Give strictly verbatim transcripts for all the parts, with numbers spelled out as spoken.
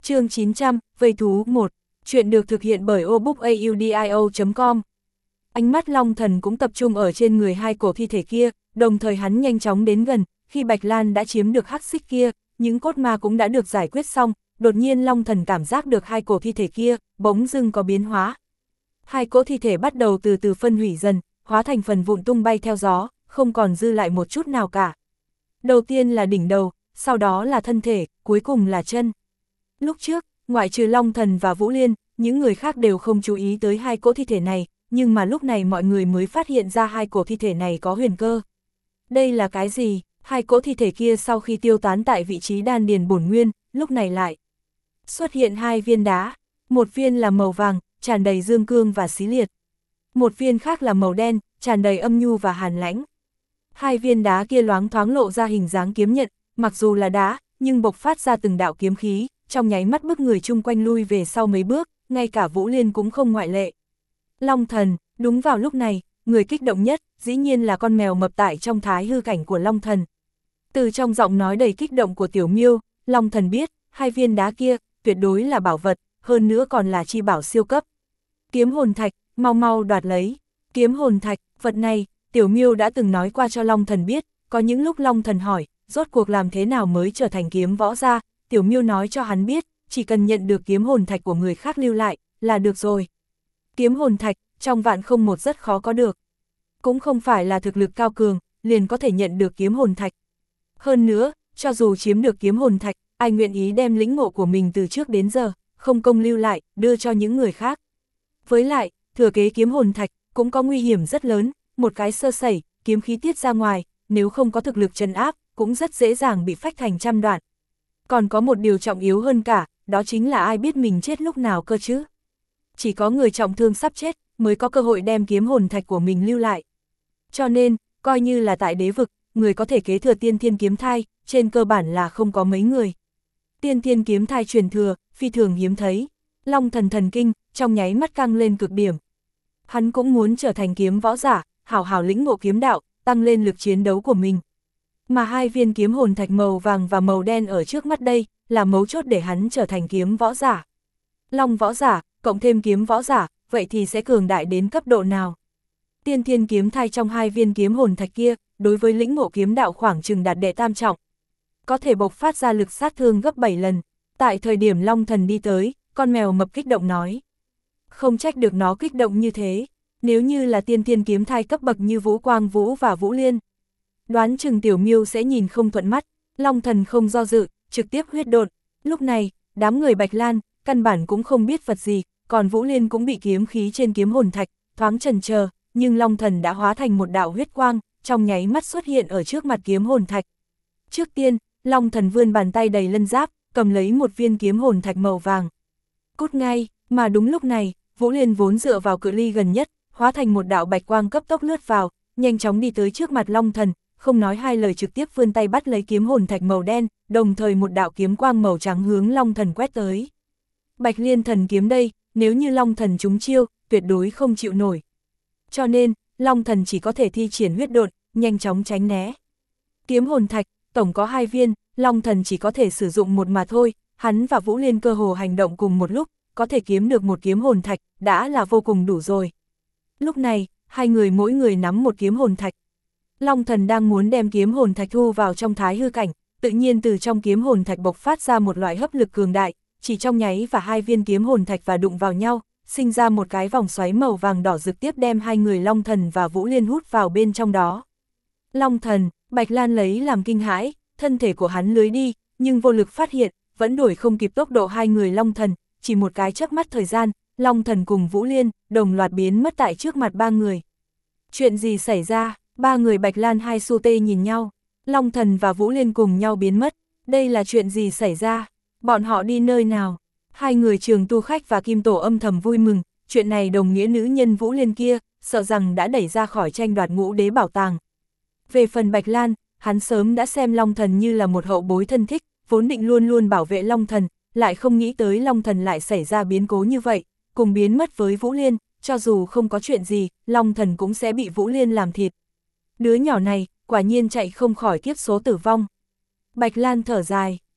Chương chín trăm, Vây thú một. Chuyện được thực hiện bởi obookaudio chấm com. Ánh mắt Long Thần cũng tập trung ở trên người hai cổ thi thể kia, đồng thời hắn nhanh chóng đến gần, khi Bạch Lan đã chiếm được hắc xích kia, những cốt ma cũng đã được giải quyết xong, đột nhiên Long Thần cảm giác được hai cổ thi thể kia, bỗng dưng có biến hóa. Hai cỗ thi thể bắt đầu từ từ phân hủy dần, hóa thành phần vụn tung bay theo gió, không còn dư lại một chút nào cả. Đầu tiên là đỉnh đầu, sau đó là thân thể, cuối cùng là chân. Lúc trước, ngoại trừ Long Thần và Vũ Liên, những người khác đều không chú ý tới hai cỗ thi thể này, nhưng mà lúc này mọi người mới phát hiện ra hai cổ thi thể này có huyền cơ. Đây là cái gì? Hai cỗ thi thể kia sau khi tiêu tán tại vị trí đan điền bổn nguyên, lúc này lại xuất hiện hai viên đá, một viên là màu vàng, tràn đầy dương cương và xí liệt. Một viên khác là màu đen, tràn đầy âm nhu và hàn lãnh. Hai viên đá kia loáng thoáng lộ ra hình dáng kiếm nhận, mặc dù là đá, nhưng bộc phát ra từng đạo kiếm khí, trong nháy mắt bức người chung quanh lui về sau mấy bước, ngay cả Vũ Liên cũng không ngoại lệ. Long Thần, đúng vào lúc này, người kích động nhất, dĩ nhiên là con mèo mập tại trong thái hư cảnh của Long Thần. Từ trong giọng nói đầy kích động của Tiểu Miêu, Long Thần biết, hai viên đá kia, tuyệt đối là bảo vật, hơn nữa còn là chi bảo siêu cấp. Kiếm hồn thạch, mau mau đoạt lấy. Kiếm hồn thạch, vật này, Tiểu Miêu đã từng nói qua cho Long Thần biết, có những lúc Long Thần hỏi, rốt cuộc làm thế nào mới trở thành kiếm võ gia, Tiểu Miêu nói cho hắn biết, chỉ cần nhận được kiếm hồn thạch của người khác lưu lại, là được rồi. Kiếm hồn thạch, trong vạn không một rất khó có được. Cũng không phải là thực lực cao cường, liền có thể nhận được kiếm hồn thạch. Hơn nữa, cho dù chiếm được kiếm hồn thạch, ai nguyện ý đem lĩnh ngộ của mình từ trước đến giờ, không công lưu lại, đưa cho những người khác. Với lại, thừa kế kiếm hồn thạch, cũng có nguy hiểm rất lớn, một cái sơ sẩy, kiếm khí tiết ra ngoài, nếu không có thực lực trấn áp, cũng rất dễ dàng bị phách thành trăm đoạn. Còn có một điều trọng yếu hơn cả, đó chính là ai biết mình chết lúc nào cơ chứ. Chỉ có người trọng thương sắp chết, mới có cơ hội đem kiếm hồn thạch của mình lưu lại. Cho nên, coi như là tại đế vực, người có thể kế thừa tiên thiên kiếm thai, trên cơ bản là không có mấy người. Tiên thiên kiếm thai truyền thừa, phi thường hiếm thấy. Long Thần thần kinh, trong nháy mắt căng lên cực điểm. Hắn cũng muốn trở thành kiếm võ giả, hảo hảo lĩnh ngộ kiếm đạo, tăng lên lực chiến đấu của mình. Mà hai viên kiếm hồn thạch màu vàng và màu đen ở trước mắt đây, là mấu chốt để hắn trở thành kiếm võ giả. Long võ giả, cộng thêm kiếm võ giả, vậy thì sẽ cường đại đến cấp độ nào? Tiên thiên kiếm thai trong hai viên kiếm hồn thạch kia, đối với lĩnh ngộ kiếm đạo khoảng chừng đạt đệ tam trọng. Có thể bộc phát ra lực sát thương gấp bảy lần. Tại thời điểm Long Thần đi tới, con mèo mập kích động nói. Không trách được nó kích động như thế, nếu như là tiên thiên kiếm thai cấp bậc như Vũ Quang Vũ và Vũ Liên. Đoán chừng Tiểu Miêu sẽ nhìn không thuận mắt, Long Thần không do dự, trực tiếp huyết độn. Lúc này, đám người Bạch Lan, căn bản cũng không biết vật gì, còn Vũ Liên cũng bị kiếm khí trên kiếm hồn thạch, thoáng chần chờ, nhưng Long Thần đã hóa thành một đạo huyết quang, trong nháy mắt xuất hiện ở trước mặt kiếm hồn thạch. Trước tiên, Long Thần vươn bàn tay đầy lân giáp, cầm lấy một viên kiếm hồn thạch màu vàng. Cút ngay, mà đúng lúc này, Vũ Liên vốn dựa vào cự ly gần nhất, hóa thành một đạo bạch quang cấp tốc lướt vào, nhanh chóng đi tới trước mặt Long Thần, không nói hai lời trực tiếp vươn tay bắt lấy kiếm hồn thạch màu đen, đồng thời một đạo kiếm quang màu trắng hướng Long Thần quét tới. Bạch Liên thần kiếm đây, nếu như Long Thần trúng chiêu, tuyệt đối không chịu nổi. Cho nên, Long Thần chỉ có thể thi triển huyết độn, nhanh chóng tránh né. Kiếm hồn thạch, tổng có hai viên, Long Thần chỉ có thể sử dụng một mà thôi, hắn và Vũ Liên cơ hồ hành động cùng một lúc, có thể kiếm được một kiếm hồn thạch, đã là vô cùng đủ rồi. Lúc này, hai người mỗi người nắm một kiếm hồn thạch. Long Thần đang muốn đem kiếm hồn thạch thu vào trong thái hư cảnh, tự nhiên từ trong kiếm hồn thạch bộc phát ra một loại hấp lực cường đại, chỉ trong nháy và hai viên kiếm hồn thạch và đụng vào nhau, sinh ra một cái vòng xoáy màu vàng đỏ trực tiếp đem hai người Long Thần và Vũ Liên hút vào bên trong đó. Long Thần, Bạch Lan lấy làm kinh hãi, thân thể của hắn lưới đi, nhưng vô lực phát hiện, vẫn đuổi không kịp tốc độ hai người Long Thần, chỉ một cái chớp mắt thời gian, Long Thần cùng Vũ Liên đồng loạt biến mất tại trước mặt ba người. Chuyện gì xảy ra? Ba người Bạch Lan hai su tê nhìn nhau, Long Thần và Vũ Liên cùng nhau biến mất, đây là chuyện gì xảy ra? Bọn họ đi nơi nào? Hai người Trường Tu Khách và Kim Tổ âm thầm vui mừng, chuyện này đồng nghĩa nữ nhân Vũ Liên kia, sợ rằng đã đẩy ra khỏi tranh đoạt ngũ đế bảo tàng. Về phần Bạch Lan, hắn sớm đã xem Long Thần như là một hậu bối thân thích, vốn định luôn luôn bảo vệ Long Thần, lại không nghĩ tới Long Thần lại xảy ra biến cố như vậy, cùng biến mất với Vũ Liên, cho dù không có chuyện gì, Long Thần cũng sẽ bị Vũ Liên làm thịt. Đứa nhỏ này, quả nhiên chạy không khỏi kiếp số tử vong. Bạch Lan thở dài,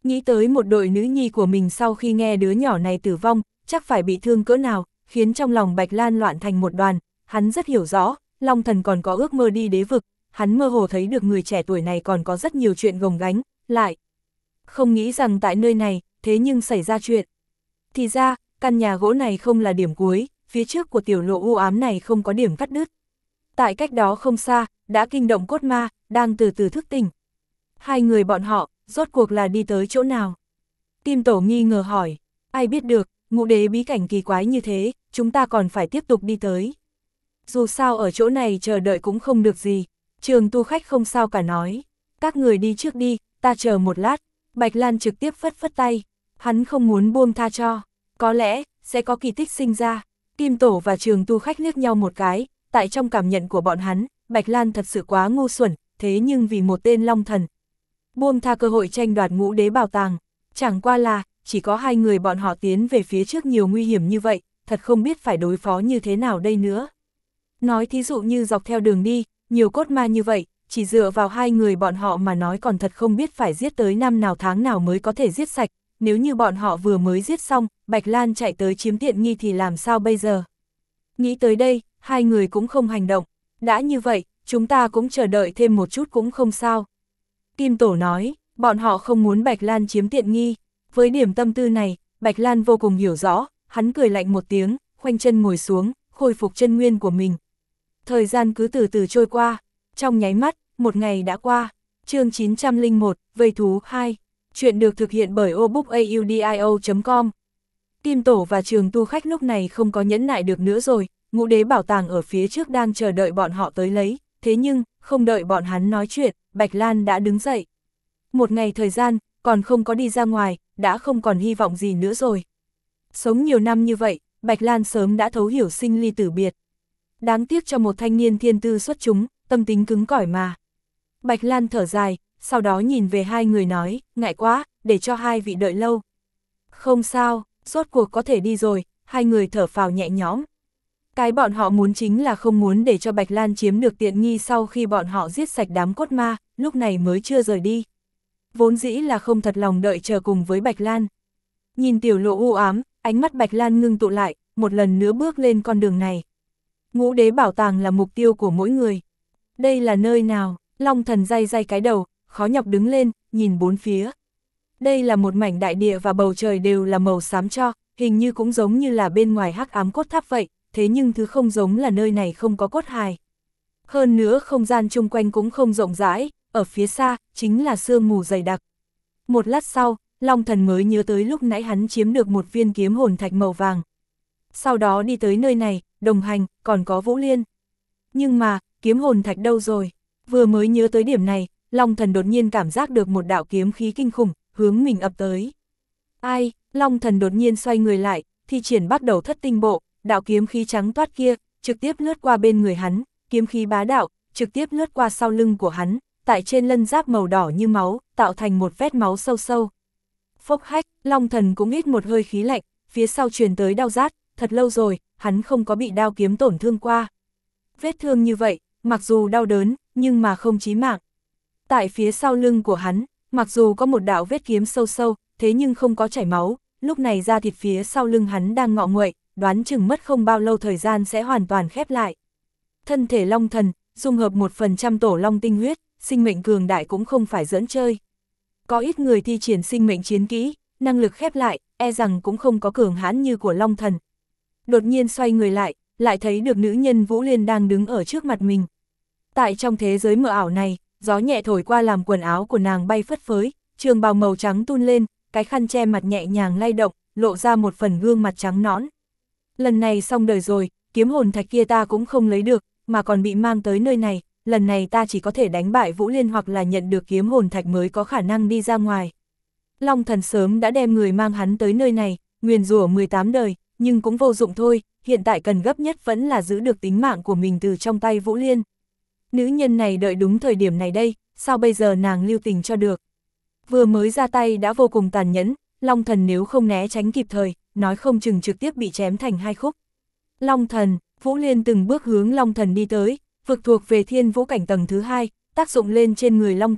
Nghĩ tới một đội nữ nhi của mình sau khi nghe đứa nhỏ này tử vong, chắc phải bị thương cỡ nào, khiến trong lòng Bạch Lan loạn thành một đoàn. Hắn rất hiểu rõ, Long Thần còn có ước mơ đi đế vực, hắn mơ hồ thấy được người trẻ tuổi này còn có rất nhiều chuyện gồng gánh, lại không nghĩ rằng tại nơi này, thế nhưng xảy ra chuyện. Thì ra, căn nhà gỗ này không là điểm cuối, phía trước của tiểu lộ u ám này không có điểm cắt đứt. Tại cách đó không xa, đã kinh động cốt ma, đang từ từ thức tỉnh. Hai người bọn họ, rốt cuộc là đi tới chỗ nào? Kim Tổ nghi ngờ hỏi, ai biết được, ngũ đế bí cảnh kỳ quái như thế, chúng ta còn phải tiếp tục đi tới. Dù sao ở chỗ này chờ đợi cũng không được gì, Trường Tu Khách không sao cả nói. Các người đi trước đi, ta chờ một lát. Bạch Lan trực tiếp phất phất tay, hắn không muốn buông tha cho, có lẽ, sẽ có kỳ tích sinh ra. Kim Tổ và Trường Tu Khách liếc nhau một cái, tại trong cảm nhận của bọn hắn, Bạch Lan thật sự quá ngu xuẩn, thế nhưng vì một tên Long Thần. Buông tha cơ hội tranh đoạt ngũ đế bảo tàng, chẳng qua là, chỉ có hai người bọn họ tiến về phía trước nhiều nguy hiểm như vậy, thật không biết phải đối phó như thế nào đây nữa. Nói thí dụ như dọc theo đường đi, nhiều cốt ma như vậy, chỉ dựa vào hai người bọn họ mà nói còn thật không biết phải giết tới năm nào tháng nào mới có thể giết sạch, nếu như bọn họ vừa mới giết xong, Bạch Lan chạy tới chiếm tiện nghi thì làm sao bây giờ? Nghĩ tới đây, hai người cũng không hành động, đã như vậy, chúng ta cũng chờ đợi thêm một chút cũng không sao. Kim Tổ nói, bọn họ không muốn Bạch Lan chiếm tiện nghi, với điểm tâm tư này, Bạch Lan vô cùng hiểu rõ, hắn cười lạnh một tiếng, khoanh chân ngồi xuống, khôi phục chân nguyên của mình. Thời gian cứ từ từ trôi qua, trong nháy mắt, một ngày đã qua. Chương chín trăm lẻ một, Vây thú hai. Chuyện được thực hiện bởi obookaudio chấm com. Kim Tổ và Trường Tu Khách lúc này không có nhẫn nại được nữa rồi, ngũ đế bảo tàng ở phía trước đang chờ đợi bọn họ tới lấy, thế nhưng, không đợi bọn hắn nói chuyện, Bạch Lan đã đứng dậy. Một ngày thời gian, còn không có đi ra ngoài, đã không còn hy vọng gì nữa rồi. Sống nhiều năm như vậy, Bạch Lan sớm đã thấu hiểu sinh ly tử biệt. Đáng tiếc cho một thanh niên thiên tư xuất chúng, tâm tính cứng cỏi mà. Bạch Lan thở dài, sau đó nhìn về hai người nói, ngại quá, để cho hai vị đợi lâu. Không sao, rốt cuộc có thể đi rồi, hai người thở phào nhẹ nhõm. Cái bọn họ muốn chính là không muốn để cho Bạch Lan chiếm được tiện nghi sau khi bọn họ giết sạch đám cốt ma, lúc này mới chưa rời đi. Vốn dĩ là không thật lòng đợi chờ cùng với Bạch Lan. Nhìn tiểu lộ u ám, ánh mắt Bạch Lan ngưng tụ lại, một lần nữa bước lên con đường này. Ngũ đế bảo tàng là mục tiêu của mỗi người. Đây là nơi nào? Long Thần day day cái đầu, khó nhọc đứng lên, nhìn bốn phía. Đây là một mảnh đại địa và bầu trời đều là màu xám cho, hình như cũng giống như là bên ngoài hắc ám cốt tháp vậy, thế nhưng thứ không giống là nơi này không có cốt hài. Hơn nữa không gian chung quanh cũng không rộng rãi, ở phía xa, chính là sương mù dày đặc. Một lát sau, Long Thần mới nhớ tới lúc nãy hắn chiếm được một viên kiếm hồn thạch màu vàng. Sau đó đi tới nơi này, đồng hành, còn có Vũ Liên. Nhưng mà, kiếm hồn thạch đâu rồi? Vừa mới nhớ tới điểm này, Long Thần đột nhiên cảm giác được một đạo kiếm khí kinh khủng, hướng mình ập tới. Ai? Long Thần đột nhiên xoay người lại, thi triển bắt đầu thất tinh bộ, đạo kiếm khí trắng toát kia, trực tiếp lướt qua bên người hắn, kiếm khí bá đạo, trực tiếp lướt qua sau lưng của hắn, tại trên lân giáp màu đỏ như máu, tạo thành một vết máu sâu sâu. Phốc hách, Long Thần cũng hít một hơi khí lạnh, phía sau truyền tới đau rát, thật lâu rồi, hắn không có bị đao kiếm tổn thương qua. Vết thương như vậy, mặc dù đau đớn, nhưng mà không chí mạng. Tại phía sau lưng của hắn, mặc dù có một đạo vết kiếm sâu sâu, thế nhưng không có chảy máu, lúc này da thịt phía sau lưng hắn đang ngọ nguậy, đoán chừng mất không bao lâu thời gian sẽ hoàn toàn khép lại. Thân thể Long Thần, dung hợp một phần trăm tổ long tinh huyết, sinh mệnh cường đại cũng không phải giỡn chơi. Có ít người thi triển sinh mệnh chiến kỹ, năng lực khép lại, e rằng cũng không có cường hãn như của Long Thần. Đột nhiên xoay người lại, lại thấy được nữ nhân Vũ Liên đang đứng ở trước mặt mình. Tại trong thế giới mờ ảo này, gió nhẹ thổi qua làm quần áo của nàng bay phất phới, trường bào màu trắng tuôn lên, cái khăn che mặt nhẹ nhàng lay động, lộ ra một phần gương mặt trắng nõn. Lần này xong đời rồi, kiếm hồn thạch kia ta cũng không lấy được, mà còn bị mang tới nơi này, lần này ta chỉ có thể đánh bại Vũ Liên hoặc là nhận được kiếm hồn thạch mới có khả năng đi ra ngoài. Long Thần sớm đã đem người mang hắn tới nơi này, nguyền rủa mười tám đời, nhưng cũng vô dụng thôi, hiện tại cần gấp nhất vẫn là giữ được tính mạng của mình từ trong tay Vũ Liên. Nữ nhân này đợi đúng thời điểm này đây, sao bây giờ nàng lưu tình cho được. Vừa mới ra tay đã vô cùng tàn nhẫn, Long Thần nếu không né tránh kịp thời, nói không chừng trực tiếp bị chém thành hai khúc. Long Thần, Vũ Liên từng bước hướng Long Thần đi tới, vực thuộc về thiên vũ cảnh tầng thứ hai, tác dụng lên trên người Long Thần,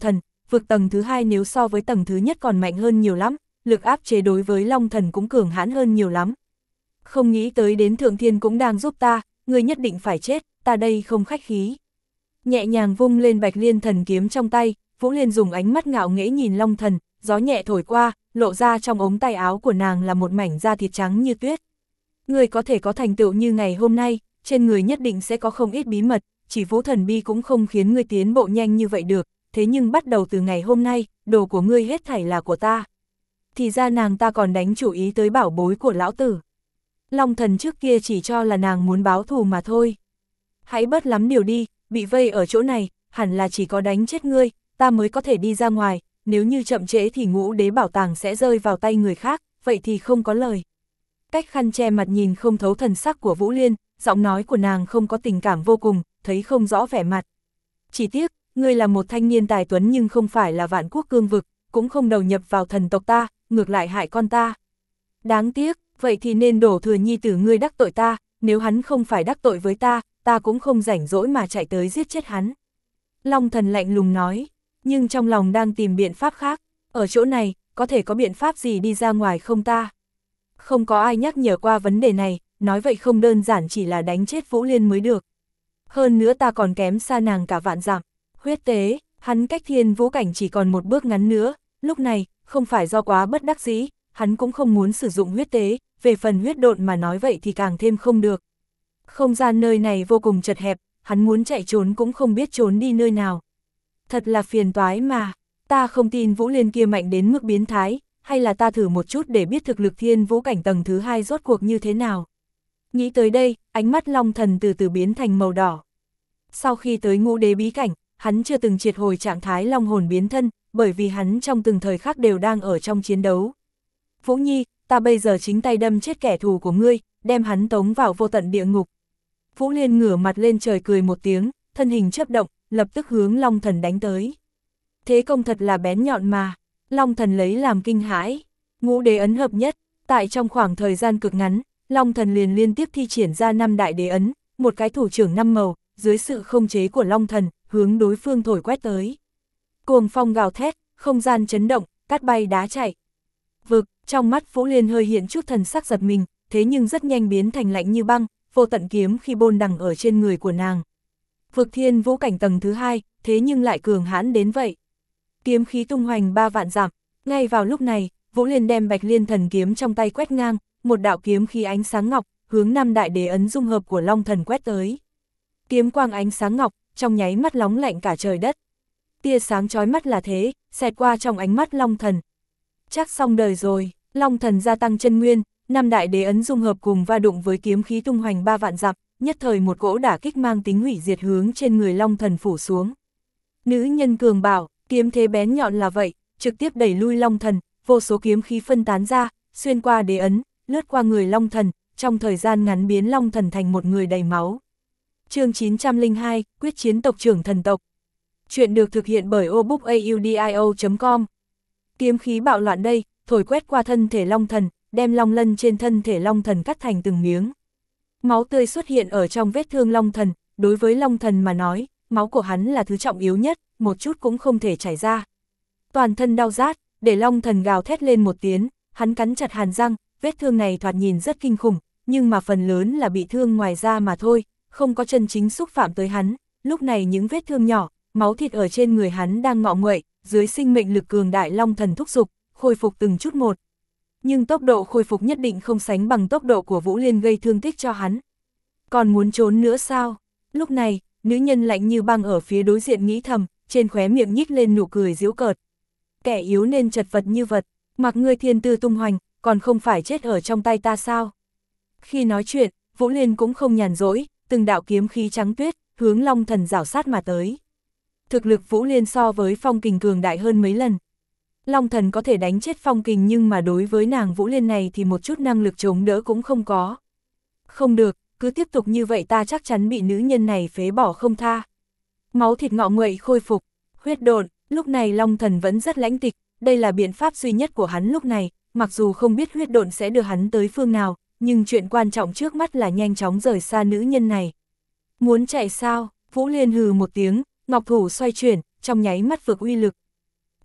vực tầng thứ hai nếu so với tầng thứ nhất còn mạnh hơn nhiều lắm, lực áp chế đối với Long Thần cũng cường hãn hơn nhiều lắm. Không nghĩ tới đến Thượng Thiên cũng đang giúp ta, ngươi nhất định phải chết, ta đây không khách khí. Nhẹ nhàng vung lên Bạch Liên thần kiếm trong tay, Vũ Liên dùng ánh mắt ngạo nghễ nhìn Long Thần, gió nhẹ thổi qua, lộ ra trong ống tay áo của nàng là một mảnh da thịt trắng như tuyết. Ngươi có thể có thành tựu như ngày hôm nay, trên người nhất định sẽ có không ít bí mật, chỉ Vũ Thần Bi cũng không khiến ngươi tiến bộ nhanh như vậy được, thế nhưng bắt đầu từ ngày hôm nay, đồ của ngươi hết thảy là của ta. Thì ra nàng ta còn đánh chủ ý tới bảo bối của lão tử. Long Thần trước kia chỉ cho là nàng muốn báo thù mà thôi. Hãy bớt lắm điều đi, bị vây ở chỗ này, hẳn là chỉ có đánh chết ngươi, ta mới có thể đi ra ngoài, nếu như chậm trễ thì ngũ đế bảo tàng sẽ rơi vào tay người khác, vậy thì không có lời. Cách khăn che mặt nhìn không thấu thần sắc của Vũ Liên, giọng nói của nàng không có tình cảm vô cùng, thấy không rõ vẻ mặt. Chỉ tiếc, ngươi là một thanh niên tài tuấn nhưng không phải là vạn quốc cương vực, cũng không đầu nhập vào thần tộc ta, ngược lại hại con ta. Đáng tiếc, vậy thì nên đổ thừa nhi tử ngươi đắc tội ta, nếu hắn không phải đắc tội với ta, ta cũng không rảnh rỗi mà chạy tới giết chết hắn. Long Thần lạnh lùng nói, nhưng trong lòng đang tìm biện pháp khác, ở chỗ này, có thể có biện pháp gì đi ra ngoài không ta? Không có ai nhắc nhở qua vấn đề này, nói vậy không đơn giản chỉ là đánh chết Vũ Liên mới được. Hơn nữa ta còn kém xa nàng cả vạn dặm. Huyết tế, hắn cách thiên vũ cảnh chỉ còn một bước ngắn nữa, lúc này, không phải do quá bất đắc dĩ, hắn cũng không muốn sử dụng huyết tế, về phần huyết độn mà nói vậy thì càng thêm không được. Không gian nơi này vô cùng chật hẹp, hắn muốn chạy trốn cũng không biết trốn đi nơi nào. Thật là phiền toái mà, ta không tin Vũ Liên kia mạnh đến mức biến thái, hay là ta thử một chút để biết thực lực thiên vũ cảnh tầng thứ hai rốt cuộc như thế nào. Nghĩ tới đây, ánh mắt Long Thần từ từ biến thành màu đỏ. Sau khi tới ngũ đế bí cảnh, hắn chưa từng triệt hồi trạng thái long hồn biến thân, bởi vì hắn trong từng thời khắc đều đang ở trong chiến đấu. Vũ Nhi, ta bây giờ chính tay đâm chết kẻ thù của ngươi, đem hắn tống vào vô tận địa ngục. Vũ Liên ngửa mặt lên trời cười một tiếng, thân hình chớp động, lập tức hướng Long Thần đánh tới. Thế công thật là bén nhọn mà, Long Thần lấy làm kinh hãi. Ngũ đế ấn hợp nhất, tại trong khoảng thời gian cực ngắn, Long Thần liền liên tiếp thi triển ra năm đại đế ấn, một cái thủ trưởng năm màu, dưới sự không chế của Long Thần, hướng đối phương thổi quét tới. Cuồng phong gào thét, không gian chấn động, cát bay đá chạy. Vực, trong mắt Vũ Liên hơi hiện chút thần sắc giật mình, thế nhưng rất nhanh biến thành lạnh như băng, vô tận kiếm khi bôn đằng ở trên người của nàng. Vực thiên vũ cảnh tầng thứ hai, thế nhưng lại cường hãn đến vậy. Kiếm khí tung hoành ba vạn dặm, ngay vào lúc này, Vũ Liên đem Bạch Liên thần kiếm trong tay quét ngang, một đạo kiếm khí ánh sáng ngọc, hướng năm đại đế ấn dung hợp của Long Thần quét tới. Kiếm quang ánh sáng ngọc, trong nháy mắt lóng lạnh cả trời đất. Tia sáng chói mắt là thế, xẹt qua trong ánh mắt Long Thần. Chắc xong đời rồi, Long Thần gia tăng chân nguyên, năm đại đế ấn dung hợp cùng va đụng với kiếm khí tung hoành ba vạn dặm, nhất thời một cỗ đả kích mang tính hủy diệt hướng trên người Long Thần phủ xuống. Nữ nhân cường bảo, kiếm thế bén nhọn là vậy, trực tiếp đẩy lui Long Thần, vô số kiếm khí phân tán ra, xuyên qua đế ấn, lướt qua người Long Thần, trong thời gian ngắn biến Long Thần thành một người đầy máu. Chương chín trăm lẻ hai, quyết chiến tộc trưởng thần tộc. Chuyện được thực hiện bởi o book audio chấm com. Kiếm khí bạo loạn đây, thổi quét qua thân thể Long Thần, đem long lân trên thân thể Long Thần cắt thành từng miếng. Máu tươi xuất hiện ở trong vết thương Long Thần, đối với Long Thần mà nói, máu của hắn là thứ trọng yếu nhất, một chút cũng không thể chảy ra. Toàn thân đau rát, để Long Thần gào thét lên một tiếng, hắn cắn chặt hàn răng, vết thương này thoạt nhìn rất kinh khủng, nhưng mà phần lớn là bị thương ngoài da mà thôi, không có chân chính xúc phạm tới hắn. Lúc này những vết thương nhỏ, máu thịt ở trên người hắn đang ngọ nguậy, dưới sinh mệnh lực cường đại Long Thần thúc giục, khôi phục từng chút một. Nhưng tốc độ khôi phục nhất định không sánh bằng tốc độ của Vũ Liên gây thương tích cho hắn. Còn muốn trốn nữa sao? Lúc này, nữ nhân lạnh như băng ở phía đối diện nghĩ thầm, trên khóe miệng nhích lên nụ cười giễu cợt. Kẻ yếu nên chật vật như vật, mặc ngươi thiên tư tung hoành, còn không phải chết ở trong tay ta sao? Khi nói chuyện, Vũ Liên cũng không nhàn rỗi, từng đạo kiếm khí trắng tuyết, hướng Long Thần rảo sát mà tới. Thực lực Vũ Liên so với Phong Kình cường đại hơn mấy lần. Long Thần có thể đánh chết Phong Kình nhưng mà đối với nàng Vũ Liên này thì một chút năng lực chống đỡ cũng không có. Không được, cứ tiếp tục như vậy ta chắc chắn bị nữ nhân này phế bỏ không tha. Máu thịt ngọ nguậy khôi phục, huyết độn, lúc này Long Thần vẫn rất lãnh tịch, đây là biện pháp duy nhất của hắn lúc này, mặc dù không biết huyết độn sẽ đưa hắn tới phương nào, nhưng chuyện quan trọng trước mắt là nhanh chóng rời xa nữ nhân này. Muốn chạy sao? Vũ Liên hừ một tiếng, ngọc thủ xoay chuyển, trong nháy mắt vượt uy lực.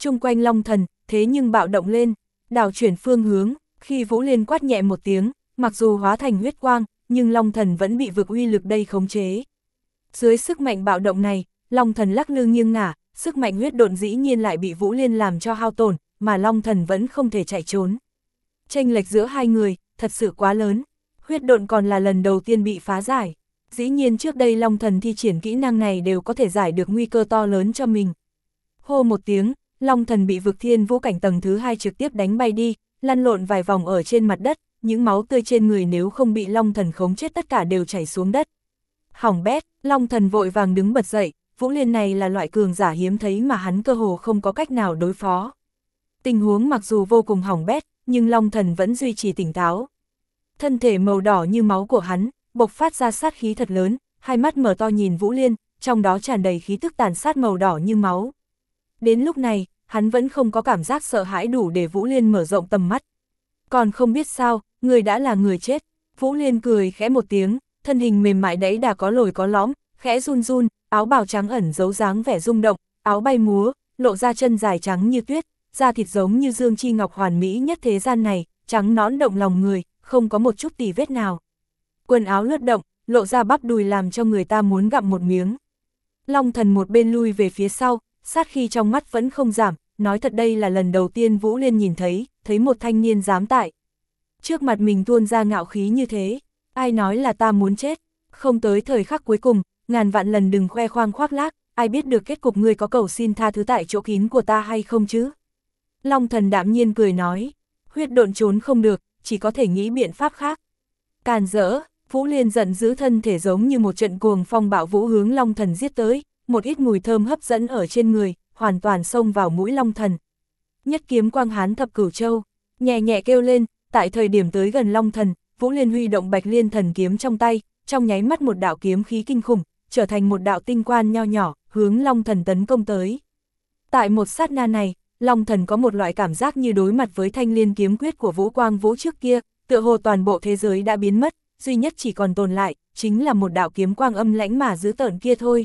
Chung quanh Long Thần, thế nhưng bạo động lên, đảo chuyển phương hướng, khi Vũ Liên quát nhẹ một tiếng, mặc dù hóa thành huyết quang, nhưng Long Thần vẫn bị vực uy lực đây khống chế. Dưới sức mạnh bạo động này, Long Thần lắc lư nghiêng ngả, sức mạnh huyết độn dĩ nhiên lại bị Vũ Liên làm cho hao tổn, mà Long Thần vẫn không thể chạy trốn. Chênh lệch giữa hai người, thật sự quá lớn, huyết độn còn là lần đầu tiên bị phá giải. Dĩ nhiên trước đây Long Thần thi triển kỹ năng này đều có thể giải được nguy cơ to lớn cho mình. Hô một tiếng, Long Thần bị vực thiên vũ cảnh tầng thứ hai trực tiếp đánh bay đi, lăn lộn vài vòng ở trên mặt đất, những máu tươi trên người nếu không bị Long Thần khống chết tất cả đều chảy xuống đất. Hỏng bét, Long Thần vội vàng đứng bật dậy, Vũ Liên này là loại cường giả hiếm thấy mà hắn cơ hồ không có cách nào đối phó. Tình huống mặc dù vô cùng hỏng bét, nhưng Long Thần vẫn duy trì tỉnh táo. Thân thể màu đỏ như máu của hắn, bộc phát ra sát khí thật lớn, hai mắt mở to nhìn Vũ Liên, trong đó tràn đầy khí tức tàn sát màu đỏ như máu. Đến lúc này, hắn vẫn không có cảm giác sợ hãi đủ để Vũ Liên mở rộng tầm mắt. Còn không biết sao, người đã là người chết. Vũ Liên cười khẽ một tiếng, thân hình mềm mại đấy đã có lồi có lõm, khẽ run run, áo bào trắng ẩn giấu dáng vẻ rung động, áo bay múa, lộ ra chân dài trắng như tuyết, da thịt giống như dương chi ngọc hoàn mỹ nhất thế gian này, trắng nõn động lòng người, không có một chút tì vết nào. Quần áo lướt động, lộ ra bắp đùi làm cho người ta muốn gặm một miếng. Long Thần một bên lui về phía sau, sát khí trong mắt vẫn không giảm, nói thật đây là lần đầu tiên Vũ Liên nhìn thấy, thấy một thanh niên dám tại trước mặt mình tuôn ra ngạo khí như thế. Ai nói là ta muốn chết, không tới thời khắc cuối cùng, ngàn vạn lần đừng khoe khoang khoác lác, ai biết được kết cục ngươi có cầu xin tha thứ tại chỗ kín của ta hay không chứ. Long Thần đạm nhiên cười nói, huyết độn trốn không được, chỉ có thể nghĩ biện pháp khác. Càn rỡ, Vũ Liên giận giữ thân thể giống như một trận cuồng phong bạo vũ hướng Long Thần giết tới, một ít mùi thơm hấp dẫn ở trên người, hoàn toàn xông vào mũi Long Thần. Nhất kiếm quang hán thập cửu châu, nhẹ nhẹ kêu lên, tại thời điểm tới gần Long Thần, Vũ Liên huy động Bạch Liên thần kiếm trong tay, trong nháy mắt một đạo kiếm khí kinh khủng, trở thành một đạo tinh quan nho nhỏ, hướng Long Thần tấn công tới. Tại một sát na này, Long Thần có một loại cảm giác như đối mặt với thanh liên kiếm quyết của Vũ Quang Vũ trước kia, tựa hồ toàn bộ thế giới đã biến mất, duy nhất chỉ còn tồn lại, chính là một đạo kiếm quang âm lãnh mà dữ tợn kia thôi.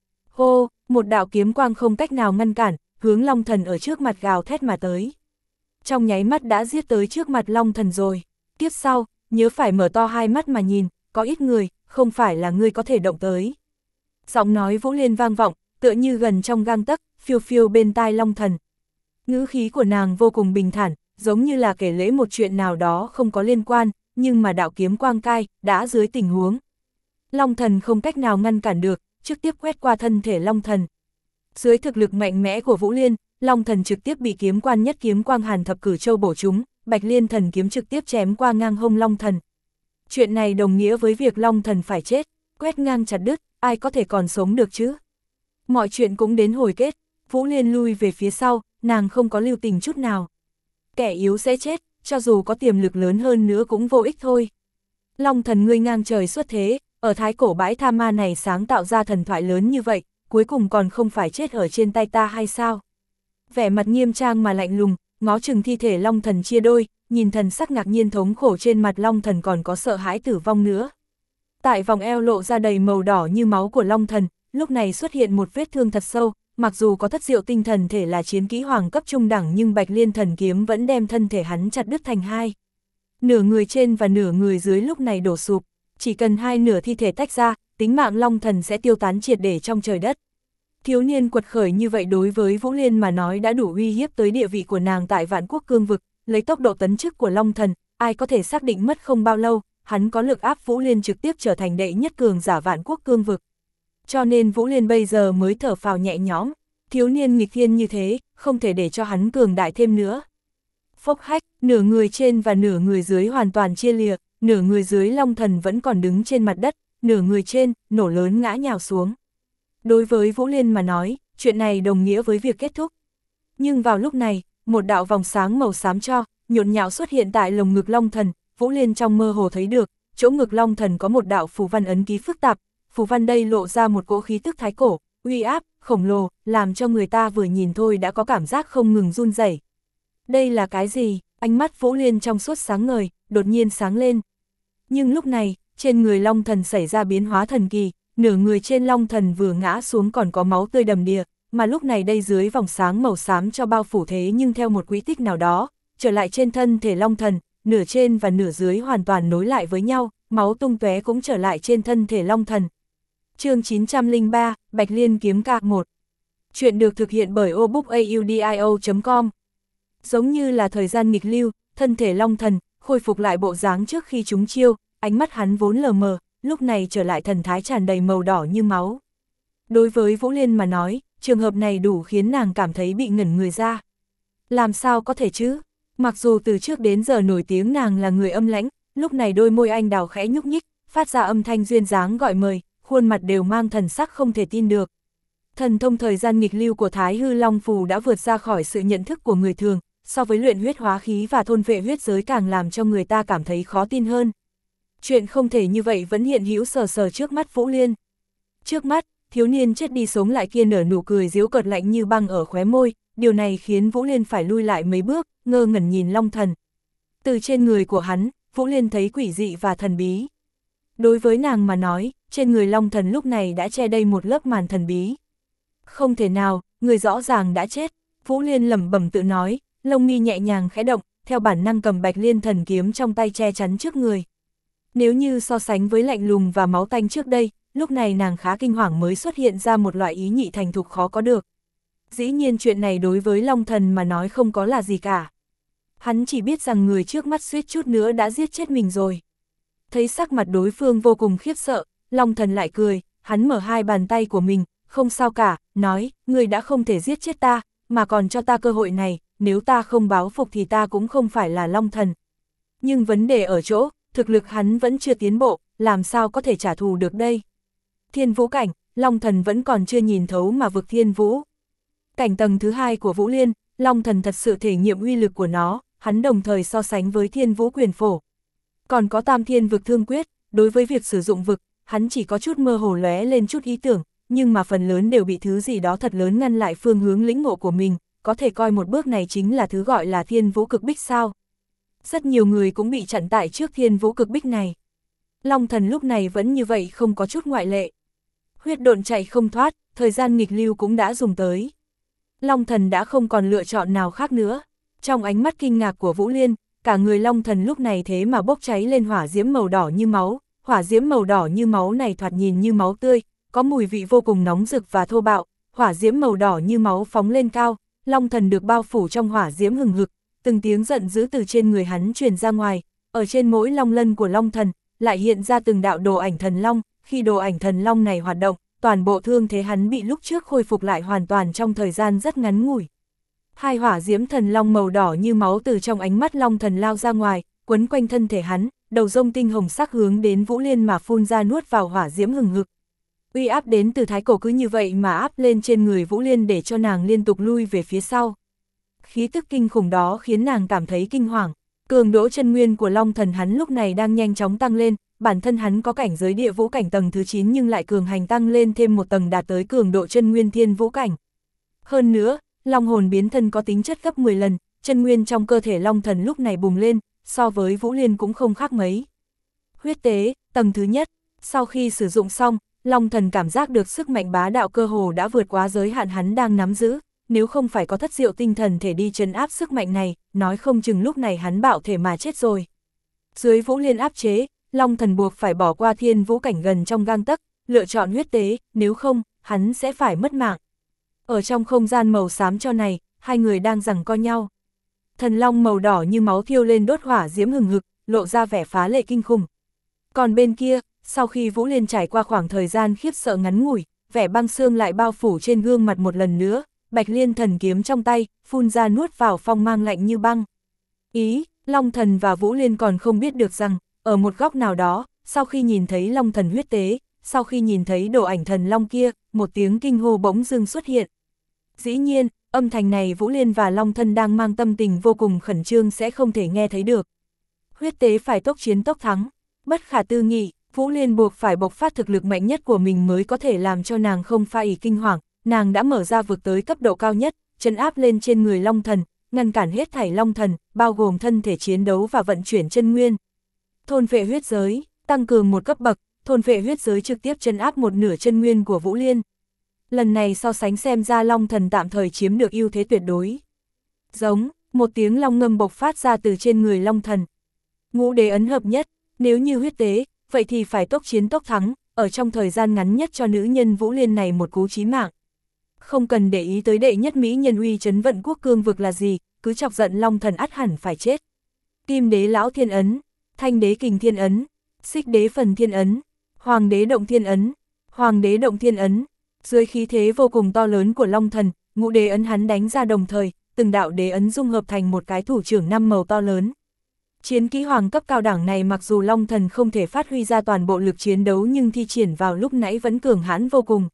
Hô, một đạo kiếm quang không cách nào ngăn cản, hướng Long Thần ở trước mặt gào thét mà tới. Trong nháy mắt đã giết tới trước mặt Long Thần rồi. Tiếp sau, nhớ phải mở to hai mắt mà nhìn, có ít người, không phải là ngươi có thể động tới. Giọng nói Vũ Liên vang vọng, tựa như gần trong gang tấc, phiêu phiêu bên tai Long Thần. Ngữ khí của nàng vô cùng bình thản, giống như là kể lễ một chuyện nào đó không có liên quan, nhưng mà đạo kiếm quang cai, đã dưới tình huống. Long Thần không cách nào ngăn cản được, trực tiếp quét qua thân thể Long Thần. Dưới thực lực mạnh mẽ của Vũ Liên, Long Thần trực tiếp bị kiếm quan nhất kiếm quang hàn thập cửu châu bổ trúng, Bạch Liên thần kiếm trực tiếp chém qua ngang hông Long Thần. Chuyện này đồng nghĩa với việc Long Thần phải chết, quét ngang chặt đứt, ai có thể còn sống được chứ? Mọi chuyện cũng đến hồi kết, Vũ Liên lui về phía sau, nàng không có lưu tình chút nào. Kẻ yếu sẽ chết, cho dù có tiềm lực lớn hơn nữa cũng vô ích thôi. Long Thần ngươi ngang trời xuất thế, ở thái cổ bãi tha ma này sáng tạo ra thần thoại lớn như vậy, cuối cùng còn không phải chết ở trên tay ta hay sao? Vẻ mặt nghiêm trang mà lạnh lùng, ngó chừng thi thể Long Thần chia đôi, nhìn thần sắc ngạc nhiên thống khổ trên mặt Long Thần còn có sợ hãi tử vong nữa. Tại vòng eo lộ ra đầy màu đỏ như máu của Long Thần, lúc này xuất hiện một vết thương thật sâu, mặc dù có thất diệu tinh thần thể là chiến kỹ hoàng cấp trung đẳng nhưng Bạch Liên thần kiếm vẫn đem thân thể hắn chặt đứt thành hai. Nửa người trên và nửa người dưới lúc này đổ sụp, chỉ cần hai nửa thi thể tách ra, tính mạng Long Thần sẽ tiêu tán triệt để trong trời đất. Thiếu niên quật khởi như vậy đối với Vũ Liên mà nói đã đủ uy hiếp tới địa vị của nàng tại Vạn Quốc cương vực, lấy tốc độ tấn chức của Long Thần, ai có thể xác định mất không bao lâu, hắn có lực áp Vũ Liên trực tiếp trở thành đệ nhất cường giả Vạn Quốc cương vực. Cho nên Vũ Liên bây giờ mới thở phào nhẹ nhõm, thiếu niên nghịch thiên như thế, không thể để cho hắn cường đại thêm nữa. Phốc hách, nửa người trên và nửa người dưới hoàn toàn chia lìa, nửa người dưới Long Thần vẫn còn đứng trên mặt đất, nửa người trên, nổ lớn ngã nhào xuống. Đối với Vũ Liên mà nói, chuyện này đồng nghĩa với việc kết thúc. Nhưng vào lúc này, một đạo vòng sáng màu xám cho, nhộn nhạo xuất hiện tại lồng ngực Long Thần, Vũ Liên trong mơ hồ thấy được, chỗ ngực Long Thần có một đạo phù văn ấn ký phức tạp, phù văn đây lộ ra một cỗ khí tức thái cổ, uy áp, khổng lồ, làm cho người ta vừa nhìn thôi đã có cảm giác không ngừng run rẩy. Đây là cái gì? Ánh mắt Vũ Liên trong suốt sáng ngời, đột nhiên sáng lên. Nhưng lúc này, trên người Long Thần xảy ra biến hóa thần kỳ, nửa người trên Long Thần vừa ngã xuống còn có máu tươi đầm đìa, mà lúc này đây dưới vòng sáng màu xám cho bao phủ thế nhưng theo một quỹ tích nào đó, trở lại trên thân thể Long Thần, nửa trên và nửa dưới hoàn toàn nối lại với nhau, máu tung tóe cũng trở lại trên thân thể Long Thần. Chương chín trăm lẻ ba, Bạch Liên kiếm ca một. Chuyện được thực hiện bởi obookaudio chấm com. Giống như là thời gian nghịch lưu, thân thể Long Thần khôi phục lại bộ dáng trước khi chúng chiêu, ánh mắt hắn vốn lờ mờ, lúc này trở lại thần thái tràn đầy màu đỏ như máu. Đối với Vũ Liên mà nói, trường hợp này đủ khiến nàng cảm thấy bị ngẩn người ra. Làm sao có thể chứ? Mặc dù từ trước đến giờ nổi tiếng nàng là người âm lãnh, lúc này đôi môi anh đào khẽ nhúc nhích, phát ra âm thanh duyên dáng gọi mời, khuôn mặt đều mang thần sắc không thể tin được. Thần thông thời gian nghịch lưu của Thái Hư Long Phù đã vượt ra khỏi sự nhận thức của người thường, so với luyện huyết hóa khí và thôn vệ huyết giới càng làm cho người ta cảm thấy khó tin hơn. Chuyện không thể như vậy vẫn hiện hữu sờ sờ trước mắt Vũ Liên. Trước mắt, thiếu niên chết đi sống lại kia nở nụ cười giễu cợt lạnh như băng ở khóe môi, điều này khiến Vũ Liên phải lui lại mấy bước, ngơ ngẩn nhìn Long Thần. Từ trên người của hắn, Vũ Liên thấy quỷ dị và thần bí. Đối với nàng mà nói, trên người Long Thần lúc này đã che đầy một lớp màn thần bí. Không thể nào, người rõ ràng đã chết, Vũ Liên lẩm bẩm tự nói, lông mi nhẹ nhàng khẽ động, theo bản năng cầm Bạch Liên thần kiếm trong tay che chắn trước người. Nếu như so sánh với lạnh lùng và máu tanh trước đây, lúc này nàng khá kinh hoàng mới xuất hiện ra một loại ý nhị thành thục khó có được. Dĩ nhiên chuyện này đối với Long Thần mà nói không có là gì cả. Hắn chỉ biết rằng người trước mắt suýt chút nữa đã giết chết mình rồi. Thấy sắc mặt đối phương vô cùng khiếp sợ, Long Thần lại cười, hắn mở hai bàn tay của mình, không sao cả, nói, người đã không thể giết chết ta, mà còn cho ta cơ hội này, nếu ta không báo phục thì ta cũng không phải là Long Thần. Nhưng vấn đề ở chỗ, thực lực hắn vẫn chưa tiến bộ, làm sao có thể trả thù được đây? Thiên Vũ cảnh, Long Thần vẫn còn chưa nhìn thấu mà vực Thiên Vũ. Cảnh tầng thứ hai của Vũ Liên, Long Thần thật sự thể nghiệm uy lực của nó, hắn đồng thời so sánh với Thiên Vũ quyền phổ. Còn có Tam Thiên vực thương quyết, đối với việc sử dụng vực, hắn chỉ có chút mơ hồ lóe lên chút ý tưởng, nhưng mà phần lớn đều bị thứ gì đó thật lớn ngăn lại phương hướng lĩnh ngộ của mình, có thể coi một bước này chính là thứ gọi là Thiên Vũ cực bích sao. Rất nhiều người cũng bị chặn tại trước Thiên Vũ cực bích này. Long Thần lúc này vẫn như vậy không có chút ngoại lệ. Huyết độn chạy không thoát, thời gian nghịch lưu cũng đã dùng tới. Long Thần đã không còn lựa chọn nào khác nữa. Trong ánh mắt kinh ngạc của Vũ Liên, cả người Long Thần lúc này thế mà bốc cháy lên hỏa diễm màu đỏ như máu. Hỏa diễm màu đỏ như máu này thoạt nhìn như máu tươi, có mùi vị vô cùng nóng rực và thô bạo. Hỏa diễm màu đỏ như máu phóng lên cao, Long Thần được bao phủ trong hỏa diễm hừng hực, từng tiếng giận dữ từ trên người hắn truyền ra ngoài. Ở trên mỗi long lân của Long Thần lại hiện ra từng đạo đồ ảnh thần long, khi đồ ảnh thần long này hoạt động, toàn bộ thương thế hắn bị lúc trước khôi phục lại hoàn toàn trong thời gian rất ngắn ngủi. Hai hỏa diễm thần long màu đỏ như máu từ trong ánh mắt Long Thần lao ra ngoài, quấn quanh thân thể hắn, đầu rông tinh hồng sắc hướng đến Vũ Liên mà phun ra nuốt vào hỏa diễm hừng hực. Uy áp đến từ thái cổ cứ như vậy mà áp lên trên người Vũ Liên để cho nàng liên tục lui về phía sau. Khí tức kinh khủng đó khiến nàng cảm thấy kinh hoàng. Cường độ chân nguyên của Long Thần hắn lúc này đang nhanh chóng tăng lên, bản thân hắn có cảnh giới địa vũ cảnh tầng thứ chín nhưng lại cường hành tăng lên thêm một tầng đạt tới cường độ chân nguyên thiên vũ cảnh. Hơn nữa, Long hồn biến thân có tính chất gấp mười lần, chân nguyên trong cơ thể Long Thần lúc này bùng lên, so với Vũ Liên cũng không khác mấy. Huyết tế, tầng thứ nhất, sau khi sử dụng xong, Long Thần cảm giác được sức mạnh bá đạo cơ hồ đã vượt quá giới hạn hắn đang nắm giữ, nếu không phải có thất diệu tinh thần thể đi trấn áp sức mạnh này, nói không chừng lúc này hắn bạo thể mà chết rồi. Dưới Vũ Liên áp chế, Long Thần buộc phải bỏ qua thiên vũ cảnh gần trong gang tấc, lựa chọn huyết tế, nếu không, hắn sẽ phải mất mạng. Ở trong không gian màu xám cho này, hai người đang giằng co nhau. Thần long màu đỏ như máu thiêu lên đốt hỏa diễm hừng hực, lộ ra vẻ phá lệ kinh khủng. Còn bên kia, sau khi Vũ Liên trải qua khoảng thời gian khiếp sợ ngắn ngủi, vẻ băng xương lại bao phủ trên gương mặt một lần nữa, Bạch Liên thần kiếm trong tay, phun ra nuốt vào phong mang lạnh như băng. Ý, Long Thần và Vũ Liên còn không biết được rằng, ở một góc nào đó, sau khi nhìn thấy Long Thần huyết tế, sau khi nhìn thấy đồ ảnh thần long kia, một tiếng kinh hô bỗng dưng xuất hiện. Dĩ nhiên, âm thanh này Vũ Liên và Long Thần đang mang tâm tình vô cùng khẩn trương sẽ không thể nghe thấy được. Huyết tế phải tốc chiến tốc thắng, bất khả tư nghị, Vũ Liên buộc phải bộc phát thực lực mạnh nhất của mình mới có thể làm cho nàng không pha ỷ kinh hoàng, nàng đã mở ra vực tới cấp độ cao nhất, trấn áp lên trên người Long Thần, ngăn cản hết thảy Long Thần, bao gồm thân thể chiến đấu và vận chuyển chân nguyên. Thôn vệ huyết giới, tăng cường một cấp bậc, thôn vệ huyết giới trực tiếp trấn áp một nửa chân nguyên của Vũ Liên. Lần này so sánh xem ra Long Thần tạm thời chiếm được ưu thế tuyệt đối. Giống, một tiếng long ngâm bộc phát ra từ trên người Long Thần. Ngũ đế ấn hợp nhất, nếu như huyết tế, vậy thì phải tốc chiến tốc thắng, ở trong thời gian ngắn nhất cho nữ nhân Vũ Liên này một cú chí mạng. Không cần để ý tới đệ nhất mỹ nhân uy chấn vận quốc cương vực là gì, cứ chọc giận Long Thần ắt hẳn phải chết. Kim đế lão thiên ấn, thanh đế kình thiên ấn, xích đế phần thiên ấn, hoàng đế động thiên ấn, hoàng đế động thiên ấn. Dưới khí thế vô cùng to lớn của Long Thần, ngũ đế ấn hắn đánh ra đồng thời, từng đạo đế ấn dung hợp thành một cái thủ trưởng năm màu to lớn. Chiến kỹ hoàng cấp cao đẳng này mặc dù Long Thần không thể phát huy ra toàn bộ lực chiến đấu nhưng thi triển vào lúc nãy vẫn cường hãn vô cùng.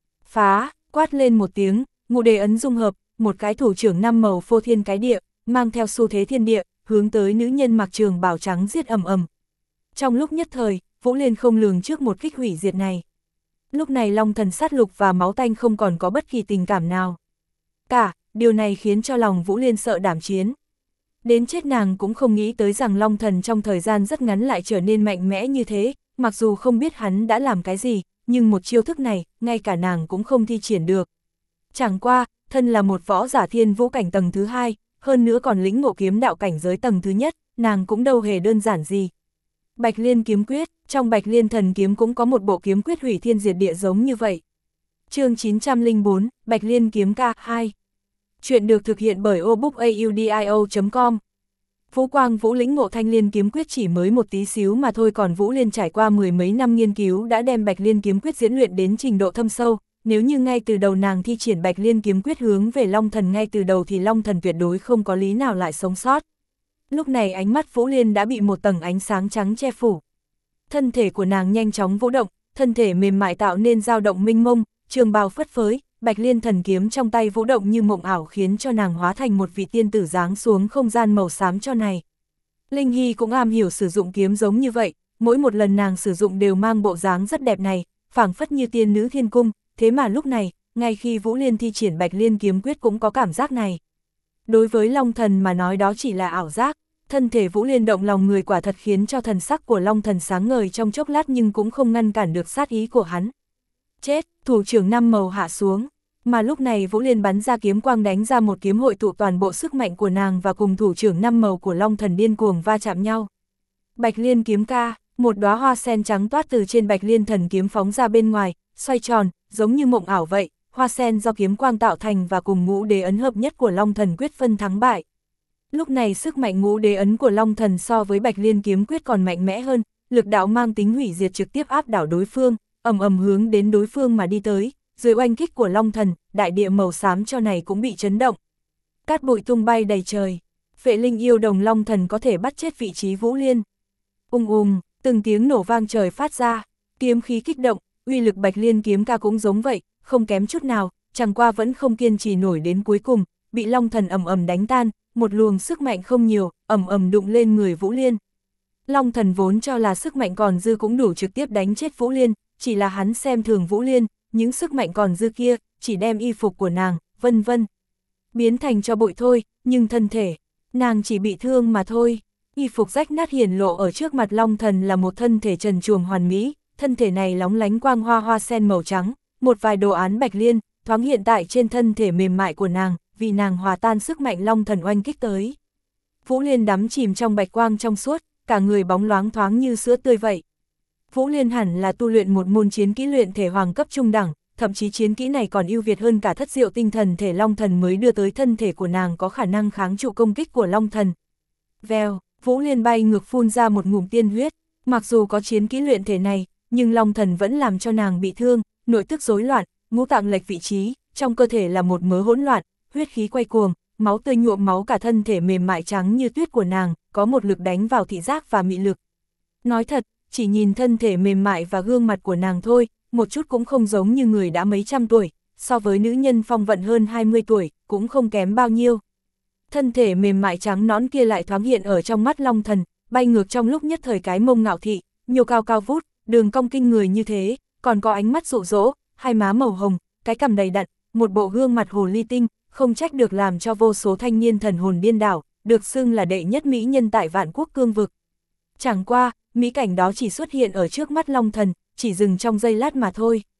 Phá, quát lên một tiếng, ngũ đế ấn dung hợp, một cái thủ trưởng năm màu phô thiên cái địa, mang theo xu thế thiên địa, hướng tới nữ nhân mặc trường bào trắng giết ầm ầm. Trong lúc nhất thời, Vũ Liên không lường trước một kích hủy diệt này. Lúc này Long Thần sát lục và máu tanh không còn có bất kỳ tình cảm nào. Cả, điều này khiến cho lòng Vũ Liên sợ đảm chiến. Đến chết nàng cũng không nghĩ tới rằng Long Thần trong thời gian rất ngắn lại trở nên mạnh mẽ như thế, mặc dù không biết hắn đã làm cái gì, nhưng một chiêu thức này, ngay cả nàng cũng không thi triển được. Chẳng qua, thân là một võ giả thiên vũ cảnh tầng thứ hai, hơn nữa còn lĩnh ngộ kiếm đạo cảnh giới tầng thứ nhất, nàng cũng đâu hề đơn giản gì. Bạch Liên kiếm quyết, trong Bạch Liên thần kiếm cũng có một bộ kiếm quyết hủy thiên diệt địa giống như vậy. Chương chín trăm lẻ bốn, Bạch Liên kiếm ca hai. Chuyện được thực hiện bởi obookaudio chấm com. Vũ Quang Vũ lĩnh ngộ Thanh Liên kiếm quyết chỉ mới một tí xíu mà thôi, còn Vũ Liên trải qua mười mấy năm nghiên cứu đã đem Bạch Liên kiếm quyết diễn luyện đến trình độ thâm sâu, nếu như ngay từ đầu nàng thi triển Bạch Liên kiếm quyết hướng về Long Thần ngay từ đầu thì Long Thần tuyệt đối không có lý nào lại sống sót. Lúc này ánh mắt Vũ Liên đã bị một tầng ánh sáng trắng che phủ. Thân thể của nàng nhanh chóng vũ động, thân thể mềm mại tạo nên dao động minh mông, trường bào phất phới, Bạch Liên thần kiếm trong tay vũ động như mộng ảo khiến cho nàng hóa thành một vị tiên tử giáng xuống không gian màu xám cho này. Linh Hy cũng am hiểu sử dụng kiếm giống như vậy, mỗi một lần nàng sử dụng đều mang bộ dáng rất đẹp này, phảng phất như tiên nữ thiên cung, thế mà lúc này, ngay khi Vũ Liên thi triển Bạch Liên kiếm quyết cũng có cảm giác này. Đối với Long Thần mà nói đó chỉ là ảo giác, thân thể Vũ Liên động lòng người quả thật khiến cho thần sắc của Long Thần sáng ngời trong chốc lát nhưng cũng không ngăn cản được sát ý của hắn. Chết, thủ trưởng năm màu hạ xuống, mà lúc này Vũ Liên bắn ra kiếm quang đánh ra một kiếm hội tụ toàn bộ sức mạnh của nàng và cùng thủ trưởng năm màu của Long Thần điên cuồng va chạm nhau. Bạch Liên kiếm ca, một đóa hoa sen trắng toát từ trên Bạch Liên thần kiếm phóng ra bên ngoài, xoay tròn, giống như mộng ảo vậy, hoa sen do kiếm quang tạo thành và cùng ngũ đế ấn hợp nhất của Long Thần quyết phân thắng bại. Lúc này sức mạnh ngũ đế ấn của Long Thần so với Bạch Liên kiếm quyết còn mạnh mẽ hơn, lực đạo mang tính hủy diệt trực tiếp áp đảo đối phương, ầm ầm hướng đến đối phương mà đi tới, dưới oanh kích của Long Thần, đại địa màu xám cho này cũng bị chấn động. Cát bụi tung bay đầy trời, Phệ Linh yêu đồng Long Thần có thể bắt chết vị trí Vũ Liên. Ung ung, từng tiếng nổ vang trời phát ra, kiếm khí kích động, uy lực Bạch Liên kiếm ca cũng giống vậy, không kém chút nào, chẳng qua vẫn không kiên trì nổi đến cuối cùng, bị Long Thần ầm ầm đánh tan, một luồng sức mạnh không nhiều, ầm ầm đụng lên người Vũ Liên. Long Thần vốn cho là sức mạnh còn dư cũng đủ trực tiếp đánh chết Vũ Liên, chỉ là hắn xem thường Vũ Liên, những sức mạnh còn dư kia, chỉ đem y phục của nàng, vân vân, biến thành cho bụi thôi, nhưng thân thể, nàng chỉ bị thương mà thôi. Y phục rách nát hiển lộ ở trước mặt Long Thần là một thân thể trần truồng hoàn mỹ, thân thể này lóng lánh quang hoa hoa sen màu trắng, một vài đồ án Bạch Liên, thoáng hiện tại trên thân thể mềm mại của nàng, vì nàng hòa tan sức mạnh Long Thần oanh kích tới. Vũ Liên đắm chìm trong bạch quang trong suốt, cả người bóng loáng thoáng như sữa tươi vậy. Vũ Liên hẳn là tu luyện một môn chiến kỹ luyện thể hoàng cấp trung đẳng, thậm chí chiến kỹ này còn ưu việt hơn cả thất diệu tinh thần thể Long Thần mới đưa tới thân thể của nàng có khả năng kháng trụ công kích của Long Thần. Vèo, Vũ Liên bay ngược phun ra một ngụm tiên huyết, mặc dù có chiến kỹ luyện thể này, nhưng Long Thần vẫn làm cho nàng bị thương, nội tức rối loạn, ngũ tạng lệch vị trí, trong cơ thể là một mớ hỗn loạn, huyết khí quay cuồng, máu tươi nhuộm máu cả thân thể mềm mại trắng như tuyết của nàng, có một lực đánh vào thị giác và mị lực. Nói thật, chỉ nhìn thân thể mềm mại và gương mặt của nàng thôi, một chút cũng không giống như người đã mấy trăm tuổi, so với nữ nhân phong vận hơn hai mươi tuổi, cũng không kém bao nhiêu. Thân thể mềm mại trắng nõn kia lại thoáng hiện ở trong mắt Long Thần, bay ngược trong lúc nhất thời cái mông ngạo thị, nhô cao cao vút, đường cong kinh người như thế, còn có ánh mắt dụ dỗ, hai má màu hồng, cái cằm đầy đặn, một bộ gương mặt hồ ly tinh, không trách được làm cho vô số thanh niên thần hồn điên đảo, được xưng là đệ nhất mỹ nhân tại vạn quốc cương vực. Chẳng qua, mỹ cảnh đó chỉ xuất hiện ở trước mắt Long Thần, chỉ dừng trong giây lát mà thôi.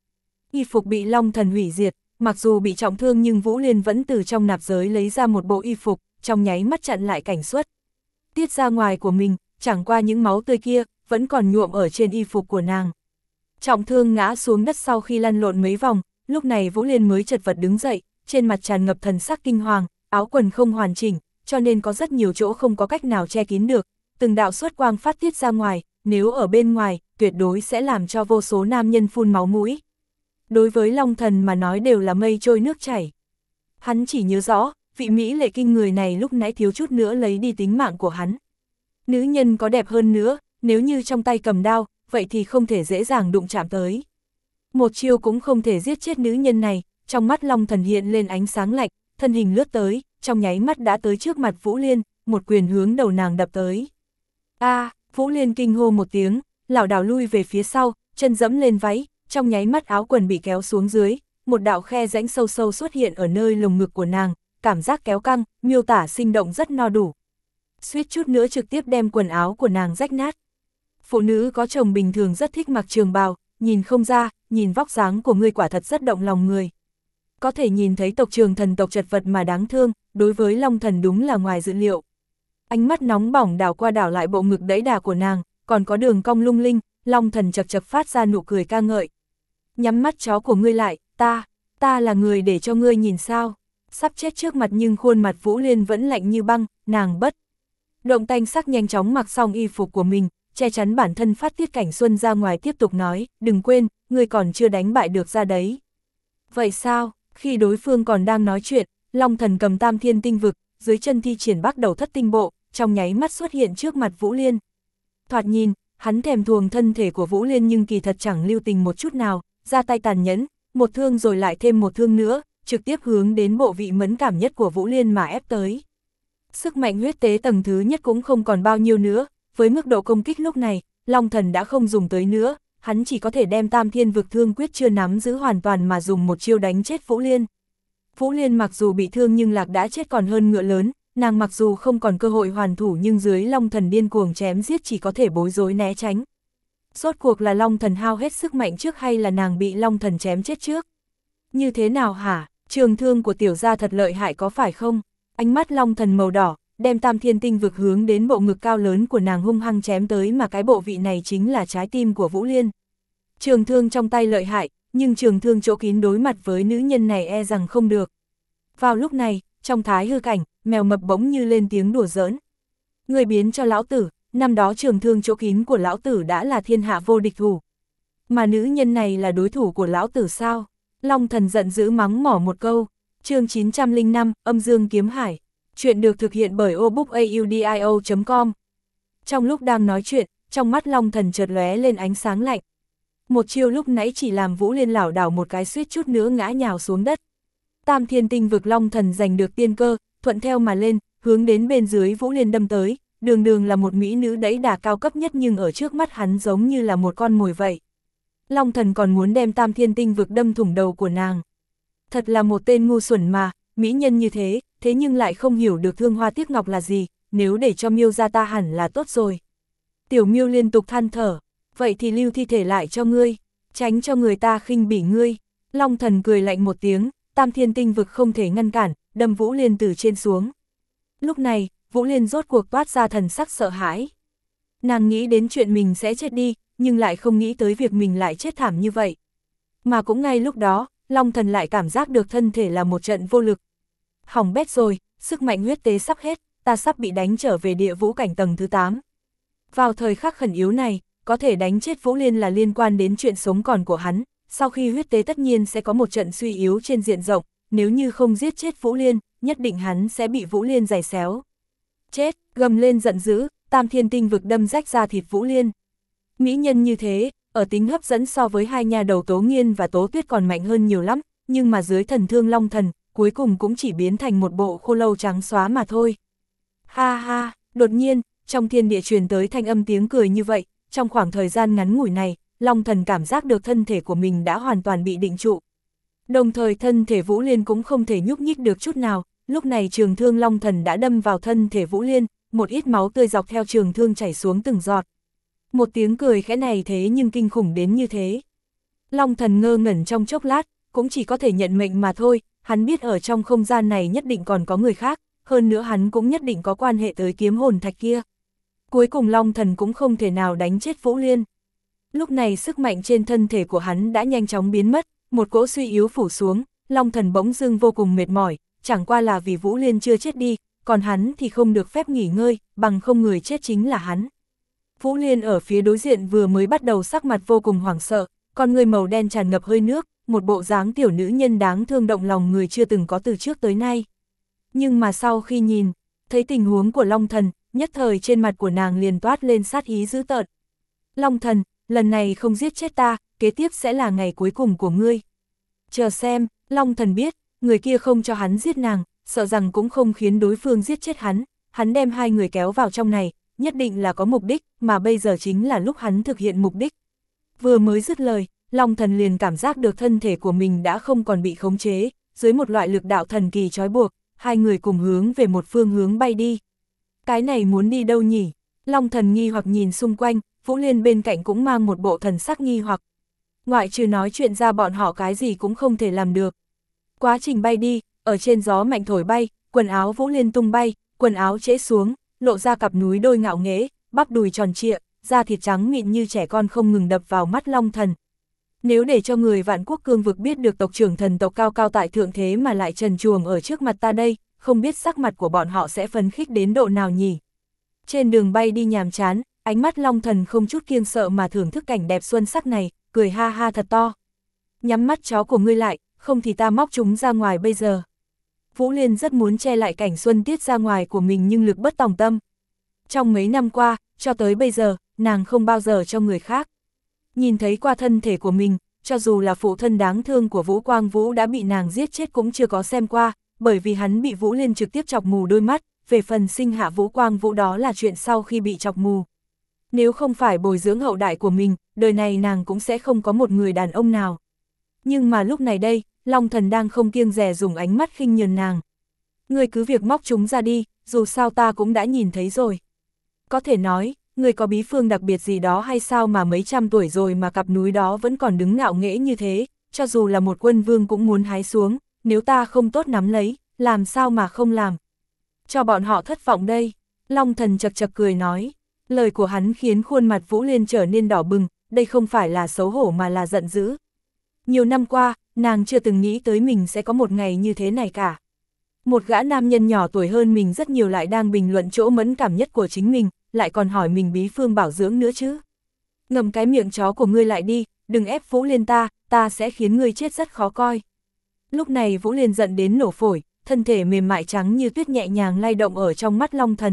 Y phục bị Long Thần hủy diệt, mặc dù bị trọng thương nhưng Vũ Liên vẫn từ trong nạp giới lấy ra một bộ y phục, trong nháy mắt chặn lại cảnh xuất. Tiết ra ngoài của mình, chẳng qua những máu tươi kia, vẫn còn nhuộm ở trên y phục của nàng. Trọng thương ngã xuống đất sau khi lăn lộn mấy vòng, lúc này Vũ Liên mới chật vật đứng dậy, trên mặt tràn ngập thần sắc kinh hoàng, áo quần không hoàn chỉnh, cho nên có rất nhiều chỗ không có cách nào che kín được, từng đạo xuất quang phát tiết ra ngoài, nếu ở bên ngoài, tuyệt đối sẽ làm cho vô số nam nhân phun máu mũi. Đối với Long Thần mà nói đều là mây trôi nước chảy. Hắn chỉ nhớ rõ, vị Mỹ lệ kinh người này lúc nãy thiếu chút nữa lấy đi tính mạng của hắn. Nữ nhân có đẹp hơn nữa, nếu như trong tay cầm đao, vậy thì không thể dễ dàng đụng chạm tới. Một chiêu cũng không thể giết chết nữ nhân này, trong mắt Long Thần hiện lên ánh sáng lạnh, thân hình lướt tới, trong nháy mắt đã tới trước mặt Vũ Liên, một quyền hướng đầu nàng đập tới. A, à, Vũ Liên kinh hô một tiếng, lảo đảo lui về phía sau, chân dẫm lên váy, trong nháy mắt áo quần bị kéo xuống dưới, một đạo khe rãnh sâu sâu xuất hiện ở nơi lồng ngực của nàng, cảm giác kéo căng, miêu tả sinh động rất no đủ. Suýt chút nữa trực tiếp đem quần áo của nàng rách nát. Phụ nữ có chồng bình thường rất thích mặc trường bào, nhìn không ra, nhìn vóc dáng của ngươi quả thật rất động lòng người. Có thể nhìn thấy tộc Trường Thần tộc chật vật mà đáng thương, đối với Long Thần đúng là ngoài dự liệu. Ánh mắt nóng bỏng đảo qua đảo lại bộ ngực đẫy đà của nàng, còn có đường cong lung linh, Long Thần chật chật phát ra nụ cười ca ngợi. Nhắm mắt chó của ngươi lại, ta, ta là người để cho ngươi nhìn sao. Sắp chết trước mặt nhưng khuôn mặt Vũ Liên vẫn lạnh như băng, nàng bất động thanh sắc nhanh chóng mặc xong y phục của mình, che chắn bản thân phát tiết cảnh xuân ra ngoài tiếp tục nói, đừng quên, ngươi còn chưa đánh bại được ra đấy. Vậy sao, khi đối phương còn đang nói chuyện, Long Thần cầm tam thiên tinh vực, dưới chân thi triển Bắc Đầu Thất Tinh Bộ, trong nháy mắt xuất hiện trước mặt Vũ Liên. Thoạt nhìn, hắn thèm thuồng thân thể của Vũ Liên nhưng kỳ thật chẳng lưu tình một chút nào, ra tay tàn nhẫn, một thương rồi lại thêm một thương nữa, trực tiếp hướng đến bộ vị mẫn cảm nhất của Vũ Liên mà ép tới. Sức mạnh huyết tế tầng thứ nhất cũng không còn bao nhiêu nữa, với mức độ công kích lúc này, Long Thần đã không dùng tới nữa, hắn chỉ có thể đem tam thiên vực thương quyết chưa nắm giữ hoàn toàn mà dùng một chiêu đánh chết Vũ Liên. Vũ Liên mặc dù bị thương nhưng lạc đã chết còn hơn ngựa lớn, nàng mặc dù không còn cơ hội hoàn thủ nhưng dưới Long Thần điên cuồng chém giết chỉ có thể bối rối né tránh. Rốt cuộc là Long Thần hao hết sức mạnh trước hay là nàng bị Long Thần chém chết trước? Như thế nào hả? Trường thương của tiểu gia thật lợi hại có phải không? Ánh mắt Long Thần màu đỏ, đem tam thiên tinh vực hướng đến bộ ngực cao lớn của nàng hung hăng chém tới mà cái bộ vị này chính là trái tim của Vũ Liên. Trường thương trong tay lợi hại, nhưng trường thương chỗ kín đối mặt với nữ nhân này e rằng không được. Vào lúc này, trong thái hư cảnh, mèo mập bỗng như lên tiếng đùa giỡn. Người biến cho lão tử, năm đó trường thương chỗ kín của lão tử đã là thiên hạ vô địch thủ. Mà nữ nhân này là đối thủ của lão tử sao? Long Thần giận dữ mắng mỏ một câu. Chương chín trăm lẻ năm, Âm Dương Kiếm Hải. Chuyện được thực hiện bởi obookaudio chấm com. Trong lúc đang nói chuyện, trong mắt Long Thần chợt lóe lên ánh sáng lạnh. Một chiêu lúc nãy chỉ làm Vũ Liên lảo đảo một cái suýt chút nữa ngã nhào xuống đất. Tam thiên tinh vực Long Thần giành được tiên cơ, thuận theo mà lên, hướng đến bên dưới Vũ Liên đâm tới, đường đường là một mỹ nữ đẫy đà cao cấp nhất nhưng ở trước mắt hắn giống như là một con mồi vậy. Long Thần còn muốn đem tam thiên tinh vực đâm thủng đầu của nàng. Thật là một tên ngu xuẩn mà, mỹ nhân như thế, thế nhưng lại không hiểu được thương hoa tiếc ngọc là gì, nếu để cho Miêu ra ta hẳn là tốt rồi. Tiểu Miêu liên tục than thở, vậy thì lưu thi thể lại cho ngươi, tránh cho người ta khinh bỉ ngươi. Long Thần cười lạnh một tiếng, tam thiên tinh vực không thể ngăn cản, đâm Vũ Liên từ trên xuống. Lúc này, Vũ Liên rốt cuộc toát ra thần sắc sợ hãi. Nàng nghĩ đến chuyện mình sẽ chết đi, nhưng lại không nghĩ tới việc mình lại chết thảm như vậy. Mà cũng ngay lúc đó, Long Thần lại cảm giác được thân thể là một trận vô lực. Hỏng bét rồi, sức mạnh huyết tế sắp hết, ta sắp bị đánh trở về địa vũ cảnh tầng thứ tám. Vào thời khắc khẩn yếu này, có thể đánh chết Vũ Liên là liên quan đến chuyện sống còn của hắn, sau khi huyết tế tất nhiên sẽ có một trận suy yếu trên diện rộng, nếu như không giết chết Vũ Liên, nhất định hắn sẽ bị Vũ Liên giày xéo. Chết, gầm lên giận dữ, tam thiên tinh vực đâm rách ra thịt Vũ Liên. Mỹ nhân như thế, ở tính hấp dẫn so với hai nhà đầu Tố Nghiên và Tố Tuyết còn mạnh hơn nhiều lắm, nhưng mà dưới thần thương Long Thần, cuối cùng cũng chỉ biến thành một bộ khô lâu trắng xóa mà thôi. Ha ha, đột nhiên, trong thiên địa truyền tới thanh âm tiếng cười như vậy, trong khoảng thời gian ngắn ngủi này, Long Thần cảm giác được thân thể của mình đã hoàn toàn bị định trụ. Đồng thời thân thể Vũ Liên cũng không thể nhúc nhích được chút nào, lúc này trường thương Long Thần đã đâm vào thân thể Vũ Liên, một ít máu tươi dọc theo trường thương chảy xuống từng giọt. Một tiếng cười khẽ này thế nhưng kinh khủng đến như thế. Long Thần ngơ ngẩn trong chốc lát, cũng chỉ có thể nhận mệnh mà thôi, hắn biết ở trong không gian này nhất định còn có người khác, hơn nữa hắn cũng nhất định có quan hệ tới kiếm hồn thạch kia. Cuối cùng Long Thần cũng không thể nào đánh chết Vũ Liên. Lúc này sức mạnh trên thân thể của hắn đã nhanh chóng biến mất, một cỗ suy yếu phủ xuống, Long Thần bỗng dưng vô cùng mệt mỏi, chẳng qua là vì Vũ Liên chưa chết đi, còn hắn thì không được phép nghỉ ngơi, bằng không người chết chính là hắn. Vũ Liên ở phía đối diện vừa mới bắt đầu sắc mặt vô cùng hoảng sợ, con người màu đen tràn ngập hơi nước, một bộ dáng tiểu nữ nhân đáng thương động lòng người chưa từng có từ trước tới nay. Nhưng mà sau khi nhìn, thấy tình huống của Long Thần, nhất thời trên mặt của nàng liền toát lên sát ý dữ tợn. Long Thần, lần này không giết chết ta, kế tiếp sẽ là ngày cuối cùng của ngươi. Chờ xem, Long Thần biết, người kia không cho hắn giết nàng, sợ rằng cũng không khiến đối phương giết chết hắn, hắn đem hai người kéo vào trong này, nhất định là có mục đích, mà bây giờ chính là lúc hắn thực hiện mục đích. Vừa mới dứt lời, Long Thần liền cảm giác được thân thể của mình đã không còn bị khống chế, dưới một loại lực đạo thần kỳ trói buộc, hai người cùng hướng về một phương hướng bay đi. Cái này muốn đi đâu nhỉ? Long Thần nghi hoặc nhìn xung quanh, Vũ Liên bên cạnh cũng mang một bộ thần sắc nghi hoặc. Ngoại trừ nói chuyện ra bọn họ cái gì cũng không thể làm được. Quá trình bay đi, ở trên gió mạnh thổi bay, quần áo Vũ Liên tung bay, quần áo trễ xuống, lộ ra cặp núi đôi ngạo nghễ, bắp đùi tròn trịa, da thịt trắng mịn như trẻ con không ngừng đập vào mắt Long Thần. Nếu để cho người Vạn Quốc cương vực biết được tộc trưởng thần tộc cao cao tại thượng thế mà lại trần truồng ở trước mặt ta đây, không biết sắc mặt của bọn họ sẽ phấn khích đến độ nào nhỉ. Trên đường bay đi nhàm chán, ánh mắt Long Thần không chút kiêng sợ mà thưởng thức cảnh đẹp xuân sắc này, cười ha ha thật to. Nhắm mắt chó của ngươi lại, không thì ta móc chúng ra ngoài bây giờ. Vũ Liên rất muốn che lại cảnh xuân tiết ra ngoài của mình nhưng lực bất tòng tâm. Trong mấy năm qua, cho tới bây giờ, nàng không bao giờ cho người khác. Nhìn thấy qua thân thể của mình, cho dù là phụ thân đáng thương của Vũ Quang Vũ đã bị nàng giết chết cũng chưa có xem qua, bởi vì hắn bị Vũ Liên trực tiếp chọc mù đôi mắt, về phần sinh hạ Vũ Quang Vũ đó là chuyện sau khi bị chọc mù. Nếu không phải bồi dưỡng hậu đại của mình, đời này nàng cũng sẽ không có một người đàn ông nào. Nhưng mà lúc này đây, Long Thần đang không kiêng dè dùng ánh mắt khinh nhờn nàng. Ngươi cứ việc móc chúng ra đi, dù sao ta cũng đã nhìn thấy rồi. Có thể nói, ngươi có bí phương đặc biệt gì đó hay sao mà mấy trăm tuổi rồi mà cặp núi đó vẫn còn đứng ngạo nghễ như thế, cho dù là một quân vương cũng muốn hái xuống, nếu ta không tốt nắm lấy, làm sao mà không làm. Cho bọn họ thất vọng đây, Long Thần chật chật cười nói. Lời của hắn khiến khuôn mặt Vũ Liên trở nên đỏ bừng, đây không phải là xấu hổ mà là giận dữ. Nhiều năm qua, nàng chưa từng nghĩ tới mình sẽ có một ngày như thế này cả. Một gã nam nhân nhỏ tuổi hơn mình rất nhiều lại đang bình luận chỗ mẫn cảm nhất của chính mình, lại còn hỏi mình bí phương bảo dưỡng nữa chứ. Ngậm cái miệng chó của ngươi lại đi, đừng ép Vũ Liên ta, ta sẽ khiến ngươi chết rất khó coi. Lúc này Vũ Liên giận đến nổ phổi, thân thể mềm mại trắng như tuyết nhẹ nhàng lay động ở trong mắt Long Thần.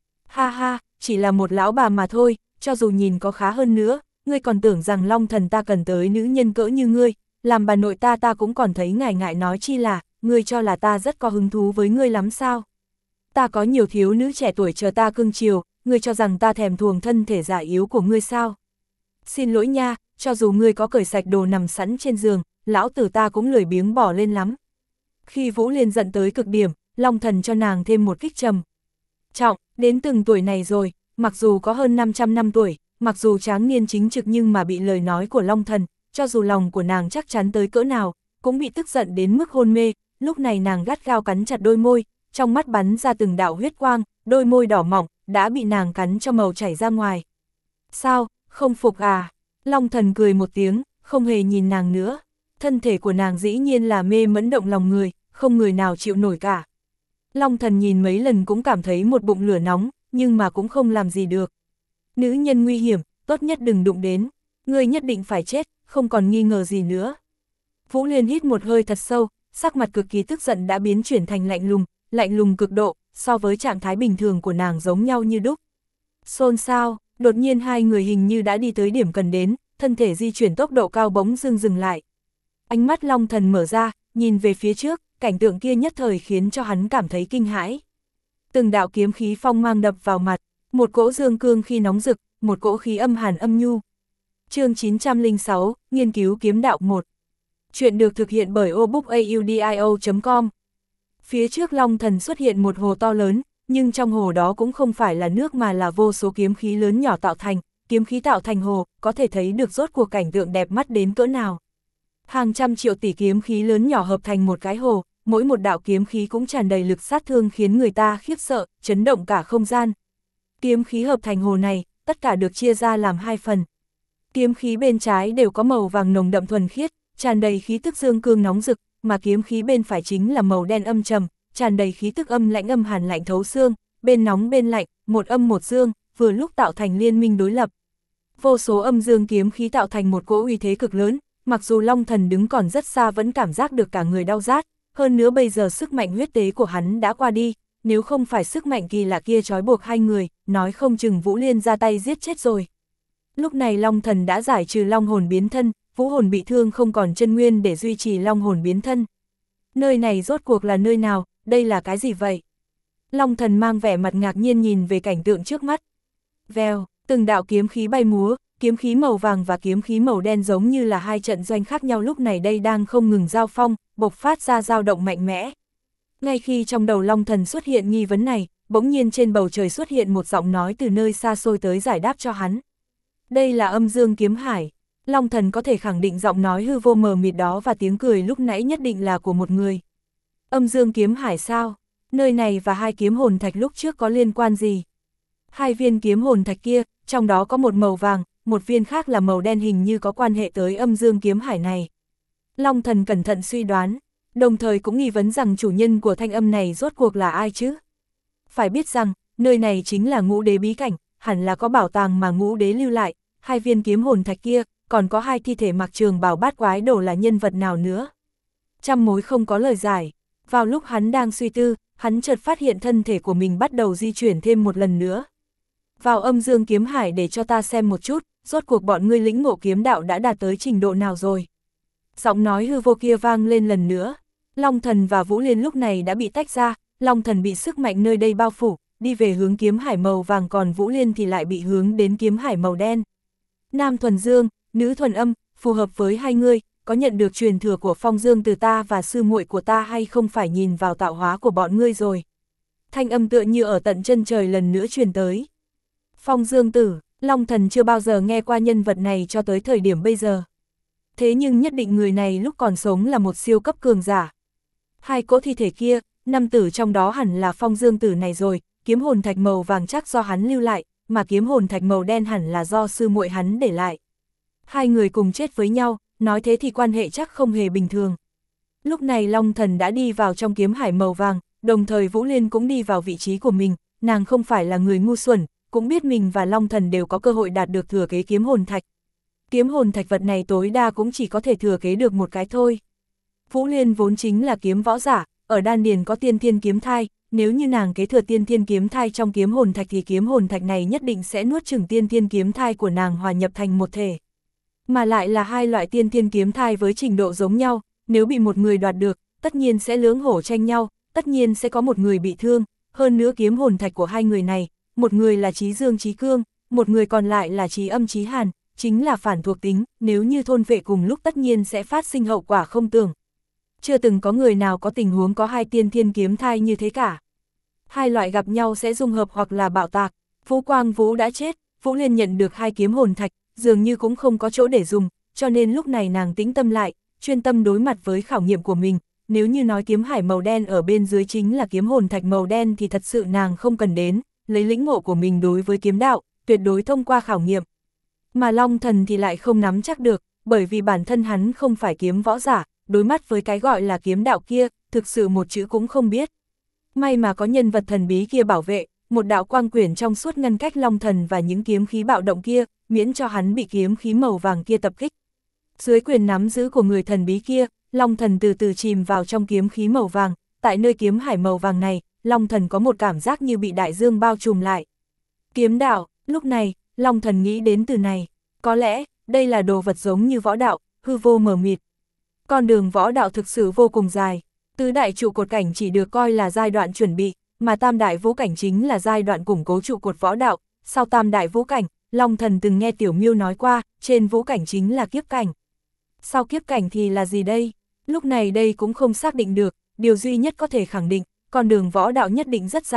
Ha ha, chỉ là một lão bà mà thôi, cho dù nhìn có khá hơn nữa, ngươi còn tưởng rằng Long Thần ta cần tới nữ nhân cỡ như ngươi, làm bà nội ta ta cũng còn thấy ngại ngại nói chi là, ngươi cho là ta rất có hứng thú với ngươi lắm sao. Ta có nhiều thiếu nữ trẻ tuổi chờ ta cưng chiều, ngươi cho rằng ta thèm thuồng thân thể già yếu của ngươi sao. Xin lỗi nha, cho dù ngươi có cởi sạch đồ nằm sẵn trên giường, lão tử ta cũng lười biếng bỏ lên lắm. Khi Vũ Liên giận tới cực điểm, Long Thần cho nàng thêm một kích trầm trọng, đến từng tuổi này rồi, mặc dù có hơn năm trăm năm tuổi, mặc dù tráng niên chính trực nhưng mà bị lời nói của Long Thần, cho dù lòng của nàng chắc chắn tới cỡ nào, cũng bị tức giận đến mức hôn mê, lúc này nàng gắt gao cắn chặt đôi môi, trong mắt bắn ra từng đạo huyết quang, đôi môi đỏ mỏng, đã bị nàng cắn cho màu chảy ra ngoài. Sao, không phục à? Long Thần cười một tiếng, không hề nhìn nàng nữa, thân thể của nàng dĩ nhiên là mê mẫn động lòng người, không người nào chịu nổi cả. Long Thần nhìn mấy lần cũng cảm thấy một bụng lửa nóng, nhưng mà cũng không làm gì được. Nữ nhân nguy hiểm, tốt nhất đừng đụng đến, ngươi nhất định phải chết, không còn nghi ngờ gì nữa. Vũ Liên hít một hơi thật sâu, sắc mặt cực kỳ tức giận đã biến chuyển thành lạnh lùng, lạnh lùng cực độ, so với trạng thái bình thường của nàng giống nhau như đúc. Xôn xao, đột nhiên hai người hình như đã đi tới điểm cần đến, thân thể di chuyển tốc độ cao bỗng dưng dừng lại. Ánh mắt Long Thần mở ra, nhìn về phía trước, cảnh tượng kia nhất thời khiến cho hắn cảm thấy kinh hãi. Từng đạo kiếm khí phong mang đập vào mặt, một cỗ dương cương khi nóng rực, một cỗ khí âm hàn âm nhu. Chương chín trăm lẻ sáu, nghiên cứu kiếm đạo một. Chuyện được thực hiện bởi obookaudio chấm com. Phía trước Long Thần xuất hiện một hồ to lớn, nhưng trong hồ đó cũng không phải là nước mà là vô số kiếm khí lớn nhỏ tạo thành, kiếm khí tạo thành hồ, có thể thấy được rốt cuộc cảnh tượng đẹp mắt đến cỡ nào. Hàng trăm triệu tỷ kiếm khí lớn nhỏ hợp thành một cái hồ, mỗi một đạo kiếm khí cũng tràn đầy lực sát thương khiến người ta khiếp sợ, chấn động cả không gian. Kiếm khí hợp thành hồ này, tất cả được chia ra làm hai phần. Kiếm khí bên trái đều có màu vàng nồng đậm thuần khiết, tràn đầy khí tức dương cương nóng rực, mà kiếm khí bên phải chính là màu đen âm trầm, tràn đầy khí tức âm lãnh âm hàn lạnh thấu xương, bên nóng bên lạnh, một âm một dương, vừa lúc tạo thành liên minh đối lập. Vô số âm dương kiếm khí tạo thành một cỗ uy thế cực lớn, mặc dù Long Thần đứng còn rất xa vẫn cảm giác được cả người đau rát, hơn nữa bây giờ sức mạnh huyết tế của hắn đã qua đi, nếu không phải sức mạnh kỳ lạ kia trói buộc hai người, nói không chừng Vũ Liên ra tay giết chết rồi. Lúc này Long Thần đã giải trừ long hồn biến thân, vũ hồn bị thương không còn chân nguyên để duy trì long hồn biến thân. Nơi này rốt cuộc là nơi nào, đây là cái gì vậy? Long Thần mang vẻ mặt ngạc nhiên nhìn về cảnh tượng trước mắt. Vèo, từng đạo kiếm khí bay múa, kiếm khí màu vàng và kiếm khí màu đen giống như là hai trận doanh khác nhau lúc này đây đang không ngừng giao phong, bộc phát ra dao động mạnh mẽ. Ngay khi trong đầu Long Thần xuất hiện nghi vấn này, bỗng nhiên trên bầu trời xuất hiện một giọng nói từ nơi xa xôi tới giải đáp cho hắn. Đây là âm dương kiếm hải. Long Thần có thể khẳng định giọng nói hư vô mờ mịt đó và tiếng cười lúc nãy nhất định là của một người. Âm dương kiếm hải sao? Nơi này và hai kiếm hồn thạch lúc trước có liên quan gì? Hai viên kiếm hồn thạch kia, trong đó có một màu vàng, một viên khác là màu đen hình như có quan hệ tới âm dương kiếm hải này. Long Thần cẩn thận suy đoán, đồng thời cũng nghi vấn rằng chủ nhân của thanh âm này rốt cuộc là ai chứ? Phải biết rằng, nơi này chính là ngũ đế bí cảnh, hẳn là có bảo tàng mà ngũ đế lưu lại, hai viên kiếm hồn thạch kia, còn có hai thi thể mặc trường bào bát quái đồ là nhân vật nào nữa? Trăm mối không có lời giải, vào lúc hắn đang suy tư, hắn chợt phát hiện thân thể của mình bắt đầu di chuyển thêm một lần nữa. Vào âm dương kiếm hải để cho ta xem một chút, rốt cuộc bọn ngươi lĩnh ngộ kiếm đạo đã đạt tới trình độ nào rồi. Giọng nói hư vô kia vang lên lần nữa, Long Thần và Vũ Liên lúc này đã bị tách ra, Long Thần bị sức mạnh nơi đây bao phủ, đi về hướng kiếm hải màu vàng còn Vũ Liên thì lại bị hướng đến kiếm hải màu đen. Nam thuần dương, nữ thuần âm, phù hợp với hai ngươi, có nhận được truyền thừa của phong dương từ ta và sư muội của ta hay không phải nhìn vào tạo hóa của bọn ngươi rồi. Thanh âm tựa như ở tận chân trời lần nữa truyền tới. Phong dương tử, Long Thần chưa bao giờ nghe qua nhân vật này cho tới thời điểm bây giờ. Thế nhưng nhất định người này lúc còn sống là một siêu cấp cường giả. Hai cỗ thi thể kia, năm tử trong đó hẳn là phong dương tử này rồi, kiếm hồn thạch màu vàng chắc do hắn lưu lại, mà kiếm hồn thạch màu đen hẳn là do sư muội hắn để lại. Hai người cùng chết với nhau, nói thế thì quan hệ chắc không hề bình thường. Lúc này Long Thần đã đi vào trong kiếm hải màu vàng, đồng thời Vũ Liên cũng đi vào vị trí của mình, nàng không phải là người ngu xuẩn, cũng biết mình và Long Thần đều có cơ hội đạt được thừa kế kiếm hồn thạch. Kiếm hồn thạch vật này tối đa cũng chỉ có thể thừa kế được một cái thôi. Vũ Liên vốn chính là kiếm võ giả, ở đan điền có tiên thiên kiếm thai, nếu như nàng kế thừa tiên thiên kiếm thai trong kiếm hồn thạch thì kiếm hồn thạch này nhất định sẽ nuốt chửng tiên thiên kiếm thai của nàng hòa nhập thành một thể. Mà lại là hai loại tiên thiên kiếm thai với trình độ giống nhau, nếu bị một người đoạt được, tất nhiên sẽ lưỡng hổ tranh nhau, tất nhiên sẽ có một người bị thương, hơn nữa kiếm hồn thạch của hai người này, một người là trí dương trí cương, một người còn lại là trí âm trí hàn, chính là phản thuộc tính, nếu như thôn vệ cùng lúc tất nhiên sẽ phát sinh hậu quả không tưởng. Chưa từng có người nào có tình huống có hai tiên thiên kiếm thai như thế cả. Hai loại gặp nhau sẽ dung hợp hoặc là bạo tạc. Vũ Quang Vũ đã chết, Vũ Liên nhận được hai kiếm hồn thạch, dường như cũng không có chỗ để dùng, cho nên lúc này nàng tĩnh tâm lại, chuyên tâm đối mặt với khảo nghiệm của mình. Nếu như nói kiếm hải màu đen ở bên dưới chính là kiếm hồn thạch màu đen thì thật sự nàng không cần đến, lấy lĩnh ngộ của mình đối với kiếm đạo, tuyệt đối thông qua khảo nghiệm. Mà Long Thần thì lại không nắm chắc được, bởi vì bản thân hắn không phải kiếm võ giả, đối mắt với cái gọi là kiếm đạo kia, thực sự một chữ cũng không biết. May mà có nhân vật thần bí kia bảo vệ, một đạo quang quyển trong suốt ngăn cách Long Thần và những kiếm khí bạo động kia, miễn cho hắn bị kiếm khí màu vàng kia tập kích. Dưới quyền nắm giữ của người thần bí kia, Long Thần từ từ chìm vào trong kiếm khí màu vàng, tại nơi kiếm hải màu vàng này, Long Thần có một cảm giác như bị đại dương bao trùm lại. Kiếm đạo, lúc này, Long Thần nghĩ đến từ này, có lẽ, đây là đồ vật giống như võ đạo, hư vô mờ mịt. Con đường võ đạo thực sự vô cùng dài, tứ đại trụ cột cảnh chỉ được coi là giai đoạn chuẩn bị, mà tam đại vũ cảnh chính là giai đoạn củng cố trụ cột võ đạo. Sau tam đại vũ cảnh, Long Thần từng nghe Tiểu Miêu nói qua, trên vũ cảnh chính là kiếp cảnh. Sau kiếp cảnh thì là gì đây? Lúc này đây cũng không xác định được, điều duy nhất có thể khẳng định, con đường võ đạo nhất định rất dài,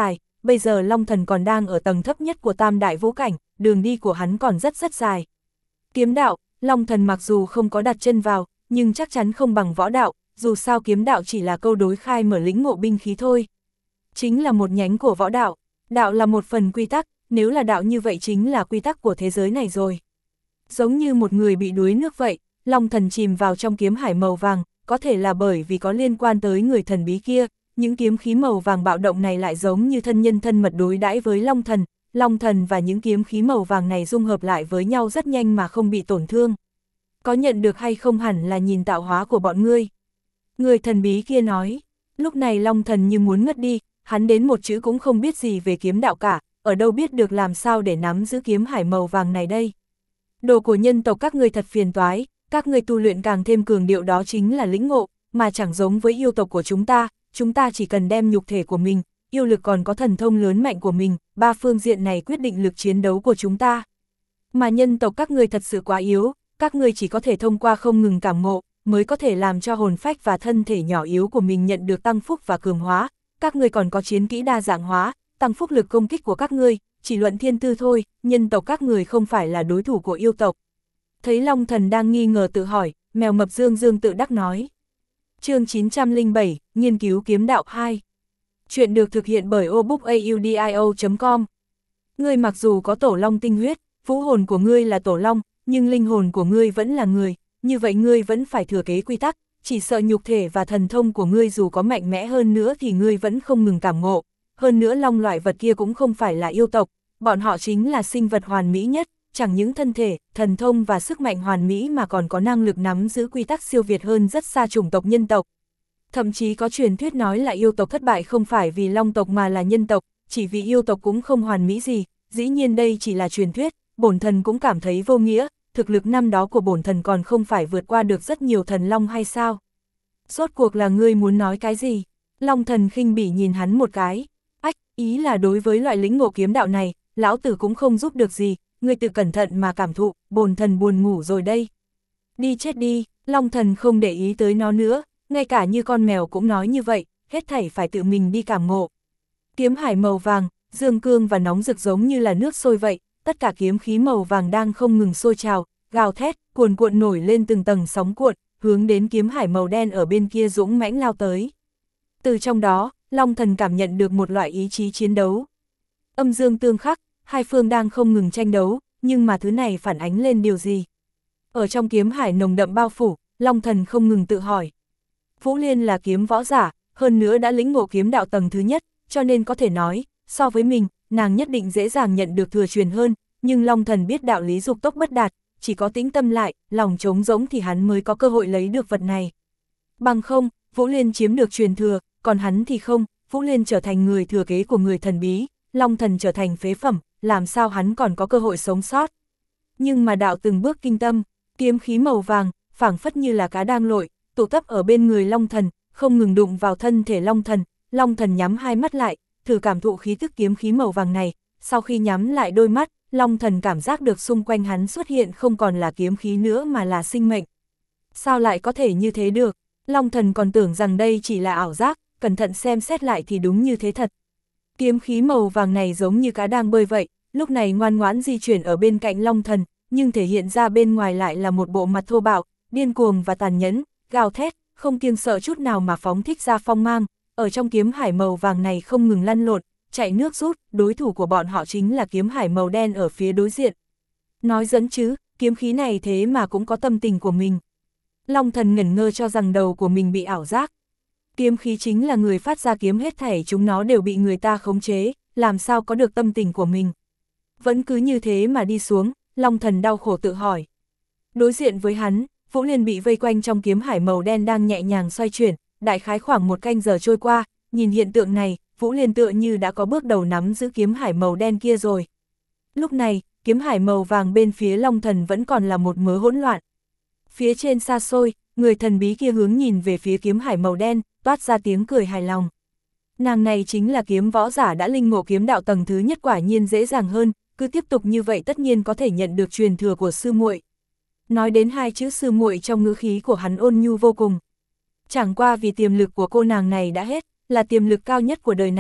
bây giờ Long Thần còn đang ở tầng thấp nhất của tam đại vũ cảnh, đường đi của hắn còn rất rất dài. Kiếm đạo, Long Thần mặc dù không có đặt chân vào, nhưng chắc chắn không bằng võ đạo, dù sao kiếm đạo chỉ là câu đối khai mở lĩnh ngộ binh khí thôi. Chính là một nhánh của võ đạo, đạo là một phần quy tắc, nếu là đạo như vậy chính là quy tắc của thế giới này rồi. Giống như một người bị đuối nước vậy, Long Thần chìm vào trong kiếm hải màu vàng, có thể là bởi vì có liên quan tới người thần bí kia, những kiếm khí màu vàng bạo động này lại giống như thân nhân thân mật đối đãi với Long Thần, Long Thần và những kiếm khí màu vàng này dung hợp lại với nhau rất nhanh mà không bị tổn thương. Có nhận được hay không hẳn là nhìn tạo hóa của bọn ngươi. Người thần bí kia nói, lúc này Long Thần như muốn ngất đi, hắn đến một chữ cũng không biết gì về kiếm đạo cả, ở đâu biết được làm sao để nắm giữ kiếm hải màu vàng này đây. Đồ của nhân tộc các ngươi thật phiền toái, các ngươi tu luyện càng thêm cường điệu đó chính là lĩnh ngộ, mà chẳng giống với yêu tộc của chúng ta, chúng ta chỉ cần đem nhục thể của mình, yêu lực còn có thần thông lớn mạnh của mình, ba phương diện này quyết định lực chiến đấu của chúng ta. Mà nhân tộc các ngươi thật sự quá yếu, các ngươi chỉ có thể thông qua không ngừng cảm ngộ, mới có thể làm cho hồn phách và thân thể nhỏ yếu của mình nhận được tăng phúc và cường hóa, các ngươi còn có chiến kỹ đa dạng hóa, tăng phúc lực công kích của các ngươi, chỉ luận thiên tư thôi, nhân tộc các người không phải là đối thủ của yêu tộc. Thấy Long Thần đang nghi ngờ tự hỏi, mèo mập Dương Dương tự đắc nói. Chương chín trăm lẻ bảy, Nghiên cứu kiếm đạo hai. Chuyện được thực hiện bởi obookaudio chấm com. Ngươi mặc dù có tổ long tinh huyết, vũ hồn của ngươi là tổ long, nhưng linh hồn của ngươi vẫn là người, như vậy ngươi vẫn phải thừa kế quy tắc, chỉ sợ nhục thể và thần thông của ngươi dù có mạnh mẽ hơn nữa thì ngươi vẫn không ngừng cảm ngộ. Hơn nữa long loại vật kia cũng không phải là yêu tộc, bọn họ chính là sinh vật hoàn mỹ nhất, chẳng những thân thể, thần thông và sức mạnh hoàn mỹ mà còn có năng lực nắm giữ quy tắc siêu việt hơn rất xa chủng tộc nhân tộc. Thậm chí có truyền thuyết nói là yêu tộc thất bại không phải vì long tộc mà là nhân tộc, chỉ vì yêu tộc cũng không hoàn mỹ gì, dĩ nhiên đây chỉ là truyền thuyết, bổn thần cũng cảm thấy vô nghĩa, thực lực năm đó của bổn thần còn không phải vượt qua được rất nhiều thần long hay sao? Rốt cuộc là ngươi muốn nói cái gì? Long Thần khinh bỉ nhìn hắn một cái. Ách, ý là đối với loại lĩnh ngộ kiếm đạo này, lão tử cũng không giúp được gì, ngươi tự cẩn thận mà cảm thụ, bổn thần buồn ngủ rồi đây. Đi chết đi, Long Thần không để ý tới nó nữa, ngay cả như con mèo cũng nói như vậy, hết thảy phải tự mình đi cảm ngộ. Kiếm hải màu vàng, dương cương và nóng rực giống như là nước sôi vậy, tất cả kiếm khí màu vàng đang không ngừng sôi trào, gào thét, cuồn cuộn nổi lên từng tầng sóng cuộn, hướng đến kiếm hải màu đen ở bên kia dũng mãnh lao tới. Từ trong đó, Long Thần cảm nhận được một loại ý chí chiến đấu. Âm dương tương khắc, hai phương đang không ngừng tranh đấu, nhưng mà thứ này phản ánh lên điều gì? Ở trong kiếm hải nồng đậm bao phủ, Long Thần không ngừng tự hỏi. Vũ Liên là kiếm võ giả, hơn nữa đã lĩnh ngộ kiếm đạo tầng thứ nhất, cho nên có thể nói, so với mình, nàng nhất định dễ dàng nhận được thừa truyền hơn, nhưng Long Thần biết đạo lý dục tốc bất đạt, chỉ có tĩnh tâm lại, lòng trống rỗng thì hắn mới có cơ hội lấy được vật này. Bằng không, Vũ Liên chiếm được truyền thừa, còn hắn thì không, Vũ Liên trở thành người thừa kế của người thần bí, Long Thần trở thành phế phẩm, làm sao hắn còn có cơ hội sống sót. Nhưng mà đạo từng bước kinh tâm, kiếm khí màu vàng, phảng phất như là cá đang lội, tụ tập ở bên người Long Thần, không ngừng đụng vào thân thể Long Thần, Long Thần nhắm hai mắt lại, thử cảm thụ khí tức kiếm khí màu vàng này, sau khi nhắm lại đôi mắt, Long Thần cảm giác được xung quanh hắn xuất hiện không còn là kiếm khí nữa mà là sinh mệnh. Sao lại có thể như thế được? Long Thần còn tưởng rằng đây chỉ là ảo giác, cẩn thận xem xét lại thì đúng như thế thật. Kiếm khí màu vàng này giống như cá đang bơi vậy, lúc này ngoan ngoãn di chuyển ở bên cạnh Long Thần, nhưng thể hiện ra bên ngoài lại là một bộ mặt thô bạo, điên cuồng và tàn nhẫn, gào thét, không kiêng sợ chút nào mà phóng thích ra phong mang, ở trong kiếm hải màu vàng này không ngừng lăn lộn, chạy nước rút, đối thủ của bọn họ chính là kiếm hải màu đen ở phía đối diện. Nói dẫn chứ, kiếm khí này thế mà cũng có tâm tình của mình. Long Thần ngẩn ngơ cho rằng đầu của mình bị ảo giác. Kiếm khí chính là người phát ra kiếm, hết thảy chúng nó đều bị người ta khống chế, làm sao có được tâm tình của mình. Vẫn cứ như thế mà đi xuống, Long Thần đau khổ tự hỏi. Đối diện với hắn, Vũ Liên bị vây quanh trong kiếm hải màu đen đang nhẹ nhàng xoay chuyển, đại khái khoảng một canh giờ trôi qua, nhìn hiện tượng này, Vũ Liên tựa như đã có bước đầu nắm giữ kiếm hải màu đen kia rồi. Lúc này, kiếm hải màu vàng bên phía Long Thần vẫn còn là một mớ hỗn loạn. Phía trên xa xôi, người thần bí kia hướng nhìn về phía kiếm hải màu đen, toát ra tiếng cười hài lòng. Nàng này chính là kiếm võ giả đã linh ngộ kiếm đạo tầng thứ nhất, quả nhiên dễ dàng hơn, cứ tiếp tục như vậy tất nhiên có thể nhận được truyền thừa của sư muội. Nói đến hai chữ sư muội trong ngữ khí của hắn ôn nhu vô cùng. Chẳng qua vì tiềm lực của cô nàng này đã hết, là tiềm lực cao nhất của đời này,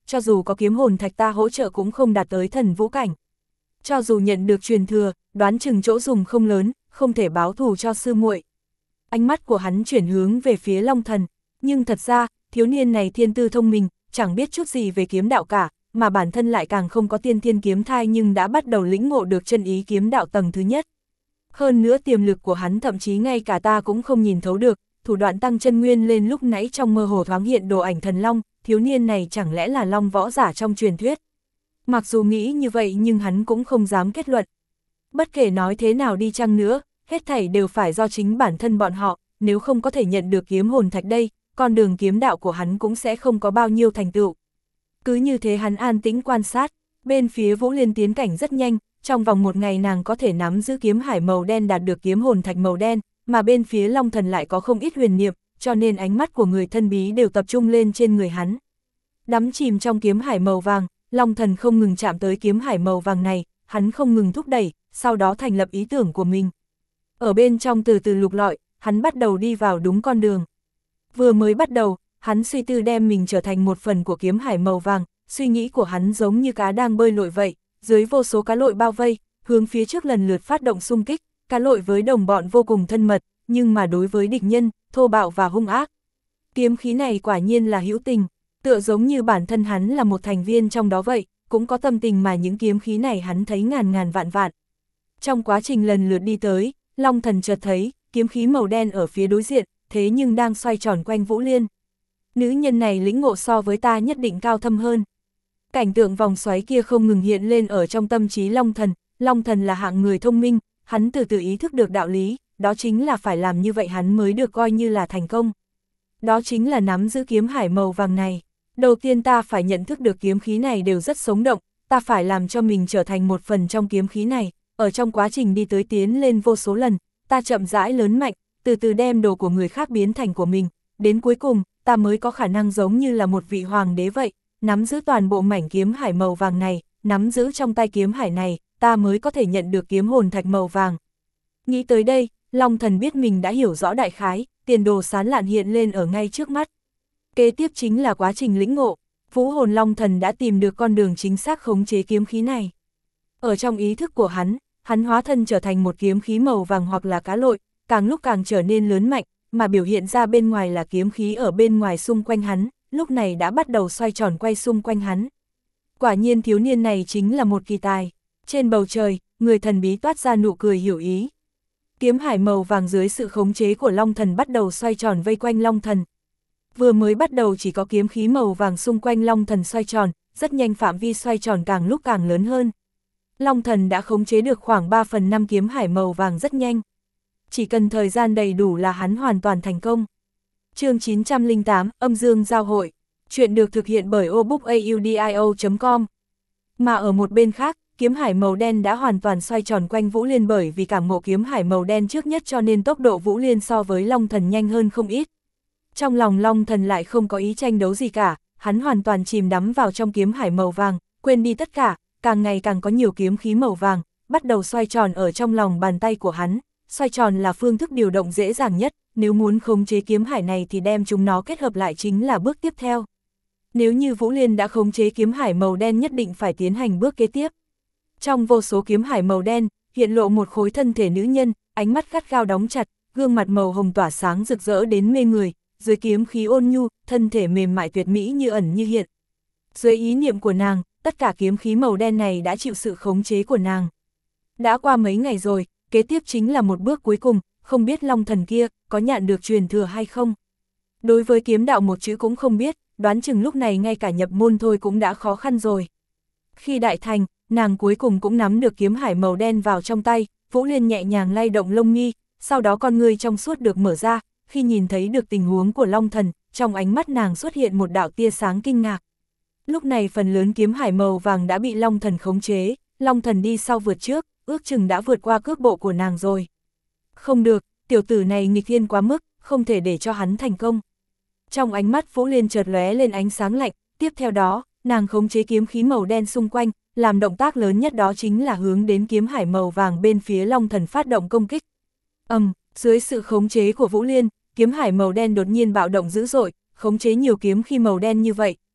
cho dù có kiếm hồn thạch ta hỗ trợ cũng không đạt tới thần vũ cảnh. Cho dù nhận được truyền thừa, đoán chừng chỗ dùng không lớn, không thể báo thù cho sư muội. Ánh mắt của hắn chuyển hướng về phía Long Thần, nhưng thật ra, thiếu niên này thiên tư thông minh, chẳng biết chút gì về kiếm đạo cả, mà bản thân lại càng không có tiên thiên kiếm thai nhưng đã bắt đầu lĩnh ngộ được chân ý kiếm đạo tầng thứ nhất. Hơn nữa tiềm lực của hắn thậm chí ngay cả ta cũng không nhìn thấu được, thủ đoạn tăng chân nguyên lên lúc nãy trong mơ hồ thoáng hiện đồ ảnh thần long, thiếu niên này chẳng lẽ là long võ giả trong truyền thuyết. Mặc dù nghĩ như vậy nhưng hắn cũng không dám kết luận. Bất kể nói thế nào đi chăng nữa, hết thảy đều phải do chính bản thân bọn họ, nếu không có thể nhận được kiếm hồn thạch đây, con đường kiếm đạo của hắn cũng sẽ không có bao nhiêu thành tựu. Cứ như thế hắn an tĩnh quan sát, bên phía Vũ Liên tiến cảnh rất nhanh, trong vòng một ngày nàng có thể nắm giữ kiếm hải màu đen đạt được kiếm hồn thạch màu đen, mà bên phía Long Thần lại có không ít huyền niệm, cho nên ánh mắt của người thân bí đều tập trung lên trên người hắn. Đắm chìm trong kiếm hải màu vàng, Long Thần không ngừng chạm tới kiếm hải màu vàng này, hắn không ngừng thúc đẩy, sau đó thành lập ý tưởng của mình. Ở bên trong từ từ lục lọi, hắn bắt đầu đi vào đúng con đường. Vừa mới bắt đầu, hắn suy tư đem mình trở thành một phần của kiếm hải màu vàng, suy nghĩ của hắn giống như cá đang bơi lội vậy, dưới vô số cá lội bao vây, hướng phía trước lần lượt phát động xung kích, cá lội với đồng bọn vô cùng thân mật, nhưng mà đối với địch nhân, thô bạo và hung ác. Kiếm khí này quả nhiên là hữu tình, tựa giống như bản thân hắn là một thành viên trong đó vậy, cũng có tâm tình mà những kiếm khí này hắn thấy ngàn ngàn vạn vạn. Trong quá trình lần lượt đi tới, Long Thần chợt thấy, kiếm khí màu đen ở phía đối diện, thế nhưng đang xoay tròn quanh Vũ Liên. Nữ nhân này lĩnh ngộ so với ta nhất định cao thâm hơn. Cảnh tượng vòng xoáy kia không ngừng hiện lên ở trong tâm trí Long Thần, Long Thần là hạng người thông minh, hắn từ từ ý thức được đạo lý, đó chính là phải làm như vậy hắn mới được coi như là thành công. Đó chính là nắm giữ kiếm hải màu vàng này. Đầu tiên ta phải nhận thức được kiếm khí này đều rất sống động, ta phải làm cho mình trở thành một phần trong kiếm khí này, ở trong quá trình đi tới tiến lên vô số lần, ta chậm rãi lớn mạnh, từ từ đem đồ của người khác biến thành của mình, đến cuối cùng, ta mới có khả năng giống như là một vị hoàng đế vậy, nắm giữ toàn bộ mảnh kiếm hải màu vàng này, nắm giữ trong tay kiếm hải này, ta mới có thể nhận được kiếm hồn thạch màu vàng. Nghĩ tới đây, Long Thần biết mình đã hiểu rõ đại khái, tiền đồ sáng lạn hiện lên ở ngay trước mắt. Kế tiếp chính là quá trình lĩnh ngộ, Vũ hồn Long Thần đã tìm được con đường chính xác khống chế kiếm khí này. Ở trong ý thức của hắn, hắn hóa thân trở thành một kiếm khí màu vàng hoặc là cá lội, càng lúc càng trở nên lớn mạnh, mà biểu hiện ra bên ngoài là kiếm khí ở bên ngoài xung quanh hắn, lúc này đã bắt đầu xoay tròn quay xung quanh hắn. Quả nhiên thiếu niên này chính là một kỳ tài. Trên bầu trời, người thần bí toát ra nụ cười hiểu ý. Kiếm hải màu vàng dưới sự khống chế của Long Thần bắt đầu xoay tròn vây quanh Long Thần. Vừa mới bắt đầu chỉ có kiếm khí màu vàng xung quanh Long Thần xoay tròn, rất nhanh phạm vi xoay tròn càng lúc càng lớn hơn. Long Thần đã khống chế được khoảng ba phần năm kiếm hải màu vàng rất nhanh. Chỉ cần thời gian đầy đủ là hắn hoàn toàn thành công. Chương chín trăm lẻ tám, Âm Dương Giao hội. Chuyện được thực hiện bởi obookaudio chấm com. Mà ở một bên khác, kiếm hải màu đen đã hoàn toàn xoay tròn quanh Vũ Liên, bởi vì cảm ngộ kiếm hải màu đen trước nhất cho nên tốc độ Vũ Liên so với Long Thần nhanh hơn không ít. Trong lòng Long Thần lại không có ý tranh đấu gì cả, hắn hoàn toàn chìm đắm vào trong kiếm hải màu vàng, quên đi tất cả, càng ngày càng có nhiều kiếm khí màu vàng, bắt đầu xoay tròn ở trong lòng bàn tay của hắn. Xoay tròn là phương thức điều động dễ dàng nhất, nếu muốn khống chế kiếm hải này thì đem chúng nó kết hợp lại chính là bước tiếp theo. Nếu như Vũ Liên đã khống chế kiếm hải màu đen nhất định phải tiến hành bước kế tiếp. Trong vô số kiếm hải màu đen, hiện lộ một khối thân thể nữ nhân, ánh mắt gắt gao đóng chặt, gương mặt màu hồng tỏa sáng rực rỡ đến mê người, dưới kiếm khí ôn nhu, thân thể mềm mại tuyệt mỹ như ẩn như hiện. Dưới ý niệm của nàng, tất cả kiếm khí màu đen này đã chịu sự khống chế của nàng. Đã qua mấy ngày rồi, kế tiếp chính là một bước cuối cùng, không biết Long Thần kia có nhận được truyền thừa hay không. Đối với kiếm đạo một chữ cũng không biết, đoán chừng lúc này ngay cả nhập môn thôi cũng đã khó khăn rồi. Khi đại thành, nàng cuối cùng cũng nắm được kiếm hải màu đen vào trong tay, Vũ Liên nhẹ nhàng lay động lông mi, sau đó con ngươi trong suốt được mở ra, khi nhìn thấy được tình huống của Long Thần, trong ánh mắt nàng xuất hiện một đạo tia sáng kinh ngạc. Lúc này phần lớn kiếm hải màu vàng đã bị Long Thần khống chế, Long Thần đi sau vượt trước, ước chừng đã vượt qua cước bộ của nàng rồi. Không được, tiểu tử này nghịch thiên quá mức, không thể để cho hắn thành công. Trong ánh mắt Vũ Liên chợt lóe lên ánh sáng lạnh, tiếp theo đó, nàng khống chế kiếm khí màu đen xung quanh, làm động tác lớn nhất đó chính là hướng đến kiếm hải màu vàng bên phía Long Thần phát động công kích. Ầm, um, dưới sự khống chế của Vũ Liên, kiếm hải màu đen đột nhiên bạo động dữ dội, khống chế nhiều kiếm khí màu đen như vậy,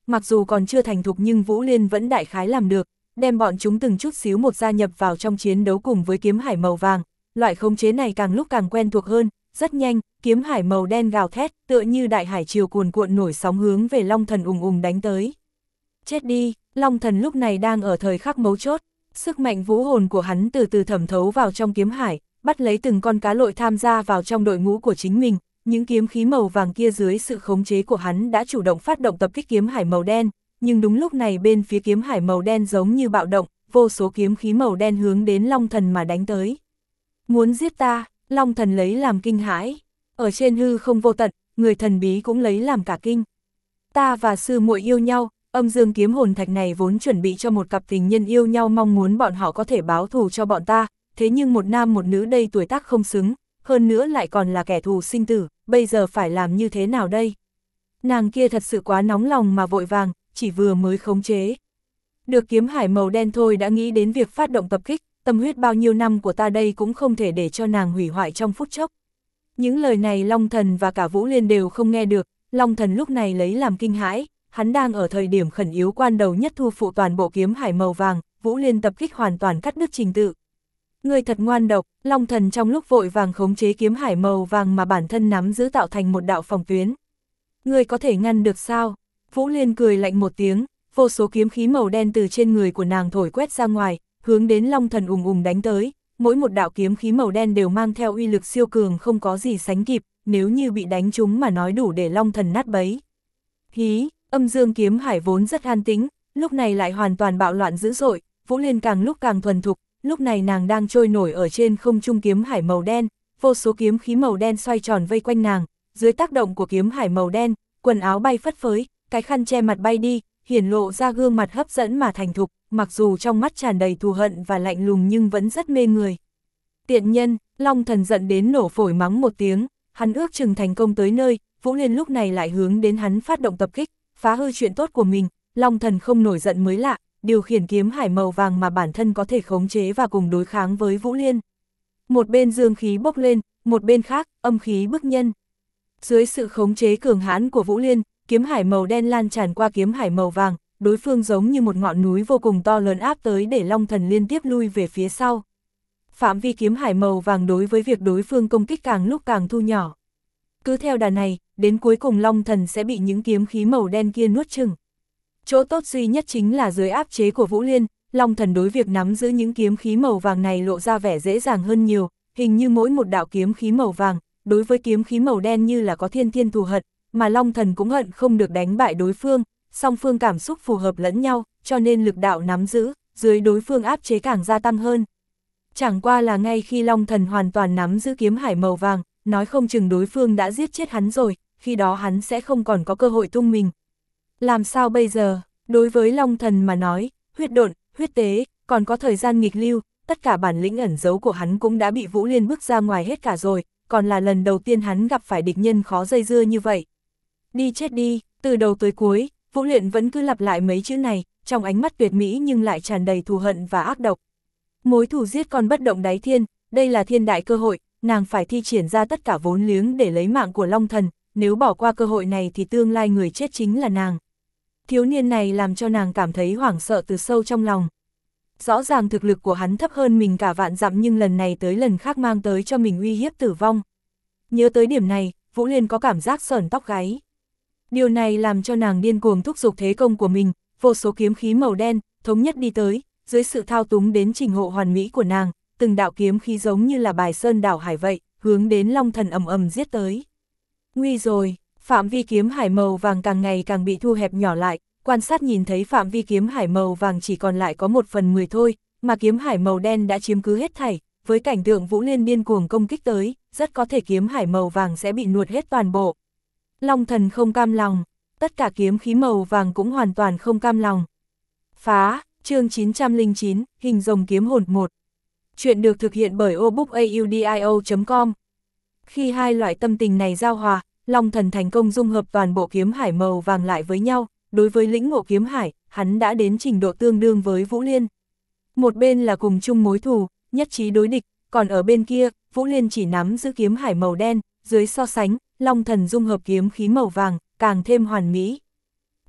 mặc dù còn chưa thành thục nhưng Vũ Liên vẫn đại khái làm được, đem bọn chúng từng chút xíu một gia nhập vào trong chiến đấu cùng với kiếm hải màu vàng. Loại khống chế này càng lúc càng quen thuộc hơn, rất nhanh, kiếm hải màu đen gào thét, tựa như đại hải triều cuồn cuộn nổi sóng hướng về Long Thần ùng ùng đánh tới. Chết đi, Long Thần lúc này đang ở thời khắc mấu chốt, sức mạnh vũ hồn của hắn từ từ thẩm thấu vào trong kiếm hải, bắt lấy từng con cá lội tham gia vào trong đội ngũ của chính mình, những kiếm khí màu vàng kia dưới sự khống chế của hắn đã chủ động phát động tập kích kiếm hải màu đen, nhưng đúng lúc này bên phía kiếm hải màu đen giống như bạo động, vô số kiếm khí màu đen hướng đến Long Thần mà đánh tới. Muốn giết ta, Long Thần lấy làm kinh hãi, ở trên hư không vô tận, người thần bí cũng lấy làm cả kinh. Ta và sư muội yêu nhau, âm dương kiếm hồn thạch này vốn chuẩn bị cho một cặp tình nhân yêu nhau mong muốn bọn họ có thể báo thù cho bọn ta, thế nhưng một nam một nữ đây tuổi tác không xứng, hơn nữa lại còn là kẻ thù sinh tử, bây giờ phải làm như thế nào đây? Nàng kia thật sự quá nóng lòng mà vội vàng, chỉ vừa mới khống chế. Được kiếm hải màu đen thôi đã nghĩ đến việc phát động tập kích, tâm huyết bao nhiêu năm của ta đây cũng không thể để cho nàng hủy hoại trong phút chốc. Những lời này Long Thần và cả Vũ Liên đều không nghe được, Long Thần lúc này lấy làm kinh hãi, hắn đang ở thời điểm khẩn yếu quan đầu nhất thu phụ toàn bộ kiếm hải màu vàng, Vũ Liên tập kích hoàn toàn cắt đứt trình tự. Người thật ngoan độc, Long Thần trong lúc vội vàng khống chế kiếm hải màu vàng mà bản thân nắm giữ tạo thành một đạo phòng tuyến. Người có thể ngăn được sao? Vũ Liên cười lạnh một tiếng, vô số kiếm khí màu đen từ trên người của nàng thổi quét ra ngoài, hướng đến Long Thần ùng ùng đánh tới, mỗi một đạo kiếm khí màu đen đều mang theo uy lực siêu cường không có gì sánh kịp, nếu như bị đánh trúng mà nói đủ để Long Thần nát bấy. Hí, âm dương kiếm hải vốn rất an tĩnh, lúc này lại hoàn toàn bạo loạn dữ dội, Vũ Liên càng lúc càng thuần thục, lúc này nàng đang trôi nổi ở trên không trung kiếm hải màu đen, vô số kiếm khí màu đen xoay tròn vây quanh nàng, dưới tác động của kiếm hải màu đen, quần áo bay phất phới, cái khăn che mặt bay đi, hiển lộ ra gương mặt hấp dẫn mà thành thục, mặc dù trong mắt tràn đầy thù hận và lạnh lùng nhưng vẫn rất mê người. Tiện nhân, Long Thần giận đến nổ phổi mắng một tiếng, hắn ước chừng thành công tới nơi, Vũ Liên lúc này lại hướng đến hắn phát động tập kích, phá hư chuyện tốt của mình, Long Thần không nổi giận mới lạ, điều khiển kiếm hải màu vàng mà bản thân có thể khống chế và cùng đối kháng với Vũ Liên. Một bên dương khí bốc lên, một bên khác, âm khí bức nhân. Dưới sự khống chế cường hãn của Vũ Liên, kiếm hải màu đen lan tràn qua kiếm hải màu vàng, đối phương giống như một ngọn núi vô cùng to lớn áp tới để Long Thần liên tiếp lui về phía sau. Phạm vi kiếm hải màu vàng đối với việc đối phương công kích càng lúc càng thu nhỏ. Cứ theo đà này, đến cuối cùng Long Thần sẽ bị những kiếm khí màu đen kia nuốt chửng. Chỗ tốt duy nhất chính là dưới áp chế của Vũ Liên, Long Thần đối việc nắm giữ những kiếm khí màu vàng này lộ ra vẻ dễ dàng hơn nhiều, hình như mỗi một đạo kiếm khí màu vàng, đối với kiếm khí màu đen như là có thiên thiên thù hận, mà Long Thần cũng hận không được đánh bại đối phương, song phương cảm xúc phù hợp lẫn nhau, cho nên lực đạo nắm giữ, dưới đối phương áp chế càng gia tăng hơn. Chẳng qua là ngay khi Long Thần hoàn toàn nắm giữ kiếm hải màu vàng, nói không chừng đối phương đã giết chết hắn rồi, khi đó hắn sẽ không còn có cơ hội tung mình. Làm sao bây giờ? Đối với Long Thần mà nói, huyết độn, huyết tế, còn có thời gian nghịch lưu, tất cả bản lĩnh ẩn giấu của hắn cũng đã bị Vũ Liên bước ra ngoài hết cả rồi, còn là lần đầu tiên hắn gặp phải địch nhân khó dây dưa như vậy. Đi chết đi, từ đầu tới cuối, Vũ Liên vẫn cứ lặp lại mấy chữ này, trong ánh mắt tuyệt mỹ nhưng lại tràn đầy thù hận và ác độc. Mối thù giết con bất động đáy thiên, đây là thiên đại cơ hội, nàng phải thi triển ra tất cả vốn liếng để lấy mạng của Long Thần, nếu bỏ qua cơ hội này thì tương lai người chết chính là nàng. Thiếu niên này làm cho nàng cảm thấy hoảng sợ từ sâu trong lòng. Rõ ràng thực lực của hắn thấp hơn mình cả vạn dặm nhưng lần này tới lần khác mang tới cho mình uy hiếp tử vong. Nhớ tới điểm này, Vũ Liên có cảm giác sởn tóc gáy. Điều này làm cho nàng điên cuồng thúc giục thế công của mình, vô số kiếm khí màu đen, thống nhất đi tới, dưới sự thao túng đến trình hộ hoàn mỹ của nàng, từng đạo kiếm khí giống như là bài sơn đảo hải vậy, hướng đến Long Thần ầm ầm giết tới. Nguy rồi, phạm vi kiếm hải màu vàng càng ngày càng bị thu hẹp nhỏ lại, quan sát nhìn thấy phạm vi kiếm hải màu vàng chỉ còn lại có một phần mười thôi, mà kiếm hải màu đen đã chiếm cứ hết thảy, với cảnh tượng Vũ Liên điên cuồng công kích tới, rất có thể kiếm hải màu vàng sẽ bị nuốt hết toàn bộ. Long Thần không cam lòng, tất cả kiếm khí màu vàng cũng hoàn toàn không cam lòng. Phá, chương chín trăm lẻ chín, hình rồng kiếm hồn một. Chuyện được thực hiện bởi obookaudio chấm com. Khi hai loại tâm tình này giao hòa, Long Thần thành công dung hợp toàn bộ kiếm hải màu vàng lại với nhau, đối với lĩnh ngộ kiếm hải, hắn đã đến trình độ tương đương với Vũ Liên. Một bên là cùng chung mối thù, nhất trí đối địch, còn ở bên kia, Vũ Liên chỉ nắm giữ kiếm hải màu đen, dưới so sánh, Long Thần dung hợp kiếm khí màu vàng, càng thêm hoàn mỹ.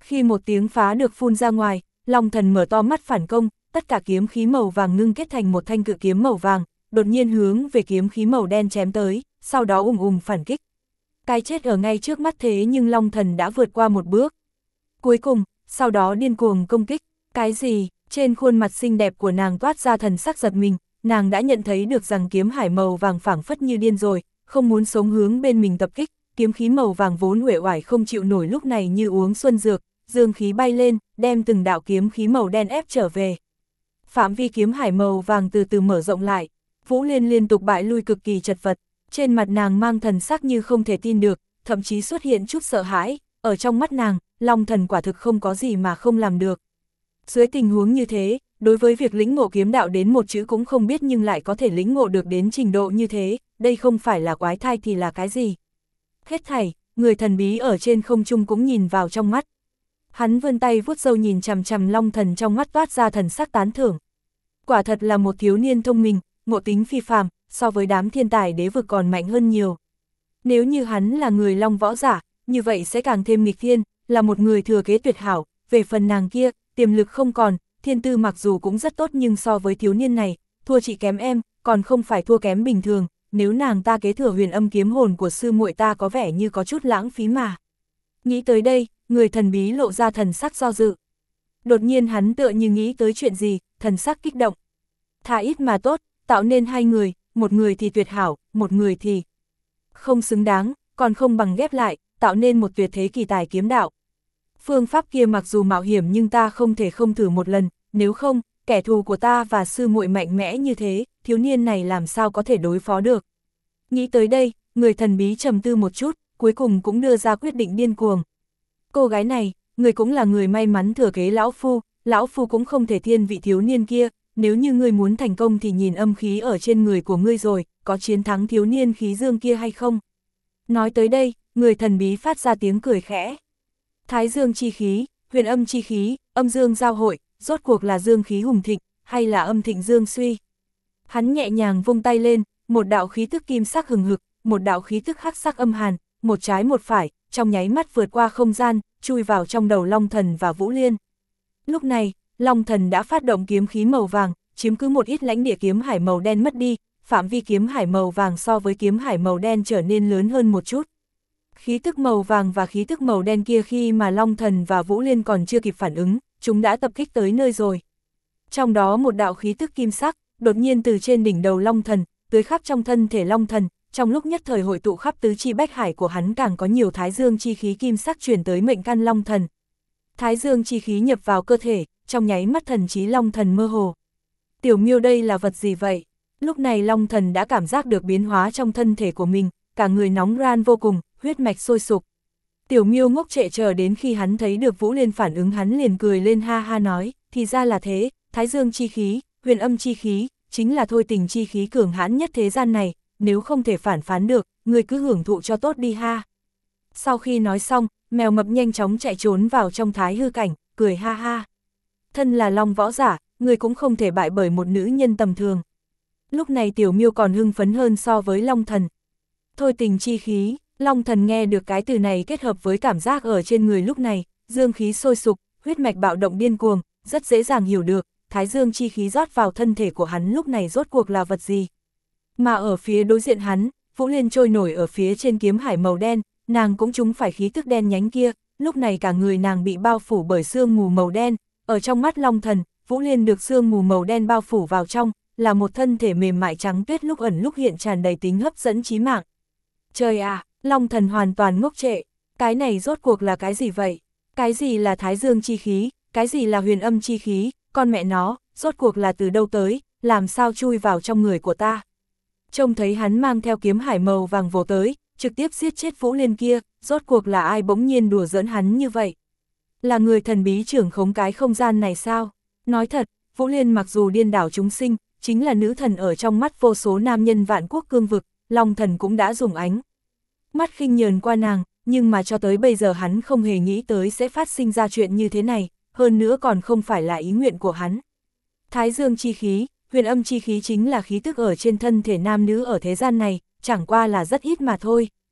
Khi một tiếng phá được phun ra ngoài, Long Thần mở to mắt phản công, tất cả kiếm khí màu vàng ngưng kết thành một thanh cự kiếm màu vàng, đột nhiên hướng về kiếm khí màu đen chém tới, sau đó ùm ùm phản kích. Cái chết ở ngay trước mắt thế nhưng Long Thần đã vượt qua một bước. Cuối cùng, sau đó điên cuồng công kích. Cái gì? Trên khuôn mặt xinh đẹp của nàng toát ra thần sắc giật mình, nàng đã nhận thấy được rằng kiếm hải màu vàng phảng phất như điên rồi, không muốn sống hướng bên mình tập kích, kiếm khí màu vàng vốn uể oải không chịu nổi lúc này như uống xuân dược, dương khí bay lên, đem từng đạo kiếm khí màu đen ép trở về. Phạm vi kiếm hải màu vàng từ từ mở rộng lại, Vũ Liên liên tục bại lui cực kỳ chật vật, trên mặt nàng mang thần sắc như không thể tin được, thậm chí xuất hiện chút sợ hãi, ở trong mắt nàng, Long Thần quả thực không có gì mà không làm được. Dưới tình huống như thế, đối với việc lĩnh ngộ kiếm đạo đến một chữ cũng không biết nhưng lại có thể lĩnh ngộ được đến trình độ như thế, đây không phải là quái thai thì là cái gì. Hết thảy, người thần bí ở trên không trung cũng nhìn vào trong mắt. Hắn vươn tay vuốt râu nhìn chằm chằm Long Thần, trong mắt toát ra thần sắc tán thưởng. Quả thật là một thiếu niên thông minh, ngộ tính phi phàm, so với đám thiên tài đế vực còn mạnh hơn nhiều. Nếu như hắn là người Long võ giả, như vậy sẽ càng thêm nghịch thiên, là một người thừa kế tuyệt hảo. Về phần nàng kia, tiềm lực không còn, thiên tư mặc dù cũng rất tốt nhưng so với thiếu niên này, thua chị kém em, còn không phải thua kém bình thường. Nếu nàng ta kế thừa huyền âm kiếm hồn của sư muội ta có vẻ như có chút lãng phí mà. Nghĩ tới đây, người thần bí lộ ra thần sắc do dự. Đột nhiên hắn tựa như nghĩ tới chuyện gì, thần sắc kích động. Thà ít mà tốt, tạo nên hai người, một người thì tuyệt hảo, một người thì không xứng đáng, còn không bằng ghép lại, tạo nên một tuyệt thế kỳ tài kiếm đạo. Phương pháp kia mặc dù mạo hiểm nhưng ta không thể không thử một lần, nếu không, kẻ thù của ta và sư muội mạnh mẽ như thế, thiếu niên này làm sao có thể đối phó được. Nghĩ tới đây, người thần bí trầm tư một chút, cuối cùng cũng đưa ra quyết định điên cuồng. Cô gái này, người cũng là người may mắn thừa kế lão phu, lão phu cũng không thể thiên vị thiếu niên kia, nếu như ngươi muốn thành công thì nhìn âm khí ở trên người của ngươi rồi, có chiến thắng thiếu niên khí dương kia hay không? Nói tới đây, người thần bí phát ra tiếng cười khẽ. Thái dương chi khí, huyền âm chi khí, âm dương giao hội, rốt cuộc là dương khí hùng thịnh, hay là âm thịnh dương suy? Hắn nhẹ nhàng vung tay lên, một đạo khí tức kim sắc hừng hực, một đạo khí tức hắc sắc âm hàn, một trái một phải, trong nháy mắt vượt qua không gian, chui vào trong đầu Long Thần và Vũ Liên. Lúc này, Long Thần đã phát động kiếm khí màu vàng, chiếm cứ một ít lãnh địa kiếm hải màu đen mất đi, phạm vi kiếm hải màu vàng so với kiếm hải màu đen trở nên lớn hơn một chút. Khí tức màu vàng và khí tức màu đen kia khi mà Long Thần và Vũ Liên còn chưa kịp phản ứng, chúng đã tập kích tới nơi rồi. Trong đó một đạo khí tức kim sắc, đột nhiên từ trên đỉnh đầu Long Thần, tưới khắp trong thân thể Long Thần, trong lúc nhất thời hội tụ khắp tứ chi bách hải của hắn càng có nhiều thái dương chi khí kim sắc truyền tới mệnh căn Long Thần. Thái dương chi khí nhập vào cơ thể, trong nháy mắt thần trí Long Thần mơ hồ. Tiểu miêu đây là vật gì vậy? Lúc này Long Thần đã cảm giác được biến hóa trong thân thể của mình, cả người nóng ran vô cùng, huyết mạch sôi sục. Tiểu miêu ngốc trệ chờ đến khi hắn thấy được Vũ Liên phản ứng hắn liền cười lên ha ha nói, thì ra là thế, thái dương chi khí, huyền âm chi khí, chính là thôi tình chi khí cường hãn nhất thế gian này, nếu không thể phản phán được, người cứ hưởng thụ cho tốt đi ha. Sau khi nói xong, mèo mập nhanh chóng chạy trốn vào trong thái hư cảnh, cười ha ha. Thân là Long võ giả, người cũng không thể bại bởi một nữ nhân tầm thường. Lúc này tiểu miêu còn hưng phấn hơn so với Long Thần. Thôi tình chi khí, Long Thần nghe được cái từ này kết hợp với cảm giác ở trên người lúc này, dương khí sôi sục, huyết mạch bạo động điên cuồng, rất dễ dàng hiểu được, thái dương chi khí rót vào thân thể của hắn lúc này rốt cuộc là vật gì. Mà ở phía đối diện hắn, Vũ Liên trôi nổi ở phía trên kiếm hải màu đen, nàng cũng trúng phải khí tức đen nhánh kia, lúc này cả người nàng bị bao phủ bởi sương mù màu đen, ở trong mắt Long Thần, Vũ Liên được sương mù màu đen bao phủ vào trong, là một thân thể mềm mại trắng tuyết lúc ẩn lúc hiện tràn đầy tính hấp dẫn chí mạng. Trời à, Long Thần hoàn toàn ngốc trệ, cái này rốt cuộc là cái gì vậy? Cái gì là thái dương chi khí, cái gì là huyền âm chi khí, con mẹ nó, rốt cuộc là từ đâu tới, làm sao chui vào trong người của ta? Trông thấy hắn mang theo kiếm hải màu vàng vồ tới, trực tiếp giết chết Vũ Liên kia, rốt cuộc là ai bỗng nhiên đùa giỡn hắn như vậy? Là người thần bí trưởng khống cái không gian này sao? Nói thật, Vũ Liên mặc dù điên đảo chúng sinh, chính là nữ thần ở trong mắt vô số nam nhân vạn quốc cương vực, Long Thần cũng đã dùng ánh mắt khinh nhờn qua nàng, nhưng mà cho tới bây giờ hắn không hề nghĩ tới sẽ phát sinh ra chuyện như thế này, hơn nữa còn không phải là ý nguyện của hắn. Thái dương chi khí, huyền âm chi khí chính là khí tức ở trên thân thể nam nữ ở thế gian này, chẳng qua là rất ít mà thôi.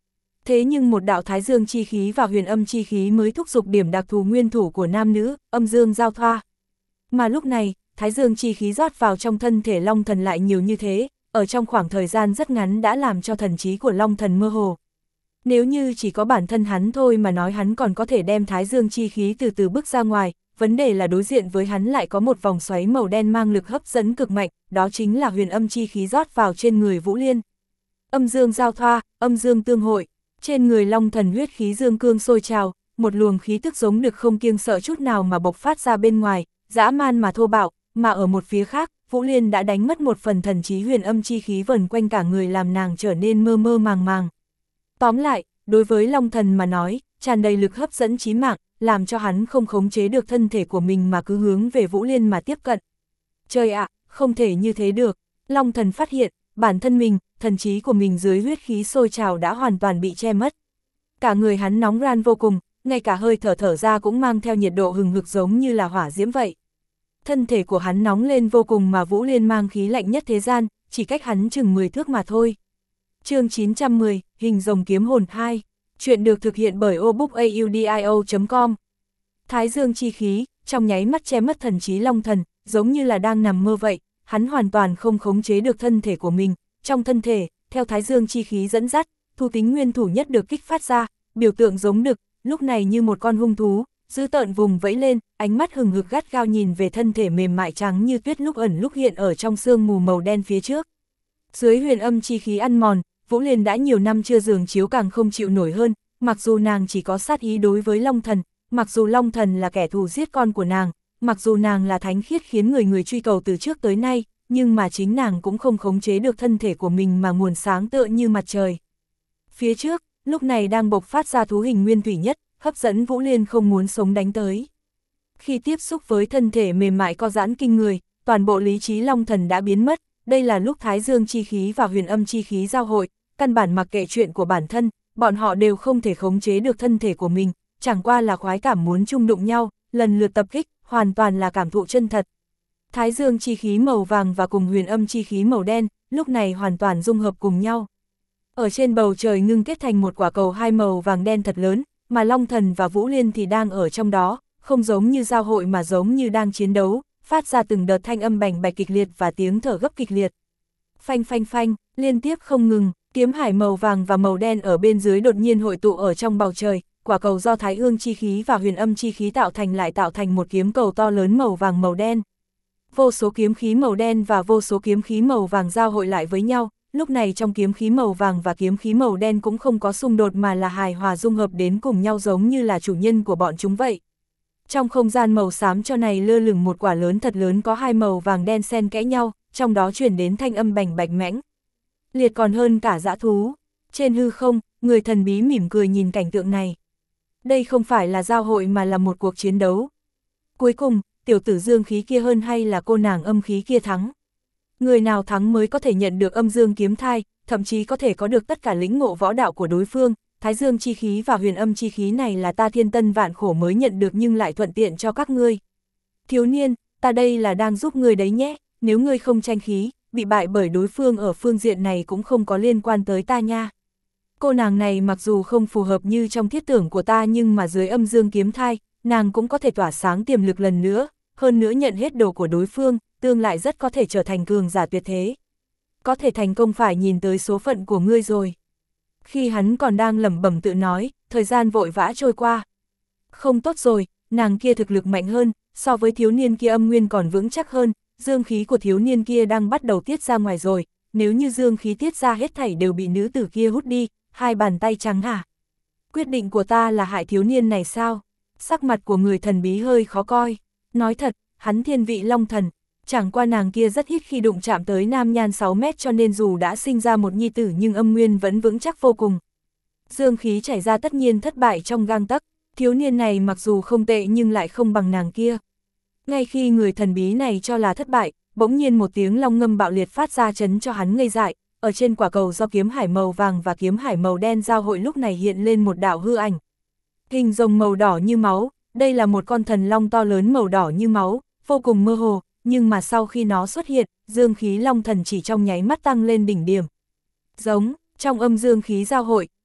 Thế nhưng một đạo thái dương chi khí và huyền âm chi khí mới thúc giục điểm đặc thù nguyên thủ của nam nữ, âm dương giao thoa. Mà lúc này, thái dương chi khí rót vào trong thân thể Long Thần lại nhiều như thế, ở trong khoảng thời gian rất ngắn đã làm cho thần trí của Long Thần mơ hồ. Nếu như chỉ có bản thân hắn thôi mà nói hắn còn có thể đem thái dương chi khí từ từ bước ra ngoài, vấn đề là đối diện với hắn lại có một vòng xoáy màu đen mang lực hấp dẫn cực mạnh, đó chính là huyền âm chi khí rót vào trên người Vũ Liên. Âm dương giao thoa, âm dương tương hội, trên người Long Thần huyết khí dương cương sôi trào, một luồng khí tức giống được không kiêng sợ chút nào mà bộc phát ra bên ngoài, dã man mà thô bạo, mà ở một phía khác, Vũ Liên đã đánh mất một phần thần trí huyền âm chi khí vần quanh cả người làm nàng trở nên mơ mơ màng màng. Tóm lại, đối với Long Thần mà nói, tràn đầy lực hấp dẫn chí mạng, làm cho hắn không khống chế được thân thể của mình mà cứ hướng về Vũ Liên mà tiếp cận. Trời ạ, không thể như thế được, Long Thần phát hiện, bản thân mình, thần trí của mình dưới huyết khí sôi trào đã hoàn toàn bị che mất. Cả người hắn nóng ran vô cùng, ngay cả hơi thở thở ra cũng mang theo nhiệt độ hừng hực giống như là hỏa diễm vậy. Thân thể của hắn nóng lên vô cùng mà Vũ Liên mang khí lạnh nhất thế gian, chỉ cách hắn chừng mười thước mà thôi. Chương chín trăm mười, Hình rồng kiếm hồn hai. Chuyện được thực hiện bởi obookaudio chấm com. Thái dương chi khí, trong nháy mắt che mất thần trí Long Thần, giống như là đang nằm mơ vậy, hắn hoàn toàn không khống chế được thân thể của mình. Trong thân thể, theo thái dương chi khí dẫn dắt, thu tính nguyên thủ nhất được kích phát ra, biểu tượng giống đực, lúc này như một con hung thú, dữ tợn vùng vẫy lên, ánh mắt hừng hực gắt gao nhìn về thân thể mềm mại trắng như tuyết lúc ẩn lúc hiện ở trong sương mù màu đen phía trước. Dưới huyền âm chi khí ăn mòn, Vũ Liên đã nhiều năm chưa giường chiếu càng không chịu nổi hơn, mặc dù nàng chỉ có sát ý đối với Long Thần, mặc dù Long Thần là kẻ thù giết con của nàng, mặc dù nàng là thánh khiết khiến người người truy cầu từ trước tới nay, nhưng mà chính nàng cũng không khống chế được thân thể của mình mà nguồn sáng tựa như mặt trời. Phía trước, lúc này đang bộc phát ra thú hình nguyên thủy nhất, hấp dẫn Vũ Liên không muốn sống đánh tới. Khi tiếp xúc với thân thể mềm mại co giãn kinh người, toàn bộ lý trí Long Thần đã biến mất, đây là lúc thái dương chi khí và huyền âm chi khí giao hội, căn bản mặc kệ chuyện của bản thân, bọn họ đều không thể khống chế được thân thể của mình, chẳng qua là khoái cảm muốn chung đụng nhau, lần lượt tập kích, hoàn toàn là cảm thụ chân thật. Thái dương chi khí màu vàng và cùng huyền âm chi khí màu đen, lúc này hoàn toàn dung hợp cùng nhau. Ở trên bầu trời ngưng kết thành một quả cầu hai màu vàng đen thật lớn, mà Long Thần và Vũ Liên thì đang ở trong đó, không giống như giao hội mà giống như đang chiến đấu, phát ra từng đợt thanh âm bành bạch kịch liệt và tiếng thở gấp kịch liệt. Phanh phanh phanh, liên tiếp không ngừng, kiếm hải màu vàng và màu đen ở bên dưới đột nhiên hội tụ ở trong bầu trời, quả cầu do thái hương chi khí và huyền âm chi khí tạo thành lại tạo thành một kiếm cầu to lớn màu vàng màu đen. Vô số kiếm khí màu đen và vô số kiếm khí màu vàng giao hội lại với nhau, lúc này trong kiếm khí màu vàng và kiếm khí màu đen cũng không có xung đột mà là hài hòa dung hợp đến cùng nhau giống như là chủ nhân của bọn chúng vậy. Trong không gian màu xám cho này lơ lửng một quả lớn thật lớn có hai màu vàng đen xen kẽ nhau, trong đó truyền đến thanh âm bành bạch mãnh liệt còn hơn cả dã thú. Trên hư không, người thần bí mỉm cười nhìn cảnh tượng này. Đây không phải là giao hội mà là một cuộc chiến đấu. Cuối cùng, tiểu tử dương khí kia hơn hay là cô nàng âm khí kia thắng? Người nào thắng mới có thể nhận được âm dương kiếm thai, thậm chí có thể có được tất cả lĩnh ngộ võ đạo của đối phương. Thái dương chi khí và huyền âm chi khí này là ta thiên tân vạn khổ mới nhận được nhưng lại thuận tiện cho các ngươi. Thiếu niên, ta đây là đang giúp ngươi đấy nhé, nếu ngươi không tranh khí, bị bại bởi đối phương ở phương diện này cũng không có liên quan tới ta nha. Cô nàng này mặc dù không phù hợp như trong thiết tưởng của ta nhưng mà dưới âm dương kiếm thai, nàng cũng có thể tỏa sáng tiềm lực lần nữa, hơn nữa nhận hết đồ của đối phương, tương lại rất có thể trở thành cường giả tuyệt thế. Có thể thành công phải nhìn tới số phận của ngươi rồi. Khi hắn còn đang lẩm bẩm tự nói, thời gian vội vã trôi qua. Không tốt rồi, nàng kia thực lực mạnh hơn, so với thiếu niên kia âm nguyên còn vững chắc hơn, dương khí của thiếu niên kia đang bắt đầu tiết ra ngoài rồi, nếu như dương khí tiết ra hết thảy đều bị nữ tử kia hút đi, hai bàn tay trắng hả? Quyết định của ta là hại thiếu niên này sao? Sắc mặt của người thần bí hơi khó coi. Nói thật, hắn thiên vị long thần, chẳng qua nàng kia rất ít khi đụng chạm tới nam nhan sáu mét cho nên dù đã sinh ra một nhi tử nhưng âm nguyên vẫn vững chắc vô cùng. Dương khí chảy ra tất nhiên thất bại trong gang tấc, thiếu niên này mặc dù không tệ nhưng lại không bằng nàng kia. Ngay khi người thần bí này cho là thất bại, bỗng nhiên một tiếng long ngâm bạo liệt phát ra chấn cho hắn ngây dại, ở trên quả cầu do kiếm hải màu vàng và kiếm hải màu đen giao hội lúc này hiện lên một đạo hư ảnh. Hình rồng màu đỏ như máu, đây là một con thần long to lớn màu đỏ như máu, vô cùng mơ hồ, nhưng mà sau khi nó xuất hiện, dương khí long thần chỉ trong nháy mắt tăng lên đỉnh điểm. Giống, trong âm dương khí giao hội,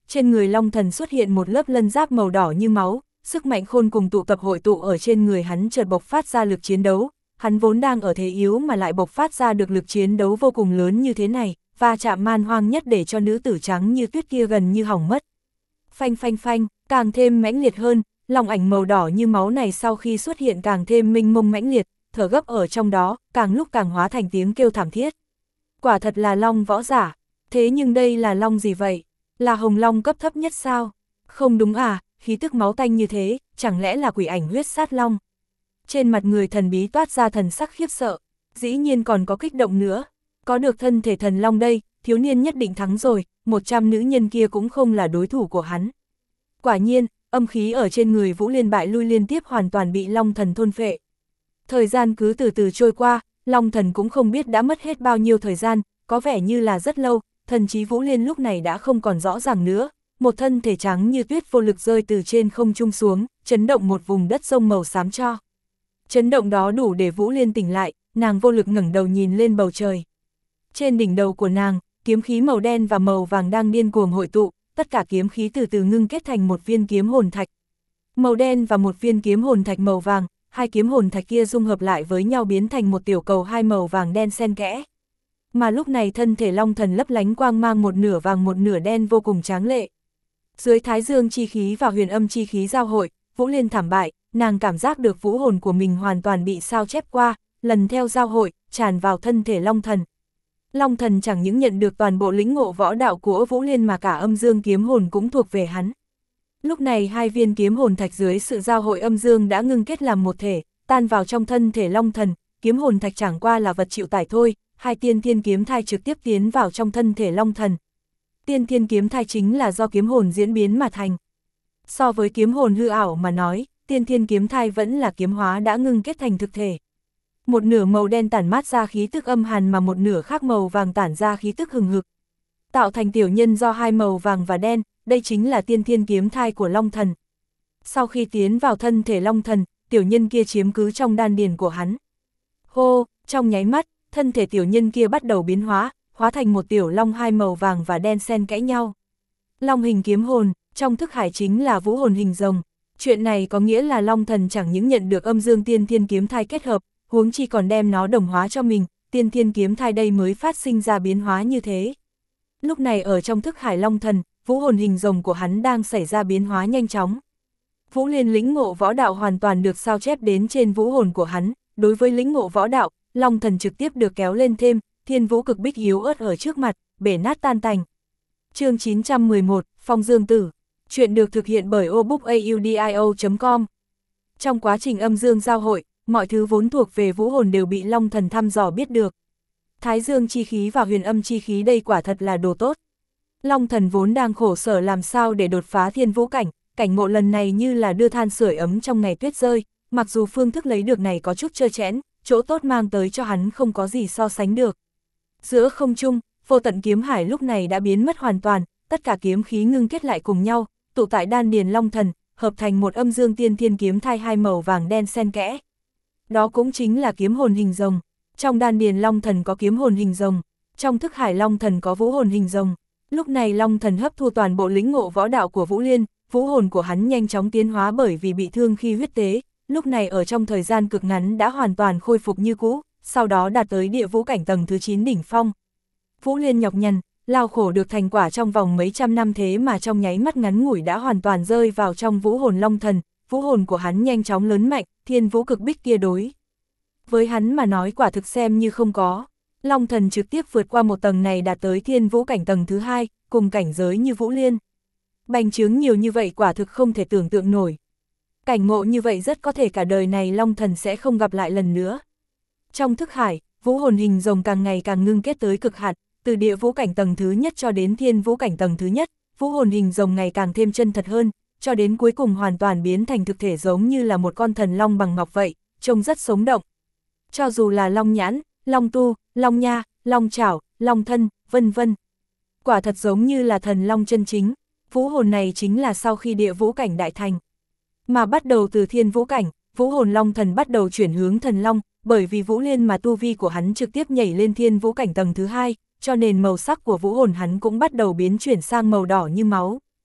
trên người Long Thần xuất hiện một lớp lân giáp màu đỏ như máu, sức mạnh khôn cùng tụ tập hội tụ ở trên người hắn chợt bộc phát ra lực chiến đấu, hắn vốn đang ở thế yếu mà lại bộc phát ra được lực chiến đấu vô cùng lớn như thế này, va chạm man hoang nhất để cho nữ tử trắng như tuyết kia gần như hỏng mất. Phanh phanh phanh, càng thêm mãnh liệt hơn, long ảnh màu đỏ như máu này sau khi xuất hiện càng thêm minh mông mãnh liệt, thở gấp ở trong đó, càng lúc càng hóa thành tiếng kêu thảm thiết. Quả thật là long võ giả, thế nhưng đây là long gì vậy? Là hồng long cấp thấp nhất sao? Không đúng à, khí tức máu tanh như thế, chẳng lẽ là quỷ ảnh huyết sát long? Trên mặt người thần bí toát ra thần sắc khiếp sợ, dĩ nhiên còn có kích động nữa. Có được thân thể thần long đây, thiếu niên nhất định thắng rồi, một trăm nữ nhân kia cũng không là đối thủ của hắn. Quả nhiên, âm khí ở trên người Vũ Liên bại lui liên tiếp hoàn toàn bị Long Thần thôn phệ. Thời gian cứ từ từ trôi qua, Long Thần cũng không biết đã mất hết bao nhiêu thời gian, có vẻ như là rất lâu, thần trí Vũ Liên lúc này đã không còn rõ ràng nữa, một thân thể trắng như tuyết vô lực rơi từ trên không trung xuống, chấn động một vùng đất sông màu xám cho. Chấn động đó đủ để Vũ Liên tỉnh lại, nàng vô lực ngẩng đầu nhìn lên bầu trời. Trên đỉnh đầu của nàng, kiếm khí màu đen và màu vàng đang điên cuồng hội tụ, tất cả kiếm khí từ từ ngưng kết thành một viên kiếm hồn thạch. Màu đen và một viên kiếm hồn thạch màu vàng, hai kiếm hồn thạch kia dung hợp lại với nhau biến thành một tiểu cầu hai màu vàng đen xen kẽ. Mà lúc này thân thể Long Thần lấp lánh quang mang một nửa vàng một nửa đen vô cùng tráng lệ. Dưới thái dương chi khí và huyền âm chi khí giao hội, Vũ Liên thảm bại, nàng cảm giác được vũ hồn của mình hoàn toàn bị sao chép qua, lần theo giao hội, tràn vào thân thể Long Thần. Long Thần chẳng những nhận được toàn bộ lĩnh ngộ võ đạo của Vũ Liên mà cả âm dương kiếm hồn cũng thuộc về hắn. Lúc này hai viên kiếm hồn thạch dưới sự giao hội âm dương đã ngưng kết làm một thể, tan vào trong thân thể Long Thần, kiếm hồn thạch chẳng qua là vật chịu tải thôi, hai tiên thiên kiếm thai trực tiếp tiến vào trong thân thể Long Thần. Tiên thiên kiếm thai chính là do kiếm hồn diễn biến mà thành. So với kiếm hồn hư ảo mà nói, tiên thiên kiếm thai vẫn là kiếm hóa đã ngưng kết thành thực thể. Một nửa màu đen tản mát ra khí tức âm hàn mà một nửa khác màu vàng tản ra khí tức hừng hực. Tạo thành tiểu nhân do hai màu vàng và đen, đây chính là tiên thiên kiếm thai của Long Thần. Sau khi tiến vào thân thể Long Thần, tiểu nhân kia chiếm cứ trong đan điền của hắn. Hô, trong nháy mắt, thân thể tiểu nhân kia bắt đầu biến hóa, hóa thành một tiểu long hai màu vàng và đen xen kẽ nhau. Long hình kiếm hồn, trong thức hải chính là vũ hồn hình rồng. Chuyện này có nghĩa là Long Thần chẳng những nhận được âm dương tiên thiên kiếm thai kết hợp, huống chi còn đem nó đồng hóa cho mình, tiên thiên kiếm thai đây mới phát sinh ra biến hóa như thế. Lúc này ở trong thức hải Long Thần, vũ hồn hình rồng của hắn đang xảy ra biến hóa nhanh chóng. Vũ Liên lĩnh ngộ võ đạo hoàn toàn được sao chép đến trên vũ hồn của hắn, đối với lĩnh ngộ võ đạo, Long Thần trực tiếp được kéo lên thêm, thiên vũ cực bích yếu ớt ở trước mặt, bể nát tan tành. Chương chín trăm mười một, Phong Dương Tử. Chuyện được thực hiện bởi obookaudio chấm com. Trong quá trình âm dương giao hội, mọi thứ vốn thuộc về vũ hồn đều bị Long Thần thăm dò biết được. Thái dương chi khí và huyền âm chi khí đây quả thật là đồ tốt. Long Thần vốn đang khổ sở làm sao để đột phá thiên vũ cảnh, cảnh ngộ lần này như là đưa than sưởi ấm trong ngày tuyết rơi, mặc dù phương thức lấy được này có chút trơ trẽn, chỗ tốt mang tới cho hắn không có gì so sánh được. Giữa không trung, vô tận kiếm hải lúc này đã biến mất hoàn toàn, tất cả kiếm khí ngưng kết lại cùng nhau, tụ tại đan điền Long Thần, hợp thành một âm dương tiên thiên kiếm thai hai màu vàng đen xen kẽ. Đó cũng chính là kiếm hồn hình rồng. Trong đan điền Long Thần có kiếm hồn hình rồng, trong thức hải Long Thần có vũ hồn hình rồng. Lúc này Long Thần hấp thu toàn bộ lĩnh ngộ võ đạo của Vũ Liên, vũ hồn của hắn nhanh chóng tiến hóa bởi vì bị thương khi huyết tế, lúc này ở trong thời gian cực ngắn đã hoàn toàn khôi phục như cũ, sau đó đạt tới địa vũ cảnh tầng thứ chín đỉnh phong. Vũ Liên nhọc nhằn, lao khổ được thành quả trong vòng mấy trăm năm thế mà trong nháy mắt ngắn ngủi đã hoàn toàn rơi vào trong vũ hồn Long Thần, vũ hồn của hắn nhanh chóng lớn mạnh, thiên vũ cực bích kia đối với hắn mà nói quả thực xem như không có. Long Thần trực tiếp vượt qua một tầng này đạt tới thiên vũ cảnh tầng thứ hai, cùng cảnh giới như Vũ Liên. Bành trướng nhiều như vậy quả thực không thể tưởng tượng nổi. Cảnh ngộ như vậy rất có thể cả đời này Long Thần sẽ không gặp lại lần nữa. Trong thức hải, vũ hồn hình rồng càng ngày càng ngưng kết tới cực hạn, từ địa vũ cảnh tầng thứ nhất cho đến thiên vũ cảnh tầng thứ nhất, vũ hồn hình rồng ngày càng thêm chân thật hơn, cho đến cuối cùng hoàn toàn biến thành thực thể giống như là một con thần long bằng ngọc vậy, trông rất sống động. Cho dù là long nhãn, long tu, long nha, long chảo, long thân, vân vân. Quả thật giống như là thần long chân chính, vũ hồn này chính là sau khi địa vũ cảnh đại thành. Mà bắt đầu từ thiên vũ cảnh, vũ hồn Long Thần bắt đầu chuyển hướng thần long, bởi vì Vũ Liên mà tu vi của hắn trực tiếp nhảy lên thiên vũ cảnh tầng thứ hai, cho nên màu sắc của vũ hồn hắn cũng bắt đầu biến chuyển sang màu đỏ như máu.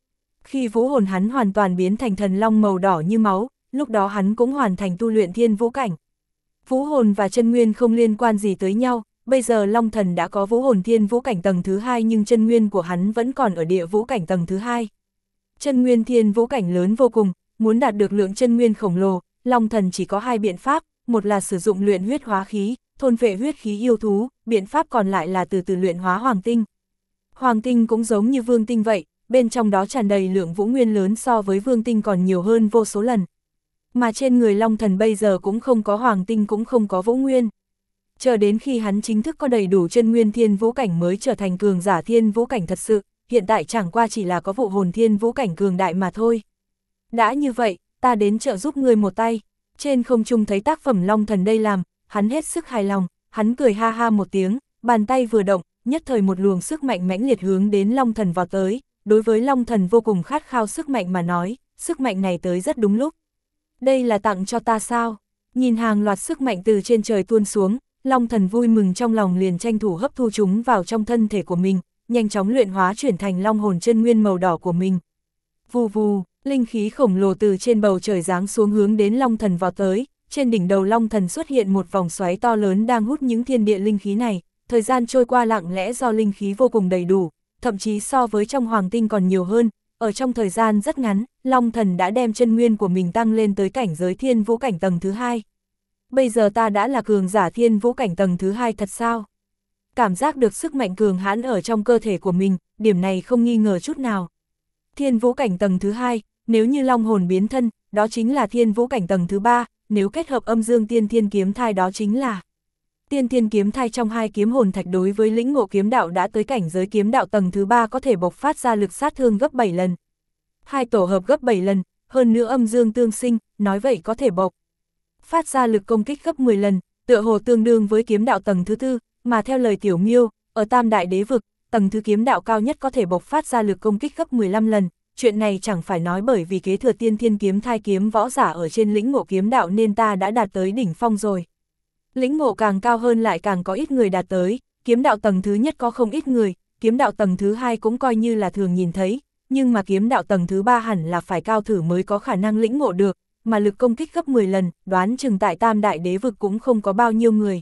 Khi vũ hồn hắn hoàn toàn biến thành thần long màu đỏ như máu, lúc đó hắn cũng hoàn thành tu luyện thiên vũ cảnh. Vũ hồn và chân nguyên không liên quan gì tới nhau, bây giờ Long Thần đã có vũ hồn thiên vũ cảnh tầng thứ hai nhưng chân nguyên của hắn vẫn còn ở địa vũ cảnh tầng thứ hai. Chân nguyên thiên vũ cảnh lớn vô cùng, muốn đạt được lượng chân nguyên khổng lồ, Long Thần chỉ có hai biện pháp, một là sử dụng luyện huyết hóa khí, thôn phệ huyết khí yêu thú, biện pháp còn lại là từ từ luyện hóa hoàng tinh. Hoàng tinh cũng giống như vương tinh vậy, bên trong đó tràn đầy lượng vũ nguyên lớn so với vương tinh còn nhiều hơn vô số lần. Mà trên người Long Thần bây giờ cũng không có hoàng tinh cũng không có vũ nguyên. Chờ đến khi hắn chính thức có đầy đủ chân nguyên thiên vũ cảnh mới trở thành cường giả thiên vũ cảnh thật sự, hiện tại chẳng qua chỉ là có vũ hồn thiên vũ cảnh cường đại mà thôi. Đã như vậy, ta đến trợ giúp ngươi một tay. Trên không trung thấy tác phẩm Long Thần đây làm, hắn hết sức hài lòng, hắn cười ha ha một tiếng, bàn tay vừa động, nhất thời một luồng sức mạnh mãnh liệt hướng đến Long Thần vào tới. Đối với Long Thần vô cùng khát khao sức mạnh mà nói, sức mạnh này tới rất đúng lúc. Đây là tặng cho ta sao? Nhìn hàng loạt sức mạnh từ trên trời tuôn xuống, Long Thần vui mừng trong lòng liền tranh thủ hấp thu chúng vào trong thân thể của mình, nhanh chóng luyện hóa chuyển thành long hồn chân nguyên màu đỏ của mình. Vù vù, linh khí khổng lồ từ trên bầu trời giáng xuống hướng đến Long Thần vào tới, trên đỉnh đầu Long Thần xuất hiện một vòng xoáy to lớn đang hút những thiên địa linh khí này, thời gian trôi qua lặng lẽ do linh khí vô cùng đầy đủ, thậm chí so với trong hoàng tinh còn nhiều hơn, ở trong thời gian rất ngắn, Long Thần đã đem chân nguyên của mình tăng lên tới cảnh giới thiên vũ cảnh tầng thứ hai. Bây giờ ta đã là cường giả thiên vũ cảnh tầng thứ hai thật sao? Cảm giác được sức mạnh cường hãn ở trong cơ thể của mình, điểm này không nghi ngờ chút nào. Thiên vũ cảnh tầng thứ hai, nếu như long hồn biến thân, đó chính là thiên vũ cảnh tầng thứ ba, nếu kết hợp âm dương tiên thiên kiếm thai đó chính là tiên thiên kiếm thai. Trong hai kiếm hồn thạch đối với lĩnh ngộ kiếm đạo đã tới cảnh giới kiếm đạo tầng thứ ba có thể bộc phát ra lực sát thương gấp bảy lần. Hai tổ hợp gấp bảy lần, hơn nữa âm dương tương sinh, nói vậy có thể bộc phát ra lực công kích gấp mười lần, tựa hồ tương đương với kiếm đạo tầng thứ tư, mà theo lời Tiểu Miêu, ở Tam Đại Đế vực, tầng thứ kiếm đạo cao nhất có thể bộc phát ra lực công kích gấp mười lăm lần, chuyện này chẳng phải nói bởi vì kế thừa tiên thiên kiếm thai kiếm võ giả ở trên lĩnh ngộ kiếm đạo nên ta đã đạt tới đỉnh phong rồi. Lĩnh ngộ càng cao hơn lại càng có ít người đạt tới, kiếm đạo tầng thứ nhất có không ít người, kiếm đạo tầng thứ hai cũng coi như là thường nhìn thấy, nhưng mà kiếm đạo tầng thứ ba hẳn là phải cao thử mới có khả năng lĩnh ngộ được, mà lực công kích gấp mười lần, đoán chừng tại Tam Đại Đế vực cũng không có bao nhiêu người.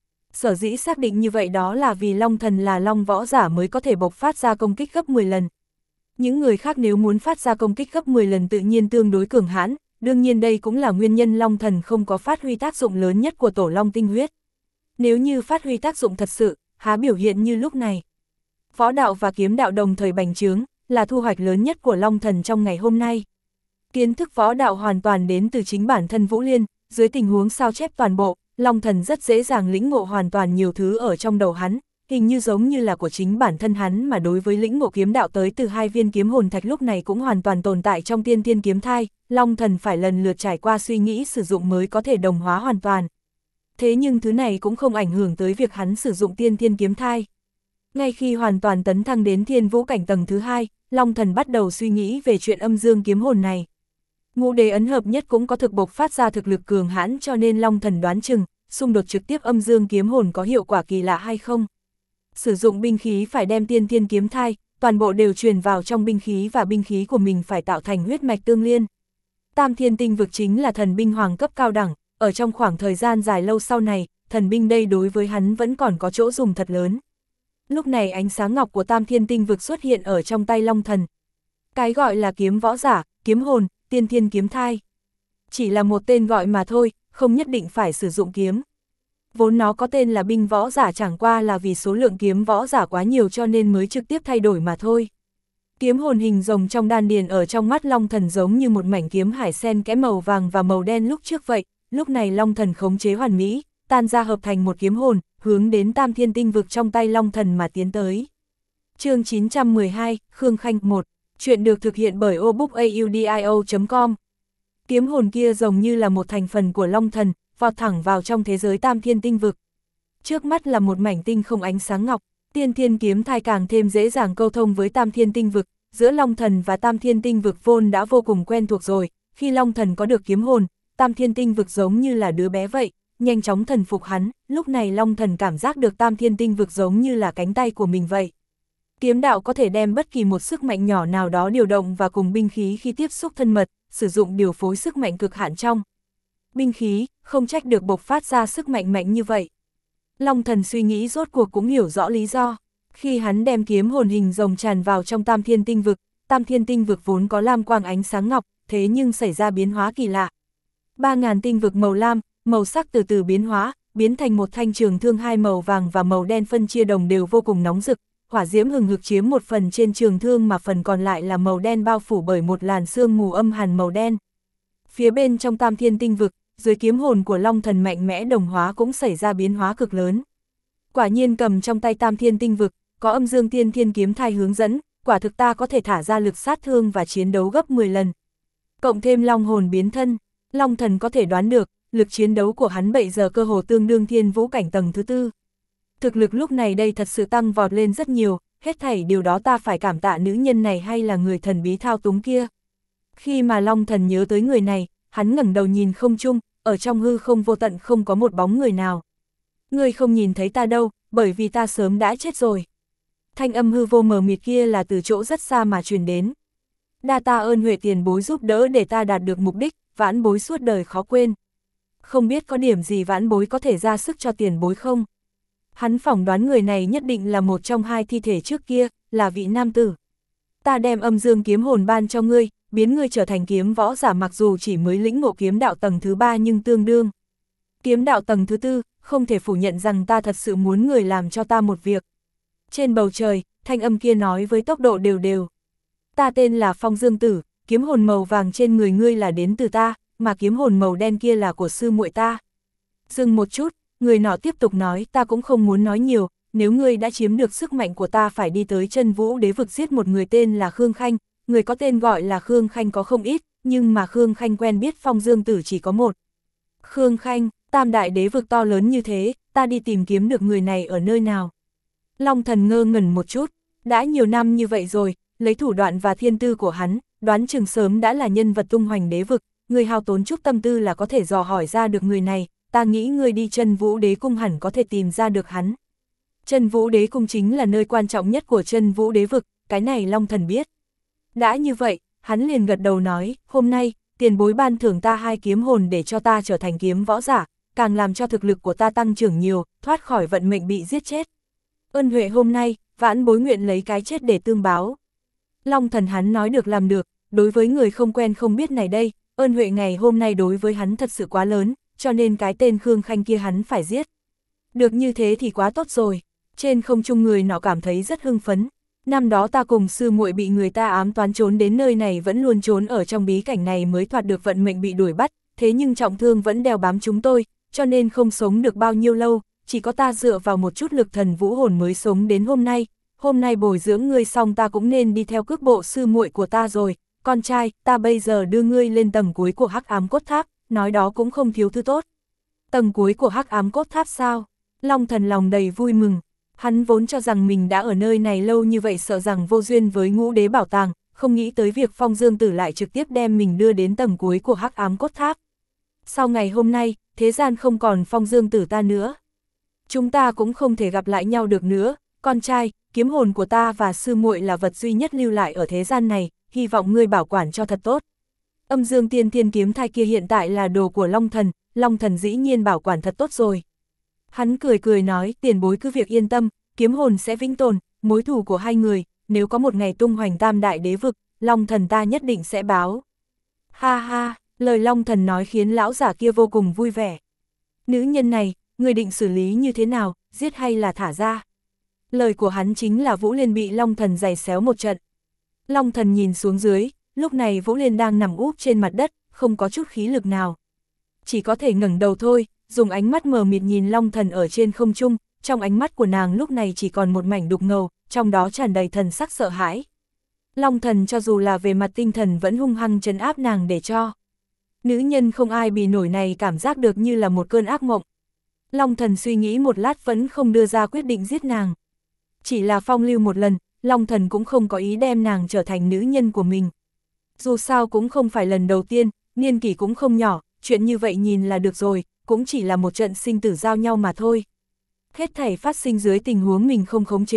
Sở dĩ xác định như vậy đó là vì Long Thần là long võ giả mới có thể bộc phát ra công kích gấp mười lần. Những người khác nếu muốn phát ra công kích gấp mười lần tự nhiên tương đối cường hãn, đương nhiên đây cũng là nguyên nhân Long Thần không có phát huy tác dụng lớn nhất của tổ long tinh huyết. Nếu như phát huy tác dụng thật sự, há biểu hiện như lúc này. Võ đạo và kiếm đạo đồng thời bành trướng, là thu hoạch lớn nhất của Long Thần trong ngày hôm nay. Kiến thức võ đạo hoàn toàn đến từ chính bản thân Vũ Liên, dưới tình huống sao chép toàn bộ, Long Thần rất dễ dàng lĩnh ngộ hoàn toàn nhiều thứ ở trong đầu hắn, hình như giống như là của chính bản thân hắn mà đối với lĩnh ngộ kiếm đạo tới từ hai viên kiếm hồn thạch lúc này cũng hoàn toàn tồn tại trong tiên thiên kiếm thai, Long Thần phải lần lượt trải qua suy nghĩ sử dụng mới có thể đồng hóa hoàn toàn. Thế nhưng thứ này cũng không ảnh hưởng tới việc hắn sử dụng tiên thiên kiếm thai. Ngay khi hoàn toàn tấn thăng đến thiên vũ cảnh tầng thứ hai, Long Thần bắt đầu suy nghĩ về chuyện âm dương kiếm hồn này. Ngũ đế ấn hợp nhất cũng có thực bộc phát ra thực lực cường hãn cho nên Long Thần đoán chừng, xung đột trực tiếp âm dương kiếm hồn có hiệu quả kỳ lạ hay không. Sử dụng binh khí phải đem tiên thiên kiếm thai, toàn bộ đều truyền vào trong binh khí và binh khí của mình phải tạo thành huyết mạch tương liên. Tam thiên tinh vực chính là thần binh hoàng cấp cao đẳng, ở trong khoảng thời gian dài lâu sau này, thần binh đây đối với hắn vẫn còn có chỗ dùng thật lớn. Lúc này ánh sáng ngọc của tam thiên tinh vực xuất hiện ở trong tay Long Thần. Cái gọi là kiếm võ giả, kiếm hồn, tiên thiên kiếm thai. Chỉ là một tên gọi mà thôi, không nhất định phải sử dụng kiếm. Vốn nó có tên là binh võ giả chẳng qua là vì số lượng kiếm võ giả quá nhiều cho nên mới trực tiếp thay đổi mà thôi. Kiếm hồn hình rồng trong đan điền ở trong mắt Long Thần giống như một mảnh kiếm hải sen kẽ màu vàng và màu đen lúc trước vậy, lúc này Long Thần khống chế hoàn mỹ, tan ra hợp thành một kiếm hồn, hướng đến tam thiên tinh vực trong tay Long Thần mà tiến tới. Chương chín trăm mười hai, Khương Khanh một, chuyện được thực hiện bởi obookaudio chấm com. Kiếm hồn kia giống như là một thành phần của Long Thần, vọt thẳng vào trong thế giới tam thiên tinh vực. Trước mắt là một mảnh tinh không ánh sáng ngọc, tiên thiên kiếm thai càng thêm dễ dàng câu thông với tam thiên tinh vực, giữa Long Thần và tam thiên tinh vực vốn đã vô cùng quen thuộc rồi, khi Long Thần có được kiếm hồn, tam thiên tinh vực giống như là đứa bé vậy, nhanh chóng thần phục hắn, lúc này Long Thần cảm giác được tam thiên tinh vực giống như là cánh tay của mình vậy. Kiếm đạo có thể đem bất kỳ một sức mạnh nhỏ nào đó điều động và cùng binh khí khi tiếp xúc thân mật, sử dụng điều phối sức mạnh cực hạn trong binh khí, không trách được bộc phát ra sức mạnh mạnh như vậy. Long Thần suy nghĩ rốt cuộc cũng hiểu rõ lý do. Khi hắn đem kiếm hồn hình rồng tràn vào trong Tam Thiên Tinh Vực, Tam Thiên Tinh Vực vốn có lam quang ánh sáng ngọc, thế nhưng xảy ra biến hóa kỳ lạ. Ba ngàn tinh vực màu lam, màu sắc từ từ biến hóa, biến thành một thanh trường thương hai màu vàng và màu đen phân chia đồng đều vô cùng nóng rực, hỏa diễm hừng hực chiếm một phần trên trường thương mà phần còn lại là màu đen bao phủ bởi một làn sương mù âm hàn màu đen. Phía bên trong Tam Thiên Tinh Vực, dưới kiếm hồn của Long Thần mạnh mẽ đồng hóa cũng xảy ra biến hóa cực lớn. Quả nhiên cầm trong tay Tam Thiên Tinh Vực, có âm dương tiên thiên kiếm thai hướng dẫn, quả thực ta có thể thả ra lực sát thương và chiến đấu gấp mười lần. Cộng thêm long hồn biến thân, Long Thần có thể đoán được, lực chiến đấu của hắn bây giờ cơ hồ tương đương thiên vũ cảnh tầng thứ tư. Thực lực lúc này đây thật sự tăng vọt lên rất nhiều, hết thảy điều đó ta phải cảm tạ nữ nhân này hay là người thần bí thao túng kia. Khi mà Long Thần nhớ tới người này, hắn ngẩng đầu nhìn không trung, ở trong hư không vô tận không có một bóng người nào. Ngươi không nhìn thấy ta đâu, bởi vì ta sớm đã chết rồi. Thanh âm hư vô mờ mịt kia là từ chỗ rất xa mà truyền đến. Đa ta ơn huệ tiền bối giúp đỡ để ta đạt được mục đích, vãn bối suốt đời khó quên. Không biết có điểm gì vãn bối có thể ra sức cho tiền bối không? Hắn phỏng đoán người này nhất định là một trong hai thi thể trước kia, là vị nam tử. Ta đem âm dương kiếm hồn ban cho ngươi, biến ngươi trở thành kiếm võ giả, mặc dù chỉ mới lĩnh ngộ kiếm đạo tầng thứ ba nhưng tương đương kiếm đạo tầng thứ tư, không thể phủ nhận rằng ta thật sự muốn người làm cho ta một việc. Trên bầu trời, thanh âm kia nói với tốc độ đều đều. Ta tên là Phong Dương Tử, kiếm hồn màu vàng trên người ngươi là đến từ ta, mà kiếm hồn màu đen kia là của sư muội ta. Dừng một chút, người nọ tiếp tục nói, ta cũng không muốn nói nhiều, nếu ngươi đã chiếm được sức mạnh của ta phải đi tới chân vũ đế vực giết một người tên là Khương Khanh, người có tên gọi là Khương Khanh có không ít, nhưng mà Khương Khanh quen biết Phong Dương Tử chỉ có một. Khương Khanh, tam đại đế vực to lớn như thế, ta đi tìm kiếm được người này ở nơi nào? Long Thần ngơ ngẩn một chút, đã nhiều năm như vậy rồi, lấy thủ đoạn và thiên tư của hắn, đoán chừng sớm đã là nhân vật tung hoành đế vực, người hao tốn chút tâm tư là có thể dò hỏi ra được người này, ta nghĩ người đi chân vũ đế cung hẳn có thể tìm ra được hắn. Chân vũ đế cung chính là nơi quan trọng nhất của chân vũ đế vực, cái này Long Thần biết. Đã như vậy, hắn liền gật đầu nói, hôm nay, tiền bối ban thưởng ta hai kiếm hồn để cho ta trở thành kiếm võ giả, càng làm cho thực lực của ta tăng trưởng nhiều, thoát khỏi vận mệnh bị giết chết. Ơn huệ hôm nay, vãn bối nguyện lấy cái chết để tương báo. Long Thần hắn nói được làm được, đối với người không quen không biết này đây, ơn huệ ngày hôm nay đối với hắn thật sự quá lớn, cho nên cái tên Khương Khanh kia hắn phải giết. Được như thế thì quá tốt rồi. Trên không trung người nọ cảm thấy rất hưng phấn. Năm đó ta cùng sư muội bị người ta ám toán trốn đến nơi này, vẫn luôn trốn ở trong bí cảnh này mới thoát được vận mệnh bị đuổi bắt, thế nhưng trọng thương vẫn đeo bám chúng tôi, cho nên không sống được bao nhiêu lâu, chỉ có ta dựa vào một chút lực thần vũ hồn mới sống đến hôm nay. Hôm nay bồi dưỡng ngươi xong ta cũng nên đi theo cước bộ sư muội của ta rồi, con trai, ta bây giờ đưa ngươi lên tầng cuối của Hắc Ám Cốt Tháp, nói đó cũng không thiếu thứ tốt. Tầng cuối của Hắc Ám Cốt Tháp sao? Long Thần lòng đầy vui mừng. Hắn vốn cho rằng mình đã ở nơi này lâu như vậy, sợ rằng vô duyên với ngũ đế bảo tàng, không nghĩ tới việc Phong Dương Tử lại trực tiếp đem mình đưa đến tầng cuối của Hắc Ám Cốt Tháp. Sau ngày hôm nay, thế gian không còn Phong Dương Tử ta nữa. Chúng ta cũng không thể gặp lại nhau được nữa, con trai, kiếm hồn của ta và sư muội là vật duy nhất lưu lại ở thế gian này, hy vọng ngươi bảo quản cho thật tốt. Âm dương tiên thiên kiếm thai kia hiện tại là đồ của Long Thần, Long Thần dĩ nhiên bảo quản thật tốt rồi. Hắn cười cười nói, tiền bối cứ việc yên tâm, kiếm hồn sẽ vĩnh tồn, mối thù của hai người, nếu có một ngày tung hoành tam đại đế vực, Long Thần ta nhất định sẽ báo. Ha ha, lời Long Thần nói khiến lão giả kia vô cùng vui vẻ. Nữ nhân này, người định xử lý như thế nào, giết hay là thả ra? Lời của hắn chính là Vũ Liên bị Long Thần giày xéo một trận. Long Thần nhìn xuống dưới, lúc này Vũ Liên đang nằm úp trên mặt đất, không có chút khí lực nào. Chỉ có thể ngẩng đầu thôi, dùng ánh mắt mờ mịt nhìn Long Thần ở trên không trung, trong ánh mắt của nàng lúc này chỉ còn một mảnh đục ngầu, trong đó tràn đầy thần sắc sợ hãi. Long Thần cho dù là về mặt tinh thần vẫn hung hăng trấn áp nàng để cho nữ nhân không ai bị nổi này cảm giác được như là một cơn ác mộng. Long Thần suy nghĩ một lát vẫn không đưa ra quyết định giết nàng. Chỉ là phong lưu một lần, Long Thần cũng không có ý đem nàng trở thành nữ nhân của mình. Dù sao cũng không phải lần đầu tiên, niên kỷ cũng không nhỏ, chuyện như vậy nhìn là được rồi, cũng chỉ là một trận sinh tử giao nhau mà thôi. Hết thảy phát sinh dưới tình huống mình không khống chế được,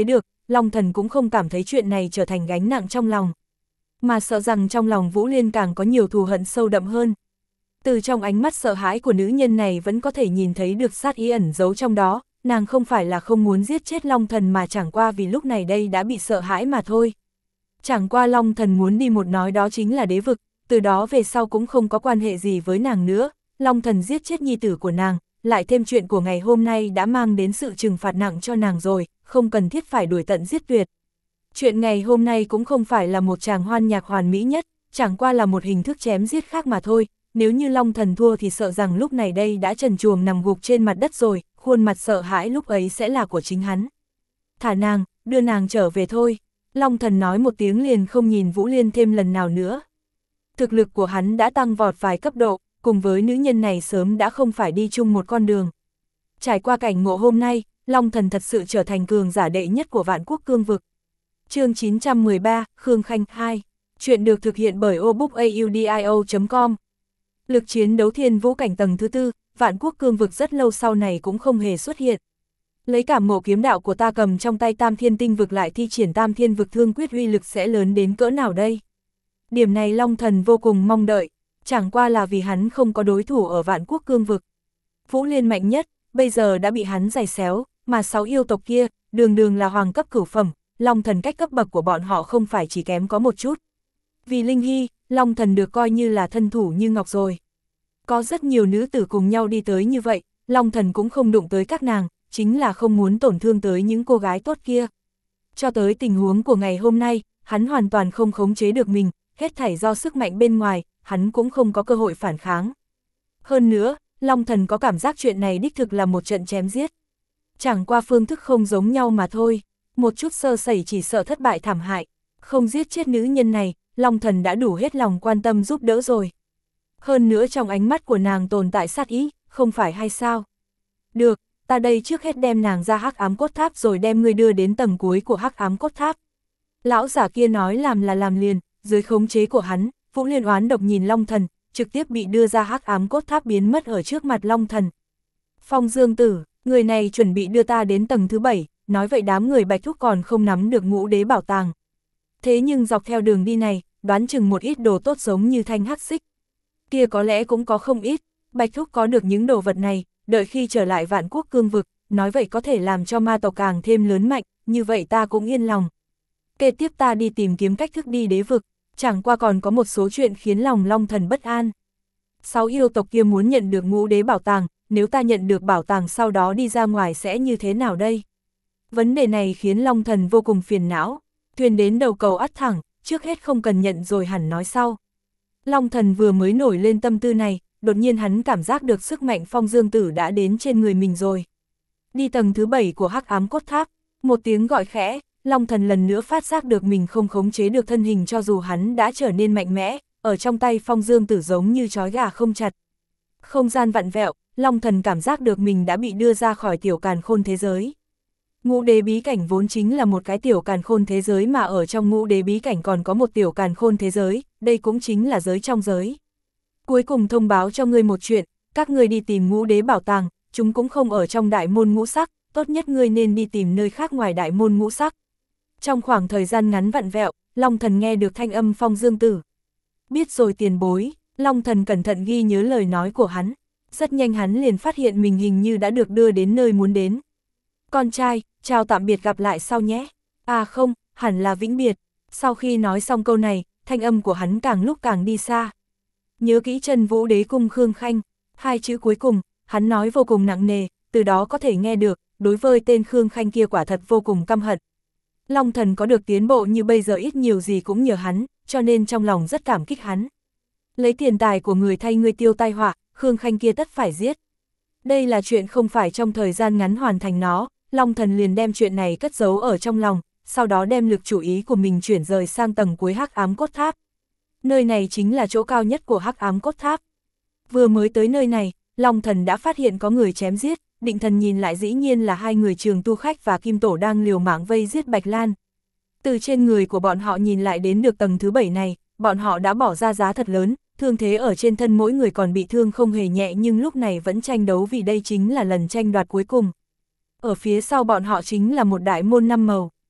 Long Thần cũng không cảm thấy chuyện này trở thành gánh nặng trong lòng. Mà sợ rằng trong lòng Vũ Liên càng có nhiều thù hận sâu đậm hơn. Từ trong ánh mắt sợ hãi của nữ nhân này vẫn có thể nhìn thấy được sát ý ẩn giấu trong đó, nàng không phải là không muốn giết chết Long Thần mà chẳng qua vì lúc này đây đã bị sợ hãi mà thôi. Chẳng qua Long Thần muốn đi một nói đó chính là đế vực, từ đó về sau cũng không có quan hệ gì với nàng nữa. Long Thần giết chết nhi tử của nàng, lại thêm chuyện của ngày hôm nay đã mang đến sự trừng phạt nặng cho nàng rồi, không cần thiết phải đuổi tận giết tuyệt. Chuyện ngày hôm nay cũng không phải là một tràng hoan nhạc hoàn mỹ nhất, chẳng qua là một hình thức chém giết khác mà thôi. Nếu như Long Thần thua thì sợ rằng lúc này đây đã trần truồng nằm gục trên mặt đất rồi, khuôn mặt sợ hãi lúc ấy sẽ là của chính hắn. Thả nàng, đưa nàng trở về thôi. Long Thần nói một tiếng liền không nhìn Vũ Liên thêm lần nào nữa. Thực lực của hắn đã tăng vọt vài cấp độ, cùng với nữ nhân này sớm đã không phải đi chung một con đường. Trải qua cảnh ngộ hôm nay, Long Thần thật sự trở thành cường giả đệ nhất của Vạn Quốc Cương Vực. Chương chín trăm mười ba, Khương Khanh hai. Chuyện được thực hiện bởi obookaudio chấm com. Lực chiến đấu thiên vũ cảnh tầng thứ tư, Vạn Quốc Cương Vực rất lâu sau này cũng không hề xuất hiện. Lấy cảm ngộ kiếm đạo của ta cầm trong tay Tam Thiên Tinh Vực lại thi triển Tam Thiên Vực Thương Quyết uy lực sẽ lớn đến cỡ nào đây? Điểm này Long Thần vô cùng mong đợi, chẳng qua là vì hắn không có đối thủ ở Vạn Quốc Cương Vực. Vũ Liên mạnh nhất, bây giờ đã bị hắn giày xéo, mà sáu yêu tộc kia, đường đường là hoàng cấp cửu phẩm, Long Thần cách cấp bậc của bọn họ không phải chỉ kém có một chút. Vì Linh Hy, Long Thần được coi như là thân thủ như ngọc rồi. Có rất nhiều nữ tử cùng nhau đi tới như vậy, Long Thần cũng không đụng tới các nàng, chính là không muốn tổn thương tới những cô gái tốt kia. Cho tới tình huống của ngày hôm nay, hắn hoàn toàn không khống chế được mình, hết thảy do sức mạnh bên ngoài, hắn cũng không có cơ hội phản kháng. Hơn nữa, Long Thần có cảm giác chuyện này đích thực là một trận chém giết. Chẳng qua phương thức không giống nhau mà thôi, một chút sơ sẩy chỉ sợ thất bại thảm hại, không giết chết nữ nhân này, Long Thần đã đủ hết lòng quan tâm giúp đỡ rồi. Hơn nữa trong ánh mắt của nàng tồn tại sát ý, không phải hay sao? Được, ta đây trước hết đem nàng ra Hắc Ám Cốt Tháp rồi đem ngươi đưa đến tầng cuối của Hắc Ám Cốt Tháp. Lão giả kia nói làm là làm liền, dưới khống chế của hắn, Vũ Liên oán độc nhìn Long Thần, trực tiếp bị đưa ra Hắc Ám Cốt Tháp biến mất ở trước mặt Long Thần. Phong Dương Tử, người này chuẩn bị đưa ta đến tầng thứ bảy, nói vậy đám người Bạch Thúc còn không nắm được Ngũ Đế bảo tàng. Thế nhưng dọc theo đường đi này, đoán chừng một ít đồ tốt giống như thanh hắc xích. Kia có lẽ cũng có không ít, Bạch Thúc có được những đồ vật này, đợi khi trở lại Vạn Quốc Cương Vực, nói vậy có thể làm cho ma tộc càng thêm lớn mạnh, như vậy ta cũng yên lòng. Kế tiếp ta đi tìm kiếm cách thức đi đế vực, chẳng qua còn có một số chuyện khiến lòng Long Thần bất an. Sáu yêu tộc kia muốn nhận được Ngũ Đế bảo tàng, nếu ta nhận được bảo tàng sau đó đi ra ngoài sẽ như thế nào đây? Vấn đề này khiến Long Thần vô cùng phiền não, thuyền đến đầu cầu ắt thẳng, trước hết không cần nhận rồi hẳn nói sau. Long Thần vừa mới nổi lên tâm tư này, đột nhiên hắn cảm giác được sức mạnh Phong Dương Tử đã đến trên người mình rồi. Đi tầng thứ bảy của Hắc Ám Cốt Tháp, một tiếng gọi khẽ, Long Thần lần nữa phát giác được mình không khống chế được thân hình cho dù hắn đã trở nên mạnh mẽ, ở trong tay Phong Dương Tử giống như trói gà không chặt. Không gian vặn vẹo, Long Thần cảm giác được mình đã bị đưa ra khỏi tiểu càn khôn thế giới. Ngũ Đế bí cảnh vốn chính là một cái tiểu càn khôn thế giới mà ở trong Ngũ Đế bí cảnh còn có một tiểu càn khôn thế giới, đây cũng chính là giới trong giới. Cuối cùng thông báo cho ngươi một chuyện, các ngươi đi tìm Ngũ Đế bảo tàng, chúng cũng không ở trong đại môn ngũ sắc, tốt nhất ngươi nên đi tìm nơi khác ngoài đại môn ngũ sắc. Trong khoảng thời gian ngắn vặn vẹo, Long Thần nghe được thanh âm Phong Dương Tử. Biết rồi tiền bối, Long Thần cẩn thận ghi nhớ lời nói của hắn, rất nhanh hắn liền phát hiện mình hình như đã được đưa đến nơi muốn đến. Con trai, chào tạm biệt gặp lại sau nhé. À không, hẳn là vĩnh biệt. Sau khi nói xong câu này, thanh âm của hắn càng lúc càng đi xa. Nhớ kỹ Chân Vũ Đế Cung Khương Khanh, hai chữ cuối cùng, hắn nói vô cùng nặng nề, từ đó có thể nghe được, đối với tên Khương Khanh kia quả thật vô cùng căm hận. Long Thần có được tiến bộ như bây giờ ít nhiều gì cũng nhờ hắn, cho nên trong lòng rất cảm kích hắn. Lấy tiền tài của người thay người tiêu tai họa, Khương Khanh kia tất phải giết. Đây là chuyện không phải trong thời gian ngắn hoàn thành nó, Long Thần liền đem chuyện này cất giấu ở trong lòng, sau đó đem lực chú ý của mình chuyển rời sang tầng cuối Hắc Ám Cốt Tháp. Nơi này chính là chỗ cao nhất của Hắc Ám Cốt Tháp. Vừa mới tới nơi này, Long Thần đã phát hiện có người chém giết, Định Thần nhìn lại dĩ nhiên là hai người Trường Tu Khách và Kim Tổ đang liều mạng vây giết Bạch Lan. Từ trên người của bọn họ nhìn lại đến được tầng thứ bảy này, bọn họ đã bỏ ra giá thật lớn, thương thế ở trên thân mỗi người còn bị thương không hề nhẹ nhưng lúc này vẫn tranh đấu vì đây chính là lần tranh đoạt cuối cùng. Ở phía sau bọn họ chính là một đại môn năm màu.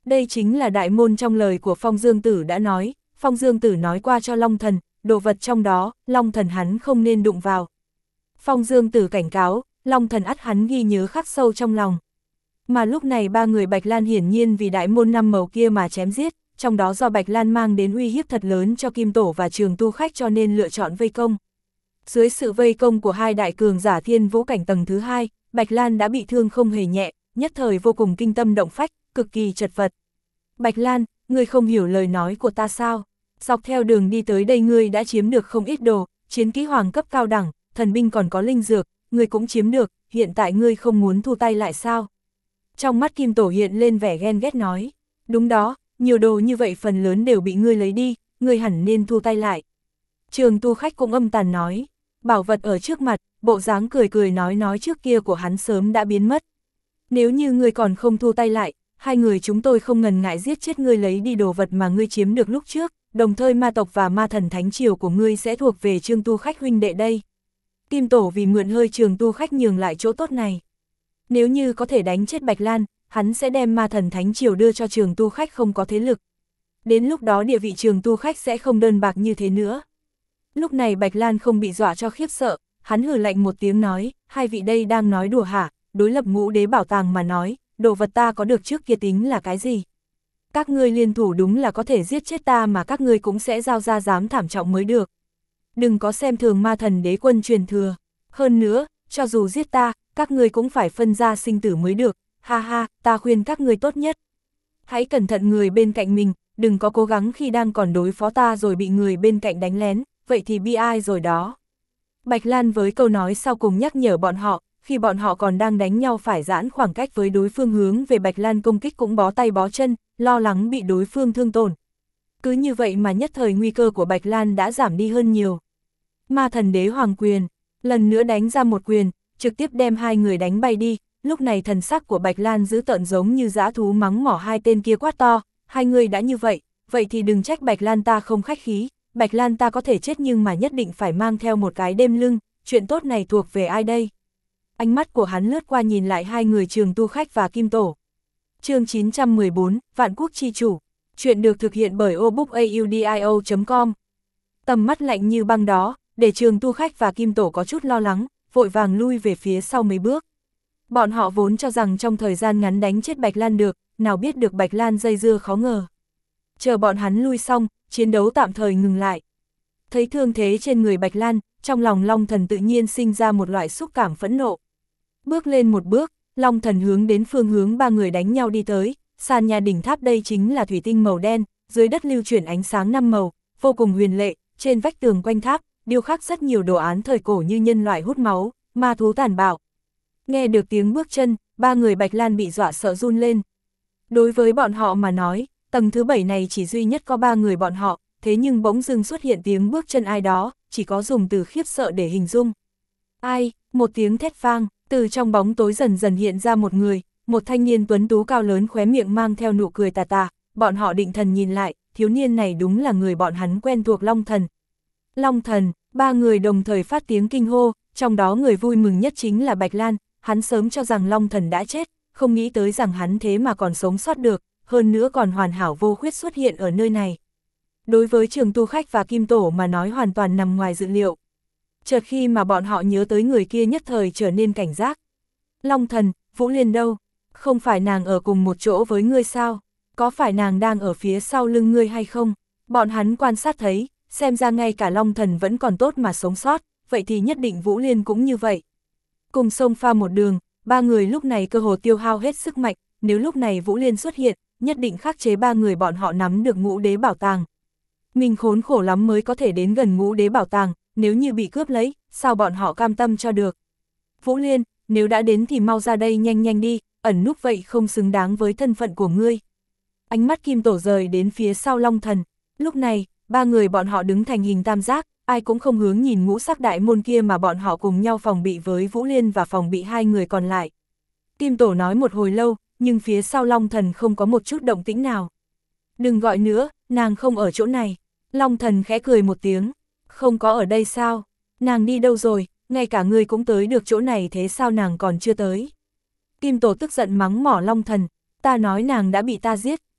Đây chính là đại môn trong lời của Phong Dương Tử đã nói, Phong Dương Tử nói qua cho Long Thần, đồ vật trong đó, Long Thần hắn không nên đụng vào. Phong Dương Tử cảnh cáo, Long Thần ắt hắn ghi nhớ khắc sâu trong lòng. Mà lúc này ba người Bạch Lan hiển nhiên vì đại môn năm màu kia mà chém giết, trong đó do Bạch Lan mang đến uy hiếp thật lớn cho Kim Tổ và Trường Tu Khách cho nên lựa chọn vây công. Dưới sự vây công của hai đại cường giả thiên vũ cảnh tầng thứ hai, Bạch Lan đã bị thương không hề nhẹ, nhất thời vô cùng kinh tâm động phách, cực kỳ chật vật. Bạch Lan, ngươi không hiểu lời nói của ta sao? Dọc theo đường đi tới đây ngươi đã chiếm được không ít đồ, chiến kỹ hoàng cấp cao đẳng, thần binh còn có linh dược, ngươi cũng chiếm được, hiện tại ngươi không muốn thu tay lại sao? Trong mắt Kim Tổ hiện lên vẻ ghen ghét nói, đúng đó, nhiều đồ như vậy phần lớn đều bị ngươi lấy đi, ngươi hẳn nên thu tay lại. Trường Tu Khách cũng âm tàn nói, bảo vật ở trước mặt, bộ dáng cười cười nói nói trước kia của hắn sớm đã biến mất. Nếu như ngươi còn không thu tay lại, hai người chúng tôi không ngần ngại giết chết ngươi lấy đi đồ vật mà ngươi chiếm được lúc trước, đồng thời ma tộc và ma thần thánh triều của ngươi sẽ thuộc về Trường Tu Khách huynh đệ đây. Kim Tổ vì mượn hơi Trường Tu Khách nhường lại chỗ tốt này. Nếu như có thể đánh chết Bạch Lan, hắn sẽ đem ma thần thánh triều đưa cho Trường Tu Khách không có thế lực. Đến lúc đó địa vị Trường Tu Khách sẽ không đơn bạc như thế nữa. Lúc này Bạch Lan không bị dọa cho khiếp sợ, hắn hừ lạnh một tiếng nói, hai vị đây đang nói đùa hả, đối lập ngũ đế bảo tàng mà nói, đồ vật ta có được trước kia tính là cái gì? Các ngươi liên thủ đúng là có thể giết chết ta mà các ngươi cũng sẽ giao ra dám thảm trọng mới được. Đừng có xem thường ma thần đế quân truyền thừa. Hơn nữa, cho dù giết ta, các ngươi cũng phải phân ra sinh tử mới được, ha ha, ta khuyên các ngươi tốt nhất. Hãy cẩn thận người bên cạnh mình, đừng có cố gắng khi đang còn đối phó ta rồi bị người bên cạnh đánh lén, vậy thì bi ai rồi đó. Bạch Lan với câu nói sau cùng nhắc nhở bọn họ, khi bọn họ còn đang đánh nhau phải giãn khoảng cách với đối phương hướng về Bạch Lan công kích cũng bó tay bó chân, lo lắng bị đối phương thương tổn. Cứ như vậy mà nhất thời nguy cơ của Bạch Lan đã giảm đi hơn nhiều. Ma thần đế hoàng quyền, lần nữa đánh ra một quyền, trực tiếp đem hai người đánh bay đi, lúc này thần sắc của Bạch Lan dữ tợn giống như dã thú mắng mỏ hai tên kia quát to, hai người đã như vậy, vậy thì đừng trách Bạch Lan ta không khách khí, Bạch Lan ta có thể chết nhưng mà nhất định phải mang theo một cái đêm lưng, chuyện tốt này thuộc về ai đây? Ánh mắt của hắn lướt qua nhìn lại hai người Trường Tu Khách và Kim Tổ. Chương chín trăm mười bốn, Vạn Quốc Chi Chủ, chuyện được thực hiện bởi obookaudio chấm com. Tầm mắt lạnh như băng đó, để Trường Tu Khách và Kim Tổ có chút lo lắng, vội vàng lui về phía sau mấy bước. Bọn họ vốn cho rằng trong thời gian ngắn đánh chết Bạch Lan được, nào biết được Bạch Lan dây dưa khó ngờ. Chờ bọn hắn lui xong, chiến đấu tạm thời ngừng lại. Thấy thương thế trên người Bạch Lan, trong lòng Long Thần tự nhiên sinh ra một loại xúc cảm phẫn nộ. Bước lên một bước, Long Thần hướng đến phương hướng ba người đánh nhau đi tới, sàn nhà đỉnh tháp đây chính là thủy tinh màu đen, dưới đất lưu chuyển ánh sáng năm màu, vô cùng huyền lệ, trên vách tường quanh tháp, điêu khắc rất nhiều đồ án thời cổ như nhân loại hút máu, ma thú tàn bạo. Nghe được tiếng bước chân, ba người Bạch Lan bị dọa sợ run lên. Đối với bọn họ mà nói, tầng thứ bảy này chỉ duy nhất có ba người bọn họ, thế nhưng bỗng dưng xuất hiện tiếng bước chân ai đó, chỉ có dùng từ khiếp sợ để hình dung. Ai, một tiếng thét vang, từ trong bóng tối dần dần hiện ra một người, một thanh niên tuấn tú cao lớn khóe miệng mang theo nụ cười tà tà, bọn họ định thần nhìn lại, thiếu niên này đúng là người bọn hắn quen thuộc Long Thần. Long Thần, ba người đồng thời phát tiếng kinh hô, trong đó người vui mừng nhất chính là Bạch Lan, hắn sớm cho rằng Long Thần đã chết, không nghĩ tới rằng hắn thế mà còn sống sót được, hơn nữa còn hoàn hảo vô khuyết xuất hiện ở nơi này. Đối với Trường Tu Khách và Kim Tổ mà nói hoàn toàn nằm ngoài dự liệu. Chợt khi mà bọn họ nhớ tới người kia nhất thời trở nên cảnh giác. Long Thần, Vũ Liên đâu? Không phải nàng ở cùng một chỗ với ngươi sao? Có phải nàng đang ở phía sau lưng ngươi hay không? Bọn hắn quan sát thấy, xem ra ngay cả Long Thần vẫn còn tốt mà sống sót, vậy thì nhất định Vũ Liên cũng như vậy. Cùng xông pha một đường, ba người lúc này cơ hồ tiêu hao hết sức mạnh, nếu lúc này Vũ Liên xuất hiện, nhất định khắc chế ba người bọn họ nắm được ngũ đế bảo tàng. Mình khốn khổ lắm mới có thể đến gần ngũ đế bảo tàng, nếu như bị cướp lấy, sao bọn họ cam tâm cho được. Vũ Liên, nếu đã đến thì mau ra đây nhanh nhanh đi, ẩn núp vậy không xứng đáng với thân phận của ngươi. Ánh mắt Kim Tổ rời đến phía sau Long Thần, lúc này, ba người bọn họ đứng thành hình tam giác, ai cũng không hướng nhìn ngũ sắc đại môn kia mà bọn họ cùng nhau phòng bị với Vũ Liên và phòng bị hai người còn lại. Kim Tổ nói một hồi lâu, nhưng phía sau Long Thần không có một chút động tĩnh nào. Đừng gọi nữa, nàng không ở chỗ này. Long Thần khẽ cười một tiếng, không có ở đây sao? Nàng đi đâu rồi, ngay cả ngươi cũng tới được chỗ này thế sao nàng còn chưa tới? Kim Tổ tức giận mắng mỏ Long Thần, ta nói nàng đã bị ta giết,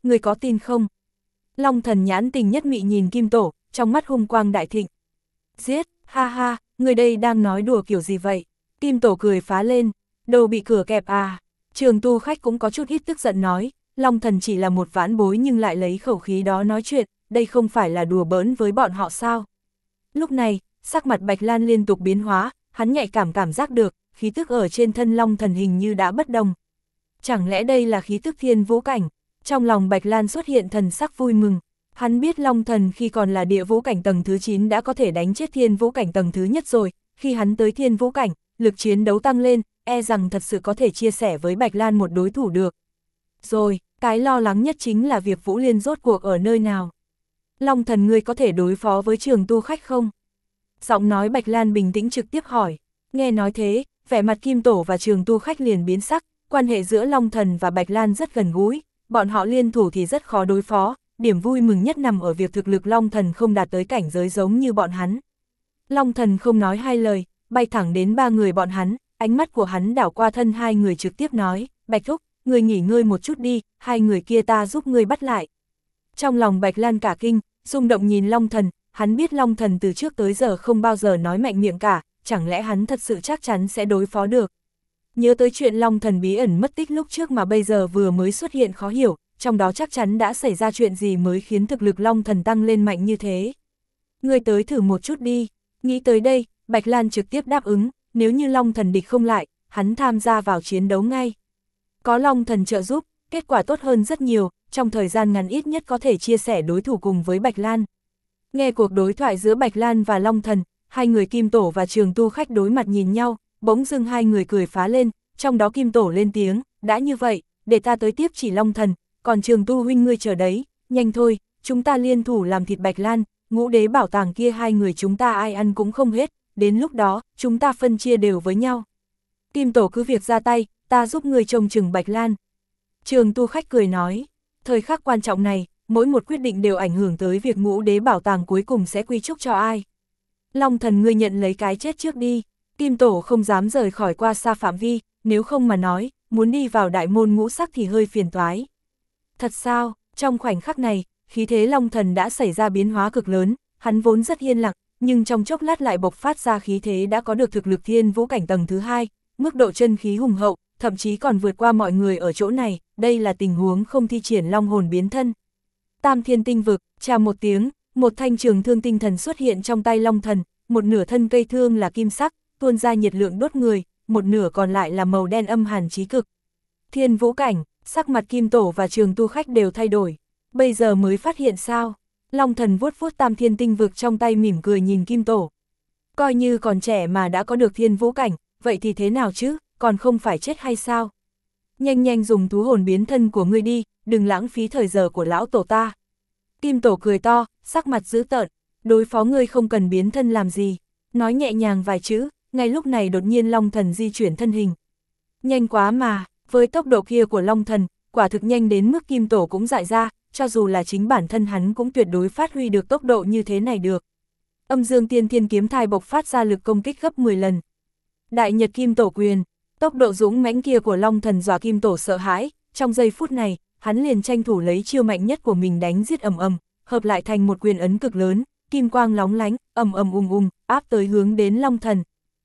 người có tin không? Long thần nhãn tình nhất mị nhìn Kim Tổ, trong mắt hung quang đại thịnh. Giết, ha ha, người đây đang nói đùa kiểu gì vậy? Kim Tổ cười phá lên, đầu bị cửa kẹp à? Trường tu khách cũng có chút ít tức giận nói, Long thần chỉ là một vãn bối nhưng lại lấy khẩu khí đó nói chuyện, đây không phải là đùa bỡn với bọn họ sao? Lúc này, sắc mặt Bạch Lan liên tục biến hóa, hắn nhạy cảm cảm giác được, khí tức ở trên thân Long thần hình như đã bất đồng. Chẳng lẽ đây là khí tức thiên vũ cảnh? Trong lòng Bạch Lan xuất hiện thần sắc vui mừng. Hắn biết Long thần khi còn là địa vũ cảnh tầng thứ chín đã có thể đánh chết thiên vũ cảnh tầng thứ nhất rồi, khi hắn tới thiên vũ cảnh, lực chiến đấu tăng lên, e rằng thật sự có thể chia sẻ với Bạch Lan một đối thủ được. Rồi, cái lo lắng nhất chính là việc Vũ Liên rốt cuộc ở nơi nào. Long thần ngươi có thể đối phó với trường tu khách không? Giọng nói Bạch Lan bình tĩnh trực tiếp hỏi. Nghe nói thế, vẻ mặt Kim Tổ và trường tu khách liền biến sắc, quan hệ giữa Long thần và Bạch Lan rất gần gũi, bọn họ liên thủ thì rất khó đối phó, điểm vui mừng nhất nằm ở việc thực lực Long thần không đạt tới cảnh giới giống như bọn hắn. Long thần không nói hai lời, bay thẳng đến ba người bọn hắn, ánh mắt của hắn đảo qua thân hai người trực tiếp nói, Bạch Thúc, người nghỉ ngơi một chút đi, hai người kia ta giúp người bắt lại. Trong lòng Bạch Lan cả kinh, rung động nhìn Long thần, hắn biết Long thần từ trước tới giờ không bao giờ nói mạnh miệng cả, chẳng lẽ hắn thật sự chắc chắn sẽ đối phó được. Nhớ tới chuyện Long thần bí ẩn mất tích lúc trước mà bây giờ vừa mới xuất hiện khó hiểu, trong đó chắc chắn đã xảy ra chuyện gì mới khiến thực lực Long thần tăng lên mạnh như thế. Ngươi tới thử một chút đi, nghĩ tới đây, Bạch Lan trực tiếp đáp ứng, nếu như Long thần địch không lại, hắn tham gia vào chiến đấu ngay. Có Long thần trợ giúp, kết quả tốt hơn rất nhiều, trong thời gian ngắn ít nhất có thể chia sẻ đối thủ cùng với Bạch Lan. Nghe cuộc đối thoại giữa Bạch Lan và Long thần, hai người Kim Tổ và trường tu khách đối mặt nhìn nhau, bỗng dưng hai người cười phá lên, trong đó Kim Tổ lên tiếng, đã như vậy, để ta tới tiếp chỉ Long thần, còn trường tu huynh ngươi chờ đấy, nhanh thôi, chúng ta liên thủ làm thịt Bạch Lan, ngũ đế bảo tàng kia hai người chúng ta ai ăn cũng không hết, đến lúc đó, chúng ta phân chia đều với nhau. Kim Tổ cứ việc ra tay, ta giúp ngươi trông chừng Bạch Lan. Trường tu khách cười nói, thời khắc quan trọng này, mỗi một quyết định đều ảnh hưởng tới việc ngũ đế bảo tàng cuối cùng sẽ quy chúc cho ai. Long thần ngươi nhận lấy cái chết trước đi, Kim Tổ không dám rời khỏi qua xa phạm vi, nếu không mà nói, muốn đi vào đại môn ngũ sắc thì hơi phiền toái. Thật sao, trong khoảnh khắc này, khí thế Long thần đã xảy ra biến hóa cực lớn, hắn vốn rất yên lặng, nhưng trong chốc lát lại bộc phát ra khí thế đã có được thực lực thiên vũ cảnh tầng thứ hai, mức độ chân khí hùng hậu, thậm chí còn vượt qua mọi người ở chỗ này, đây là tình huống không thi triển long hồn biến thân. Tam thiên tinh vực, chà một tiếng, một thanh trường thương tinh thần xuất hiện trong tay Long thần, một nửa thân cây thương là kim sắc, tuôn ra nhiệt lượng đốt người, một nửa còn lại là màu đen âm hàn chí cực. Thiên vũ cảnh, sắc mặt Kim Tổ và trường tu khách đều thay đổi, bây giờ mới phát hiện sao? Long thần vuốt vuốt tam thiên tinh vực trong tay mỉm cười nhìn Kim Tổ. Coi như còn trẻ mà đã có được thiên vũ cảnh, vậy thì thế nào chứ, còn không phải chết hay sao? Nhanh nhanh dùng thú hồn biến thân của ngươi đi, đừng lãng phí thời giờ của lão tổ ta. Kim Tổ cười to, sắc mặt dữ tợn, đối phó ngươi không cần biến thân làm gì. Nói nhẹ nhàng vài chữ, ngay lúc này đột nhiên Long thần di chuyển thân hình. Nhanh quá mà, với tốc độ kia của Long thần, quả thực nhanh đến mức Kim Tổ cũng dại ra, cho dù là chính bản thân hắn cũng tuyệt đối phát huy được tốc độ như thế này được. Âm dương tiên thiên kiếm thai bộc phát ra lực công kích gấp mười lần. Đại nhật kim tổ quyền, tốc độ dũng mãnh kia của Long thần dọa Kim Tổ sợ hãi, trong giây phút này, hắn liền tranh thủ lấy chiêu mạnh nhất của mình đánh giết ầm ầm, hợp lại thành một quyền ấn cực lớn, kim quang lóng lánh, ầm ầm ung ung, áp tới hướng đến Long thần.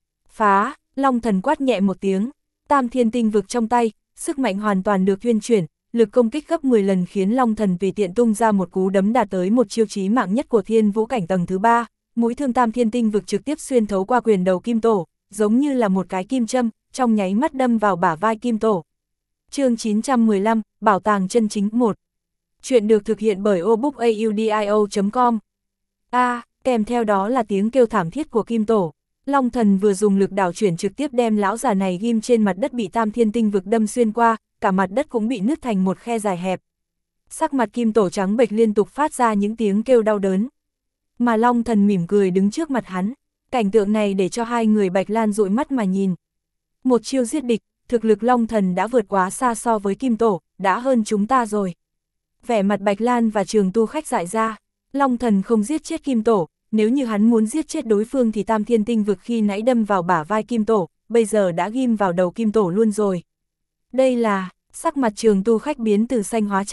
Phá, Long thần quát nhẹ một tiếng, tam thiên tinh vực trong tay, sức mạnh hoàn toàn được thuyên chuyển, lực công kích gấp mười lần khiến Long thần tùy tiện tung ra một cú đấm đạt tới một chiêu chí mạng nhất của thiên vũ cảnh tầng thứ ba, mũi thương tam thiên tinh vực trực tiếp xuyên thấu qua quyền đầu Kim Tổ, giống như là một cái kim châm, trong nháy mắt đâm vào bả vai Kim Tổ. Chương chín trăm mười lăm, Bảo tàng chân chính một. Chuyện được thực hiện bởi obookaudio chấm com. A, kèm theo đó là tiếng kêu thảm thiết của Kim Tổ. Long thần vừa dùng lực đảo chuyển trực tiếp đem lão già này ghim trên mặt đất bị tam thiên tinh vực đâm xuyên qua, cả mặt đất cũng bị nứt thành một khe dài hẹp. Sắc mặt Kim Tổ trắng bệch liên tục phát ra những tiếng kêu đau đớn. Mà Long thần mỉm cười đứng trước mặt hắn, cảnh tượng này để cho hai người Bạch Lan dụi mắt mà nhìn. Một chiêu giết địch, thực lực Long thần đã vượt quá xa so với Kim Tổ, đã hơn chúng ta rồi. Vẻ mặt Bạch Lan và trường tu khách dại ra, Long thần không giết chết Kim Tổ, nếu như hắn muốn giết chết đối phương thì tam thiên tinh vực khi nãy đâm vào bả vai Kim Tổ, bây giờ đã ghim vào đầu Kim Tổ luôn rồi. Đây là, sắc mặt trường tu khách biến từ xanh hóa trắng,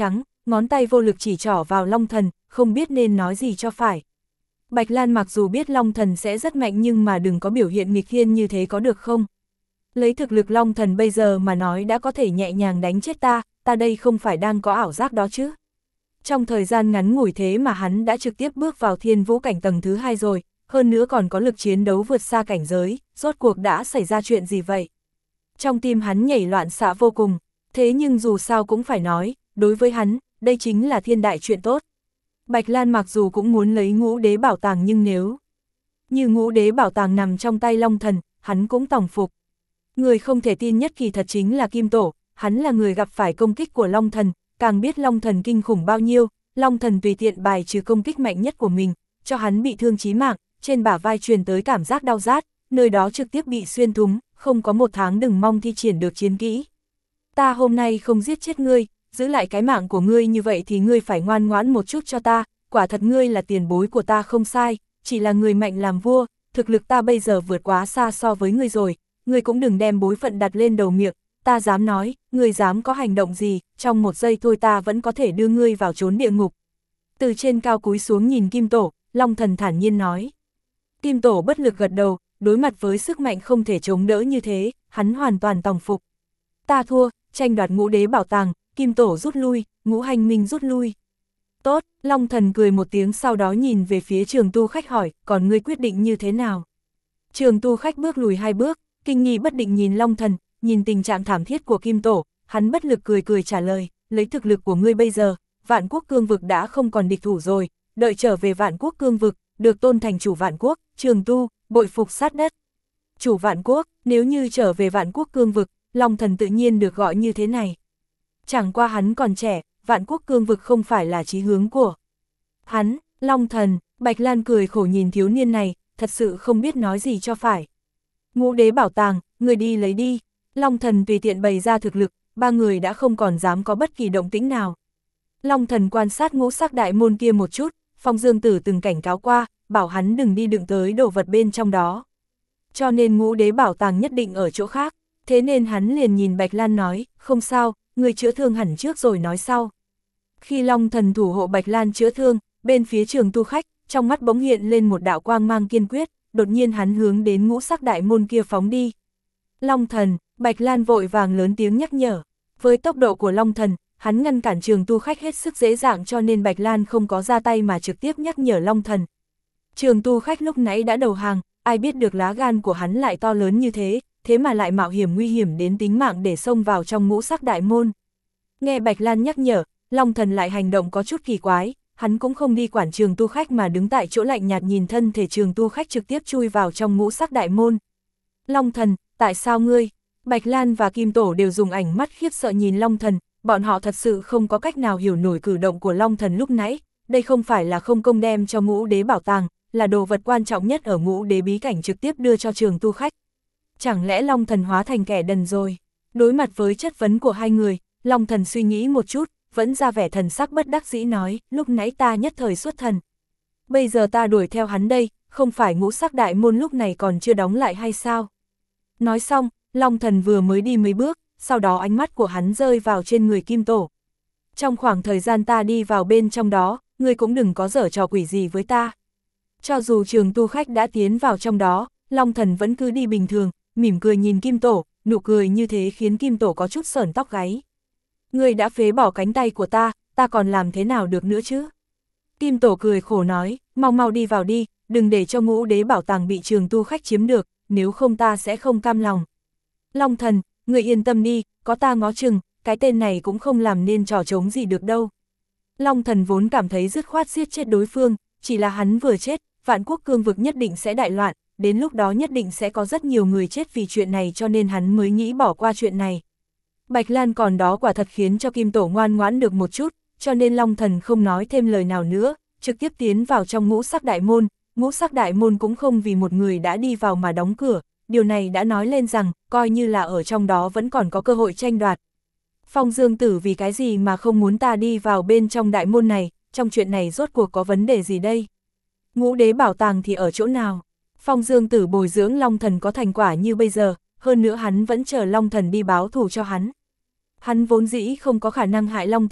ngón tay vô lực chỉ trỏ vào Long Thần, không biết nên nói gì cho phải. Bạch Lan mặc dù biết Long Thần sẽ rất mạnh nhưng mà đừng có biểu hiện nghịch thiên như thế có được không? Lấy thực lực Long Thần bây giờ mà nói đã có thể nhẹ nhàng đánh chết ta, ta đây không phải đang có ảo giác đó chứ. Trong thời gian ngắn ngủi thế mà hắn đã trực tiếp bước vào thiên vũ cảnh tầng thứ hai rồi, hơn nữa còn có lực chiến đấu vượt xa cảnh giới, rốt cuộc đã xảy ra chuyện gì vậy? Trong tim hắn nhảy loạn xạ vô cùng, thế nhưng dù sao cũng phải nói, đối với hắn, đây chính là thiên đại chuyện tốt. Bạch Lan mặc dù cũng muốn lấy ngũ đế bảo tàng nhưng nếu như ngũ đế bảo tàng nằm trong tay Long Thần, hắn cũng tòng phục. Người không thể tin nhất kỳ thật chính là Kim Tổ, hắn là người gặp phải công kích của Long Thần, càng biết Long Thần kinh khủng bao nhiêu, Long Thần tùy tiện bài trừ công kích mạnh nhất của mình, cho hắn bị thương chí mạng, trên bả vai truyền tới cảm giác đau rát, nơi đó trực tiếp bị xuyên thủng, không có một tháng đừng mong thi triển được chiến kỹ. Ta hôm nay không giết chết ngươi, giữ lại cái mạng của ngươi như vậy thì ngươi phải ngoan ngoãn một chút cho ta, quả thật ngươi là tiền bối của ta không sai, chỉ là người mạnh làm vua, thực lực ta bây giờ vượt quá xa so với ngươi rồi, ngươi cũng đừng đem bối phận đặt lên đầu miệng, ta dám nói, ngươi dám có hành động gì, trong một giây thôi ta vẫn có thể đưa ngươi vào chốn địa ngục. Từ trên cao cúi xuống nhìn Kim Tổ, Long Thần thản nhiên nói. Kim Tổ bất lực gật đầu, đối mặt với sức mạnh không thể chống đỡ như thế, hắn hoàn toàn tòng phục. Ta thua, tranh đoạt ngũ đế bảo tàng, Kim Tổ rút lui, Ngũ Hành Minh rút lui. Tốt, Long Thần cười một tiếng sau đó nhìn về phía Trường Tu Khách hỏi, còn ngươi quyết định như thế nào? Trường Tu Khách bước lùi hai bước, kinh nghi bất định nhìn Long Thần, nhìn tình trạng thảm thiết của Kim Tổ, hắn bất lực cười cười trả lời, lấy thực lực của ngươi bây giờ, Vạn Quốc Cương Vực đã không còn địch thủ rồi, đợi trở về Vạn Quốc Cương Vực, được tôn thành chủ Vạn Quốc, Trường Tu, bội phục sát đất. Chủ Vạn Quốc, nếu như trở về Vạn Quốc Cương Vực, Long Thần tự nhiên được gọi như thế này. Chẳng qua hắn còn trẻ, Vạn Quốc Cương Vực không phải là chí hướng của hắn. Long Thần, Bạch Lan cười khổ nhìn thiếu niên này, thật sự không biết nói gì cho phải. Ngũ đế bảo tàng, người đi lấy đi. Long Thần tùy tiện bày ra thực lực, ba người đã không còn dám có bất kỳ động tĩnh nào. Long Thần quan sát ngũ sắc đại môn kia một chút, Phong Dương Tử từng cảnh cáo qua, bảo hắn đừng đi đựng tới đồ vật bên trong đó. Cho nên ngũ đế bảo tàng nhất định ở chỗ khác, thế nên hắn liền nhìn Bạch Lan nói, không sao, người chữa thương hẳn trước rồi nói sau. Khi Long Thần thủ hộ Bạch Lan chữa thương, bên phía Trường Tu Khách, trong mắt bỗng hiện lên một đạo quang mang kiên quyết, đột nhiên hắn hướng đến ngũ sắc đại môn kia phóng đi. Long Thần, Bạch Lan vội vàng lớn tiếng nhắc nhở. Với tốc độ của Long Thần, hắn ngăn cản Trường Tu Khách hết sức dễ dàng cho nên Bạch Lan không có ra tay mà trực tiếp nhắc nhở Long Thần. Trường Tu Khách lúc nãy đã đầu hàng, ai biết được lá gan của hắn lại to lớn như thế, thế mà lại mạo hiểm nguy hiểm đến tính mạng để xông vào trong ngũ sắc đại môn. Nghe Bạch Lan nhắc nhở, Long Thần lại hành động có chút kỳ quái, hắn cũng không đi quản Trường Tu Khách mà đứng tại chỗ lạnh nhạt nhìn thân thể Trường Tu Khách trực tiếp chui vào trong ngũ sắc đại môn. Long Thần, tại sao ngươi? Bạch Lan và Kim Tổ đều dùng ánh mắt khiếp sợ nhìn Long Thần, bọn họ thật sự không có cách nào hiểu nổi cử động của Long Thần lúc nãy, đây không phải là không công đem cho ngũ đế bảo tàng, là đồ vật quan trọng nhất ở ngũ đế bí cảnh trực tiếp đưa cho Trường Tu Khách. Chẳng lẽ Long Thần hóa thành kẻ đần rồi? Đối mặt với chất vấn của hai người, Long Thần suy nghĩ một chút, vẫn ra vẻ thần sắc bất đắc dĩ nói, lúc nãy ta nhất thời xuất thần. Bây giờ ta đuổi theo hắn đây, không phải ngũ sắc đại môn lúc này còn chưa đóng lại hay sao? Nói xong, Long Thần vừa mới đi mấy bước, sau đó ánh mắt của hắn rơi vào trên người Kim Tổ. Trong khoảng thời gian ta đi vào bên trong đó, ngươi cũng đừng có giở trò quỷ gì với ta. Cho dù Trường Tu Khách đã tiến vào trong đó, Long Thần vẫn cứ đi bình thường, mỉm cười nhìn Kim Tổ, nụ cười như thế khiến Kim Tổ có chút sởn tóc gáy. Ngươi đã phế bỏ cánh tay của ta, ta còn làm thế nào được nữa chứ? Kim Tổ cười khổ nói, mau mau đi vào đi, đừng để cho ngũ đế bảo tàng bị Trường Tu Khách chiếm được, nếu không ta sẽ không cam lòng. Long Thần, ngươi yên tâm đi, có ta ngó chừng, cái tên này cũng không làm nên trò trống gì được đâu. Long Thần vốn cảm thấy dứt khoát giết chết đối phương, chỉ là hắn vừa chết, Vạn Quốc Cương Vực nhất định sẽ đại loạn, đến lúc đó nhất định sẽ có rất nhiều người chết vì chuyện này cho nên hắn mới nghĩ bỏ qua chuyện này. Bạch Lan còn đó quả thật khiến cho Kim Tổ ngoan ngoãn được một chút, cho nên Long Thần không nói thêm lời nào nữa, trực tiếp tiến vào trong ngũ sắc đại môn, ngũ sắc đại môn cũng không vì một người đã đi vào mà đóng cửa, điều này đã nói lên rằng, coi như là ở trong đó vẫn còn có cơ hội tranh đoạt. Phong Dương Tử vì cái gì mà không muốn ta đi vào bên trong đại môn này, trong chuyện này rốt cuộc có vấn đề gì đây? Ngũ đế bảo tàng thì ở chỗ nào? Phong Dương Tử bồi dưỡng Long Thần có thành quả như bây giờ, hơn nữa hắn vẫn chờ Long Thần đi báo thù cho hắn. Hắn vốn dĩ không có khả năng hại Long Thần,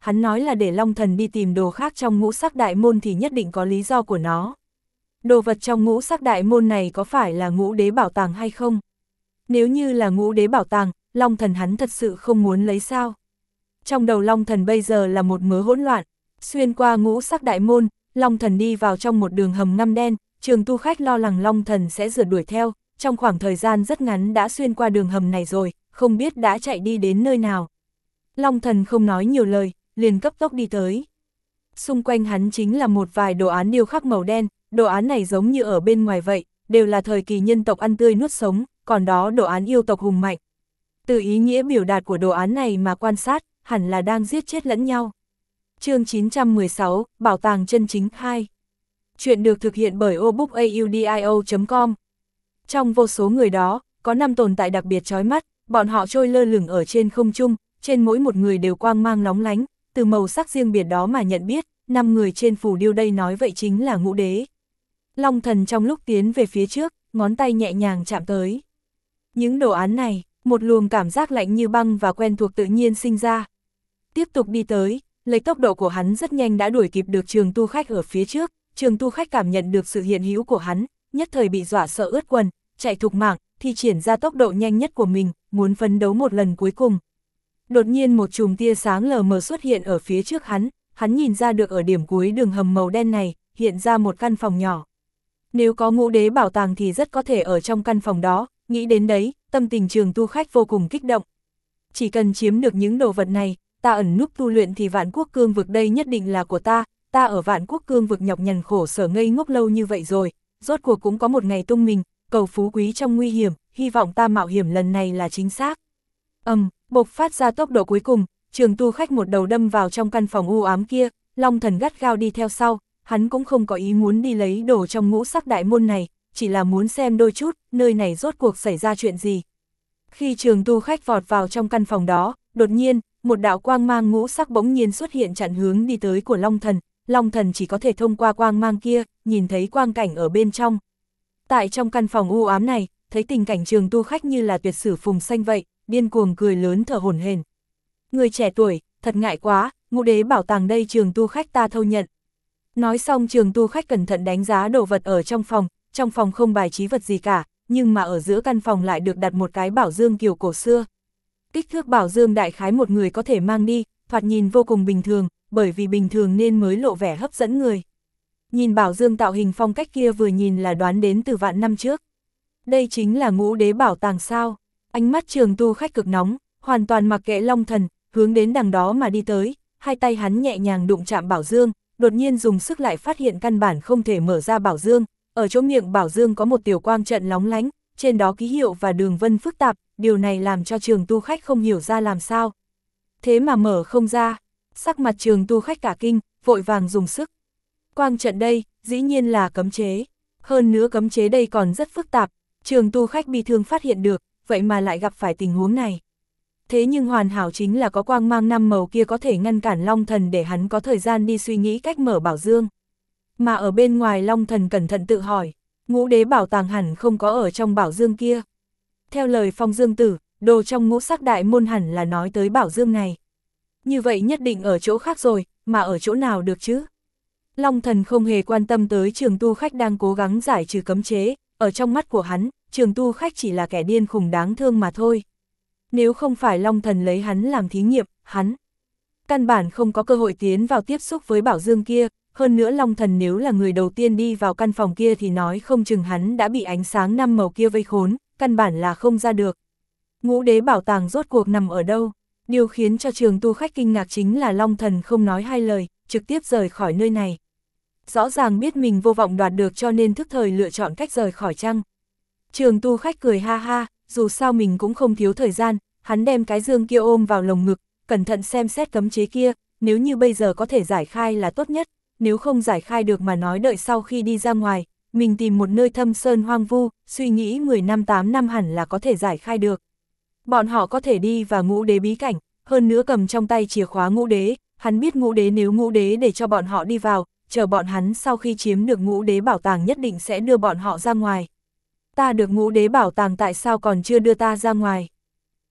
hắn nói là để Long Thần đi tìm đồ khác trong ngũ sắc đại môn thì nhất định có lý do của nó. Đồ vật trong ngũ sắc đại môn này có phải là ngũ đế bảo tàng hay không? Nếu như là ngũ đế bảo tàng, Long Thần hắn thật sự không muốn lấy sao? Trong đầu Long Thần bây giờ là một mớ hỗn loạn, xuyên qua ngũ sắc đại môn, Long Thần đi vào trong một đường hầm ngăm đen, Trường Tu Khách lo lắng Long Thần sẽ rượt đuổi theo, trong khoảng thời gian rất ngắn đã xuyên qua đường hầm này rồi, không biết đã chạy đi đến nơi nào. Long Thần không nói nhiều lời, liền cấp tốc đi tới. Xung quanh hắn chính là một vài đồ án điêu khắc màu đen, đồ án này giống như ở bên ngoài vậy, đều là thời kỳ nhân tộc ăn tươi nuốt sống, còn đó đồ án yêu tộc hùng mạnh. Từ ý nghĩa biểu đạt của đồ án này mà quan sát, hẳn là đang giết chết lẫn nhau. Chương chín trăm mười sáu, Bảo tàng chân chính hai. Chuyện được thực hiện bởi obookaudio chấm com. Trong vô số người đó, có năm tồn tại đặc biệt chói mắt, bọn họ trôi lơ lửng ở trên không trung, trên mỗi một người đều quang mang lóng lánh, từ màu sắc riêng biệt đó mà nhận biết, năm người trên phù điêu đây nói vậy chính là ngũ đế. Long Thần trong lúc tiến về phía trước, ngón tay nhẹ nhàng chạm tới. Những đồ án này, một luồng cảm giác lạnh như băng và quen thuộc tự nhiên sinh ra. Tiếp tục đi tới, lấy tốc độ của hắn rất nhanh đã đuổi kịp được Trường Tu Khách ở phía trước, Trường Tu Khách cảm nhận được sự hiện hữu của hắn, nhất thời bị dọa sợ ướt quần, chạy thục mạng, thi triển ra tốc độ nhanh nhất của mình, muốn phấn đấu một lần cuối cùng. Đột nhiên một chùm tia sáng lờ mờ xuất hiện ở phía trước hắn, hắn nhìn ra được ở điểm cuối đường hầm màu đen này, hiện ra một căn phòng nhỏ. Nếu có ngũ đế bảo tàng thì rất có thể ở trong căn phòng đó, nghĩ đến đấy, tâm tình Trường Tu Khách vô cùng kích động. Chỉ cần chiếm được những đồ vật này, ta ẩn núp tu luyện thì Vạn Quốc Cương vực đây nhất định là của ta, ta ở Vạn Quốc Cương vực nhọc nhằn khổ sở ngây ngốc lâu như vậy rồi, rốt cuộc cũng có một ngày tung mình, cầu phú quý trong nguy hiểm, hy vọng ta mạo hiểm lần này là chính xác. Ầm, um, bộc phát ra tốc độ cuối cùng, Trường Tu Khách một đầu đâm vào trong căn phòng u ám kia, Long Thần gắt gao đi theo sau, hắn cũng không có ý muốn đi lấy đồ trong ngũ sắc đại môn này, chỉ là muốn xem đôi chút, nơi này rốt cuộc xảy ra chuyện gì. Khi Trường Tu Khách vọt vào trong căn phòng đó, đột nhiên, một đạo quang mang ngũ sắc bỗng nhiên xuất hiện chặn hướng đi tới của Long Thần, Long Thần chỉ có thể thông qua quang mang kia, nhìn thấy quang cảnh ở bên trong. Tại trong căn phòng u ám này, thấy tình cảnh Trường Tu Khách như là tuyệt sử phùng xanh vậy, điên cuồng cười lớn thở hổn hển. Người trẻ tuổi, thật ngại quá, ngũ đế bảo tàng đây Trường Tu Khách ta thâu nhận. Nói xong Trường Tu Khách cẩn thận đánh giá đồ vật ở trong phòng, trong phòng không bài trí vật gì cả, nhưng mà ở giữa căn phòng lại được đặt một cái bảo dương kiểu cổ xưa. Kích thước bảo dương đại khái một người có thể mang đi, thoạt nhìn vô cùng bình thường, bởi vì bình thường nên mới lộ vẻ hấp dẫn người. Nhìn bảo dương tạo hình phong cách kia vừa nhìn là đoán đến từ vạn năm trước. Đây chính là ngũ đế bảo tàng sao? Ánh mắt Trường Tu Khách cực nóng, hoàn toàn mặc kệ Long Thần, hướng đến đằng đó mà đi tới, hai tay hắn nhẹ nhàng đụng chạm bảo dương, đột nhiên dùng sức lại phát hiện căn bản không thể mở ra bảo dương, ở chỗ miệng bảo dương có một tiểu quang trận lóng lánh, trên đó ký hiệu và đường vân phức tạp, điều này làm cho Trường Tu Khách không hiểu ra làm sao. Thế mà mở không ra, sắc mặt Trường Tu Khách cả kinh, vội vàng dùng sức. Quang trận đây, dĩ nhiên là cấm chế, hơn nữa cấm chế đây còn rất phức tạp, Trường Tu Khách bi thương phát hiện được, vậy mà lại gặp phải tình huống này. Thế nhưng hoàn hảo chính là có quang mang năm màu kia có thể ngăn cản Long Thần để hắn có thời gian đi suy nghĩ cách mở bảo dương. Mà ở bên ngoài Long Thần cẩn thận tự hỏi, ngũ đế bảo tàng hẳn không có ở trong bảo dương kia. Theo lời Phong Dương Tử, đồ trong ngũ sắc đại môn hẳn là nói tới bảo dương này. Như vậy nhất định ở chỗ khác rồi, mà ở chỗ nào được chứ? Long Thần không hề quan tâm tới Trường Tu Khách đang cố gắng giải trừ cấm chế, ở trong mắt của hắn, Trường Tu Khách chỉ là kẻ điên khùng đáng thương mà thôi. Nếu không phải Long Thần lấy hắn làm thí nghiệm, hắn căn bản không có cơ hội tiến vào tiếp xúc với bảo dương kia, hơn nữa Long Thần nếu là người đầu tiên đi vào căn phòng kia thì nói không chừng hắn đã bị ánh sáng năm màu kia vây khốn, căn bản là không ra được. Ngũ đế bảo tàng rốt cuộc nằm ở đâu? Điều khiến cho Trường Tu Khách kinh ngạc chính là Long Thần không nói hai lời, trực tiếp rời khỏi nơi này. Rõ ràng biết mình vô vọng đoạt được cho nên thức thời lựa chọn cách rời khỏi chăng? Trường Tu Khách cười ha ha, dù sao mình cũng không thiếu thời gian, hắn đem cái dương kia ôm vào lồng ngực, cẩn thận xem xét cấm chế kia, nếu như bây giờ có thể giải khai là tốt nhất, nếu không giải khai được mà nói đợi sau khi đi ra ngoài, mình tìm một nơi thâm sơn hoang vu, suy nghĩ mười năm tám năm hẳn là có thể giải khai được. Bọn họ có thể đi vào ngũ đế bí cảnh, hơn nữa cầm trong tay chìa khóa ngũ đế, hắn biết ngũ đế nếu ngũ đế để cho bọn họ đi vào, chờ bọn hắn sau khi chiếm được ngũ đế bảo tàng nhất định sẽ đưa bọn họ ra ngoài. Ta được ngũ đế bảo tàng tại sao còn chưa đưa ta ra ngoài?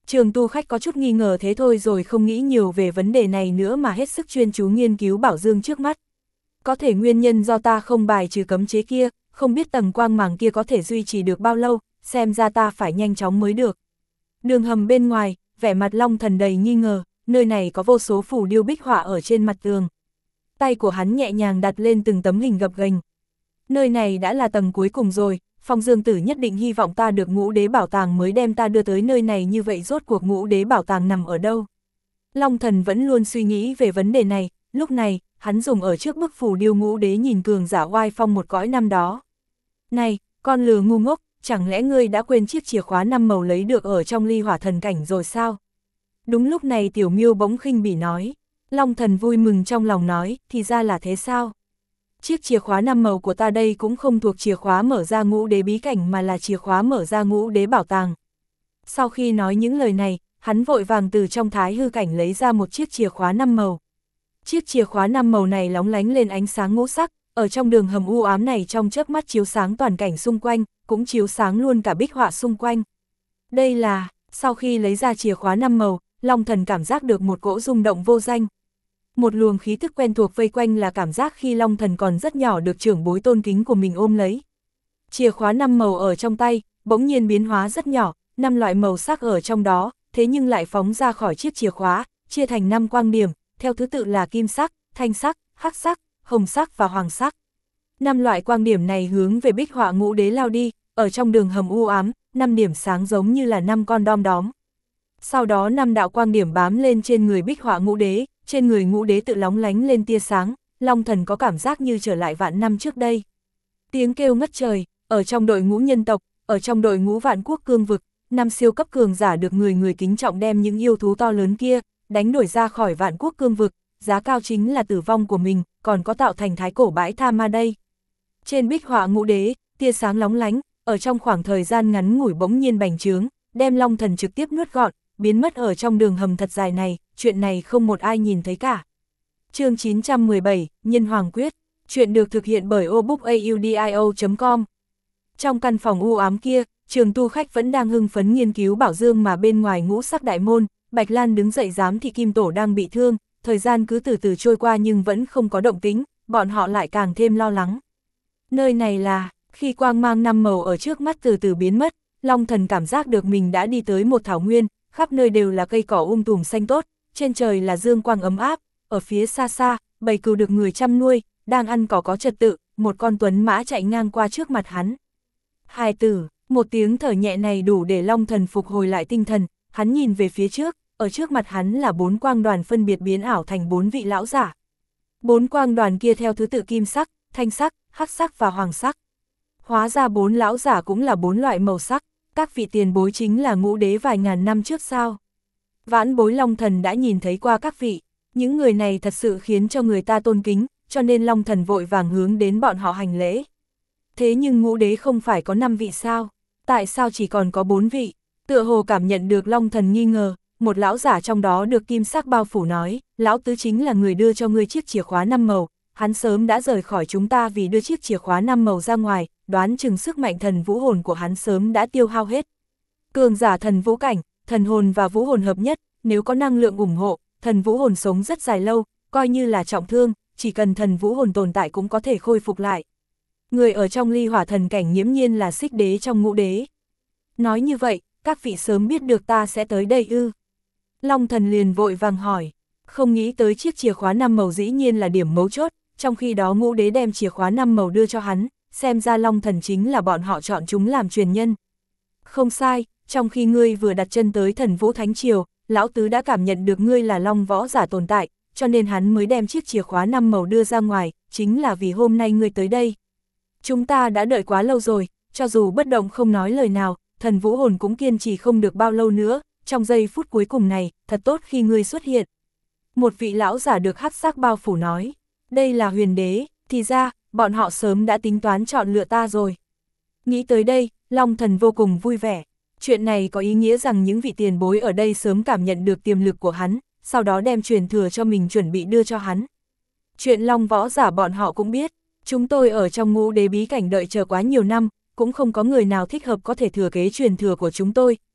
Trường tu khách có chút nghi ngờ thế thôi rồi không nghĩ nhiều về vấn đề này nữa mà hết sức chuyên chú nghiên cứu bảo dương trước mắt. Có thể nguyên nhân do ta không bài trừ cấm chế kia, không biết tầng quang màng kia có thể duy trì được bao lâu, xem ra ta phải nhanh chóng mới được. Đường hầm bên ngoài, vẻ mặt Long Thần đầy nghi ngờ, nơi này có vô số phù điêu bích họa ở trên mặt tường. Tay của hắn nhẹ nhàng đặt lên từng tấm hình gập ghềnh. Nơi này đã là tầng cuối cùng rồi, Phong Dương Tử nhất định hy vọng ta được Ngũ Đế Bảo Tàng mới đem ta đưa tới nơi này, như vậy rốt cuộc Ngũ Đế Bảo Tàng nằm ở đâu? Long Thần vẫn luôn suy nghĩ về vấn đề này, lúc này, hắn dùng ở trước bức phù điêu Ngũ Đế nhìn cường giả oai phong một cõi năm đó. Này, con lừa ngu ngốc, chẳng lẽ ngươi đã quên chiếc chìa khóa năm màu lấy được ở trong ly hỏa thần cảnh rồi sao? Đúng lúc này Tiểu Miêu bỗng khinh bỉ nói. Long Thần vui mừng trong lòng nói, thì ra là thế sao? Chiếc chìa khóa năm màu của ta đây cũng không thuộc chìa khóa mở ra Ngũ Đế bí cảnh mà là chìa khóa mở ra Ngũ Đế bảo tàng. Sau khi nói những lời này, hắn vội vàng từ trong thái hư cảnh lấy ra một chiếc chìa khóa năm màu. Chiếc chìa khóa năm màu này lóng lánh lên ánh sáng ngũ sắc, ở trong đường hầm u ám này trong chớp mắt chiếu sáng toàn cảnh xung quanh, cũng chiếu sáng luôn cả bích họa xung quanh. Đây là, sau khi lấy ra chìa khóa năm màu, Long Thần cảm giác được một cỗ rung động vô danh. Một luồng khí thức quen thuộc vây quanh là cảm giác khi Long Thần còn rất nhỏ được trưởng bối tôn kính của mình ôm lấy. Chìa khóa năm màu ở trong tay, bỗng nhiên biến hóa rất nhỏ, năm loại màu sắc ở trong đó, thế nhưng lại phóng ra khỏi chiếc chìa khóa, chia thành năm quang điểm, theo thứ tự là kim sắc, thanh sắc, hắc sắc, hồng sắc và hoàng sắc. Năm loại quang điểm này hướng về bích họa Ngũ Đế lao đi, ở trong đường hầm u ám, năm điểm sáng giống như là năm con đom đóm. Sau đó năm đạo quang điểm bám lên trên người bích họa Ngũ Đế, trên người Ngũ Đế tự lóng lánh lên tia sáng, Long Thần có cảm giác như trở lại vạn năm trước đây. Tiếng kêu ngất trời, ở trong đội ngũ nhân tộc, ở trong đội ngũ vạn quốc cương vực, năm siêu cấp cường giả được người người kính trọng đem những yêu thú to lớn kia, đánh đuổi ra khỏi vạn quốc cương vực, giá cao chính là tử vong của mình, còn có tạo thành thái cổ bãi tha ma đây. Trên bích họa Ngũ Đế, tia sáng lóng lánh, ở trong khoảng thời gian ngắn ngủi bỗng nhiên bành trướng, đem Long Thần trực tiếp nuốt gọn, biến mất ở trong đường hầm thật dài này, chuyện này không một ai nhìn thấy cả. Chương chín trăm mười bảy, Nhân Hoàng Quyết, chuyện được thực hiện bởi obookaudio chấm com. Trong căn phòng u ám kia, Trường tu khách vẫn đang hưng phấn nghiên cứu bảo dương mà bên ngoài ngũ sắc đại môn, Bạch Lan đứng dậy giám thị Kim Tổ đang bị thương, thời gian cứ từ từ trôi qua nhưng vẫn không có động tĩnh, bọn họ lại càng thêm lo lắng. Nơi này là, khi quang mang năm màu ở trước mắt từ từ biến mất, Long Thần cảm giác được mình đã đi tới một thảo nguyên, khắp nơi đều là cây cỏ um tùm xanh tốt, trên trời là dương quang ấm áp, ở phía xa xa, bầy cừu được người chăm nuôi, đang ăn cỏ có trật tự, một con tuấn mã chạy ngang qua trước mặt hắn. Hài tử, một tiếng thở nhẹ này đủ để Long Thần phục hồi lại tinh thần, hắn nhìn về phía trước, ở trước mặt hắn là bốn quang đoàn phân biệt biến ảo thành bốn vị lão giả. Bốn quang đoàn kia theo thứ tự kim sắc, thanh sắc, hắc sắc và hoàng sắc. Hóa ra bốn lão giả cũng là bốn loại màu sắc, các vị tiền bối chính là Ngũ Đế vài ngàn năm trước sao. Vãn bối Long Thần đã nhìn thấy qua các vị, những người này thật sự khiến cho người ta tôn kính, cho nên Long Thần vội vàng hướng đến bọn họ hành lễ. Thế nhưng Ngũ Đế không phải có năm vị sao? Tại sao chỉ còn có bốn vị? Tựa hồ cảm nhận được Long Thần nghi ngờ, một lão giả trong đó được kim sắc bao phủ nói, lão tứ chính là người đưa cho ngươi chiếc chìa khóa năm màu, hắn sớm đã rời khỏi chúng ta vì đưa chiếc chìa khóa năm màu ra ngoài, đoán chừng sức mạnh thần vũ hồn của hắn sớm đã tiêu hao hết. Cường giả thần vũ cảnh, thần hồn và vũ hồn hợp nhất, nếu có năng lượng ủng hộ, thần vũ hồn sống rất dài lâu, coi như là trọng thương, chỉ cần thần vũ hồn tồn tại cũng có thể khôi phục lại. Người ở trong ly hỏa thần cảnh nghiễm nhiên là Xích Đế trong Ngũ Đế. Nói như vậy, các vị sớm biết được ta sẽ tới đây ư? Long Thần liền vội vàng hỏi, không nghĩ tới chiếc chìa khóa năm màu dĩ nhiên là điểm mấu chốt, trong khi đó Ngũ Đế đem chìa khóa năm màu đưa cho hắn, xem ra Long Thần chính là bọn họ chọn chúng làm truyền nhân. Không sai, trong khi ngươi vừa đặt chân tới Thần Vũ Thánh Triều, lão tứ đã cảm nhận được ngươi là long võ giả tồn tại, cho nên hắn mới đem chiếc chìa khóa năm màu đưa ra ngoài, chính là vì hôm nay ngươi tới đây. Chúng ta đã đợi quá lâu rồi, cho dù bất động không nói lời nào, thần vũ hồn cũng kiên trì không được bao lâu nữa, trong giây phút cuối cùng này, thật tốt khi ngươi xuất hiện. Một vị lão giả được hắc sắc bao phủ nói, đây là Huyền Đế, thì ra, bọn họ sớm đã tính toán chọn lựa ta rồi. Nghĩ tới đây, Long Thần vô cùng vui vẻ. Chuyện này có ý nghĩa rằng những vị tiền bối ở đây sớm cảm nhận được tiềm lực của hắn, sau đó đem truyền thừa cho mình chuẩn bị đưa cho hắn. Chuyện long võ giả bọn họ cũng biết, chúng tôi ở trong Ngũ Đế bí cảnh đợi chờ quá nhiều năm, cũng không có người nào thích hợp có thể thừa kế truyền thừa của chúng tôi,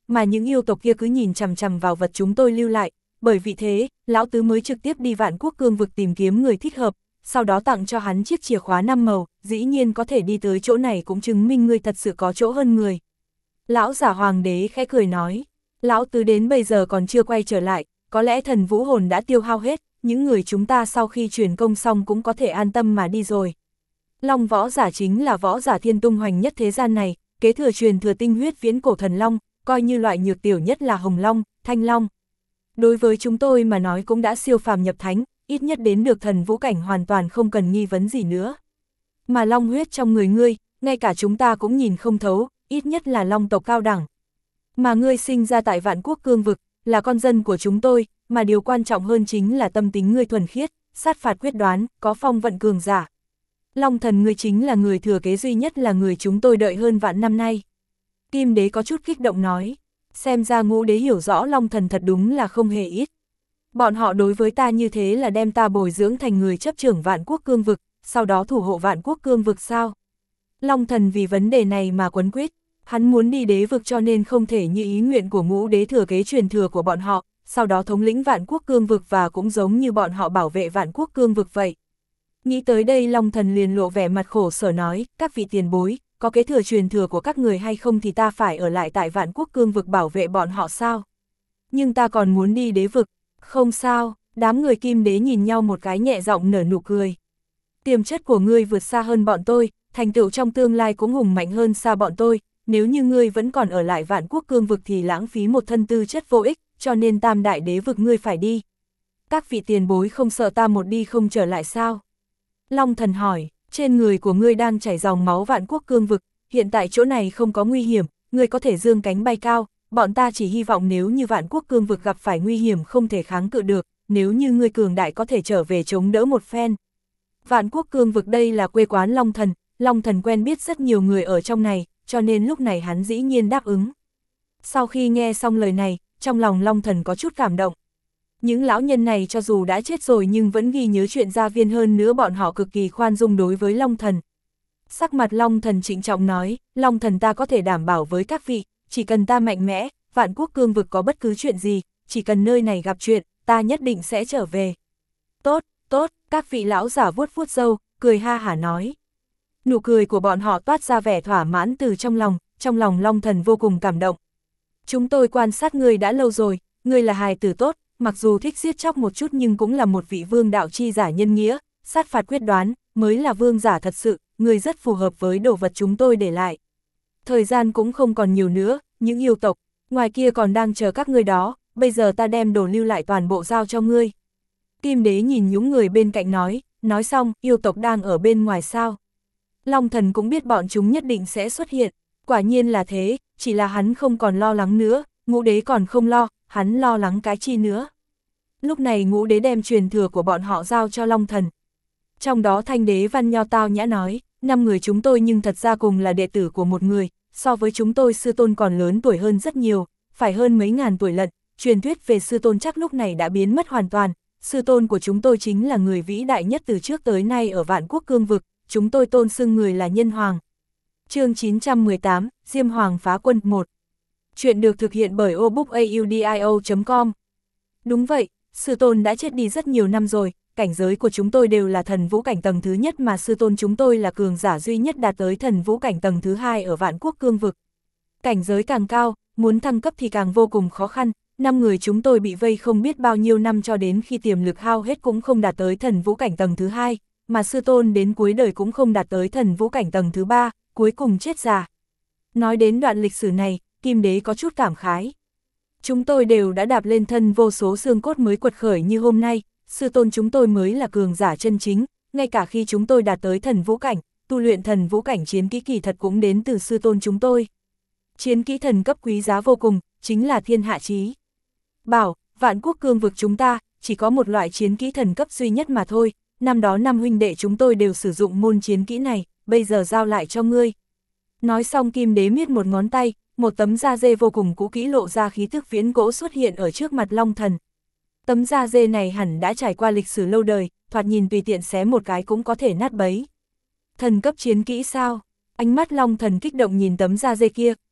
mà những yêu tộc kia cứ nhìn chằm chằm vào vật chúng tôi lưu lại, bởi vì thế, lão tứ mới trực tiếp đi Vạn Quốc Cương vực tìm kiếm người thích hợp, sau đó tặng cho hắn chiếc chìa khóa năm màu, dĩ nhiên có thể đi tới chỗ này cũng chứng minh ngươi thật sự có chỗ hơn người. Lão giả hoàng đế khẽ cười nói, lão tứ đến bây giờ còn chưa quay trở lại, có lẽ thần vũ hồn đã tiêu hao hết, những người chúng ta sau khi truyền công xong cũng có thể an tâm mà đi rồi. Long võ giả chính là võ giả thiên tung hoành nhất thế gian này, kế thừa truyền thừa tinh huyết viễn cổ thần long, coi như loại nhược tiểu nhất là hồng long, thanh long. Đối với chúng tôi mà nói cũng đã siêu phàm nhập thánh, ít nhất đến được thần vũ cảnh hoàn toàn không cần nghi vấn gì nữa. Mà long huyết trong người ngươi, ngay cả chúng ta cũng nhìn không thấu, ít nhất là long tộc cao đẳng. Mà ngươi sinh ra tại Vạn Quốc Cương vực, là con dân của chúng tôi, mà điều quan trọng hơn chính là tâm tính ngươi thuần khiết, sát phạt quyết đoán, có phong vận cường giả. Long thần ngươi chính là người thừa kế duy nhất, là người chúng tôi đợi hơn vạn năm nay. Kim đế có chút kích động nói, xem ra Ngũ đế hiểu rõ long thần thật đúng là không hề ít. Bọn họ đối với ta như thế là đem ta bồi dưỡng thành người chấp trưởng Vạn Quốc Cương vực, sau đó thủ hộ Vạn Quốc Cương vực sao? Long thần vì vấn đề này mà quấn quýt, hắn muốn đi đế vực cho nên không thể như ý nguyện của Ngũ đế thừa kế truyền thừa của bọn họ, sau đó thống lĩnh Vạn Quốc Cương vực và cũng giống như bọn họ bảo vệ Vạn Quốc Cương vực vậy. Nghĩ tới đây long thần liền lộ vẻ mặt khổ sở nói, các vị tiền bối, có kế thừa truyền thừa của các người hay không thì ta phải ở lại tại Vạn Quốc Cương vực bảo vệ bọn họ sao? Nhưng ta còn muốn đi đế vực. Không sao, đám người Kim đế nhìn nhau một cái nhẹ giọng nở nụ cười. Tiềm chất của ngươi vượt xa hơn bọn tôi, thành tựu trong tương lai cũng hùng mạnh hơn xa bọn tôi, nếu như ngươi vẫn còn ở lại Vạn Quốc Cương vực thì lãng phí một thân tư chất vô ích, cho nên tam đại đế vực ngươi phải đi. Các vị tiền bối không sợ ta một đi không trở lại sao? Long thần hỏi, trên người của ngươi đang chảy dòng máu Vạn Quốc Cương vực, hiện tại chỗ này không có nguy hiểm, ngươi có thể dương cánh bay cao, bọn ta chỉ hy vọng nếu như Vạn Quốc Cương vực gặp phải nguy hiểm không thể kháng cự được, nếu như ngươi cường đại có thể trở về chống đỡ một phen. Vạn Quốc Cương vực đây là quê quán Long thần, Long thần quen biết rất nhiều người ở trong này, cho nên lúc này hắn dĩ nhiên đáp ứng. Sau khi nghe xong lời này, trong lòng Long thần có chút cảm động. Những lão nhân này cho dù đã chết rồi nhưng vẫn ghi nhớ chuyện gia viên, hơn nữa bọn họ cực kỳ khoan dung đối với Long thần. Sắc mặt Long thần trịnh trọng nói, Long thần ta có thể đảm bảo với các vị, chỉ cần ta mạnh mẽ, Vạn Quốc Cương vực có bất cứ chuyện gì, chỉ cần nơi này gặp chuyện, ta nhất định sẽ trở về. Tốt, tốt, các vị lão giả vuốt vuốt râu, cười ha hả nói. Nụ cười của bọn họ toát ra vẻ thỏa mãn từ trong lòng, trong lòng Long thần vô cùng cảm động. Chúng tôi quan sát ngươi đã lâu rồi, ngươi là hài tử tốt, mặc dù thích giết chóc một chút nhưng cũng là một vị vương đạo chi giả nhân nghĩa, sát phạt quyết đoán, mới là vương giả thật sự, ngươi rất phù hợp với đồ vật chúng tôi để lại. Thời gian cũng không còn nhiều nữa, những yêu tộc, ngoài kia còn đang chờ các ngươi đó, bây giờ ta đem đồ lưu lại toàn bộ giao cho ngươi. Kim đế nhìn những người bên cạnh nói, nói xong, yêu tộc đang ở bên ngoài sao. Long thần cũng biết bọn chúng nhất định sẽ xuất hiện, quả nhiên là thế, chỉ là hắn không còn lo lắng nữa, Ngũ đế còn không lo, hắn lo lắng cái chi nữa. Lúc này Ngũ đế đem truyền thừa của bọn họ giao cho Long thần. Trong đó Thanh đế Văn Nho tao nhã nói, năm người chúng tôi nhưng thật ra cùng là đệ tử của một người, so với chúng tôi sư tôn còn lớn tuổi hơn rất nhiều, phải hơn mấy ngàn tuổi lận, truyền thuyết về sư tôn chắc lúc này đã biến mất hoàn toàn, sư tôn của chúng tôi chính là người vĩ đại nhất từ trước tới nay ở Vạn Quốc Cương vực, chúng tôi tôn xưng người là Nhân Hoàng. Chương chín trăm mười tám, Diêm Hoàng phá quân một. Chuyện được thực hiện bởi obookaudio chấm com. Đúng vậy, sư tôn đã chết đi rất nhiều năm rồi, cảnh giới của chúng tôi đều là thần vũ cảnh tầng thứ nhất mà sư tôn chúng tôi là cường giả duy nhất đạt tới thần vũ cảnh tầng thứ hai ở Vạn Quốc Cương vực. Cảnh giới càng cao, muốn thăng cấp thì càng vô cùng khó khăn, năm người chúng tôi bị vây không biết bao nhiêu năm cho đến khi tiềm lực hao hết cũng không đạt tới thần vũ cảnh tầng thứ hai, mà sư tôn đến cuối đời cũng không đạt tới thần vũ cảnh tầng thứ ba, cuối cùng chết già. Nói đến đoạn lịch sử này, Kim đế có chút cảm khái. Chúng tôi đều đã đạp lên thân vô số xương cốt mới quật khởi như hôm nay, sư tôn chúng tôi mới là cường giả chân chính, ngay cả khi chúng tôi đạt tới thần vũ cảnh, tu luyện thần vũ cảnh chiến kỹ kỳ thật cũng đến từ sư tôn chúng tôi. Chiến kỹ thần cấp quý giá vô cùng, chính là thiên hạ chí bảo, Vạn Quốc Cương vực chúng ta, chỉ có một loại chiến kỹ thần cấp duy nhất mà thôi, năm đó năm huynh đệ chúng tôi đều sử dụng môn chiến kỹ này, bây giờ giao lại cho ngươi. Nói xong Kim đế miết một ngón tay, một tấm da dê vô cùng cũ kỹ lộ ra khí thức viễn cổ xuất hiện ở trước mặt Long thần. Tấm da dê này hẳn đã trải qua lịch sử lâu đời, thoạt nhìn tùy tiện xé một cái cũng có thể nát bấy. Thần cấp chiến kỹ sao? Ánh mắt Long thần kích động nhìn tấm da dê kia,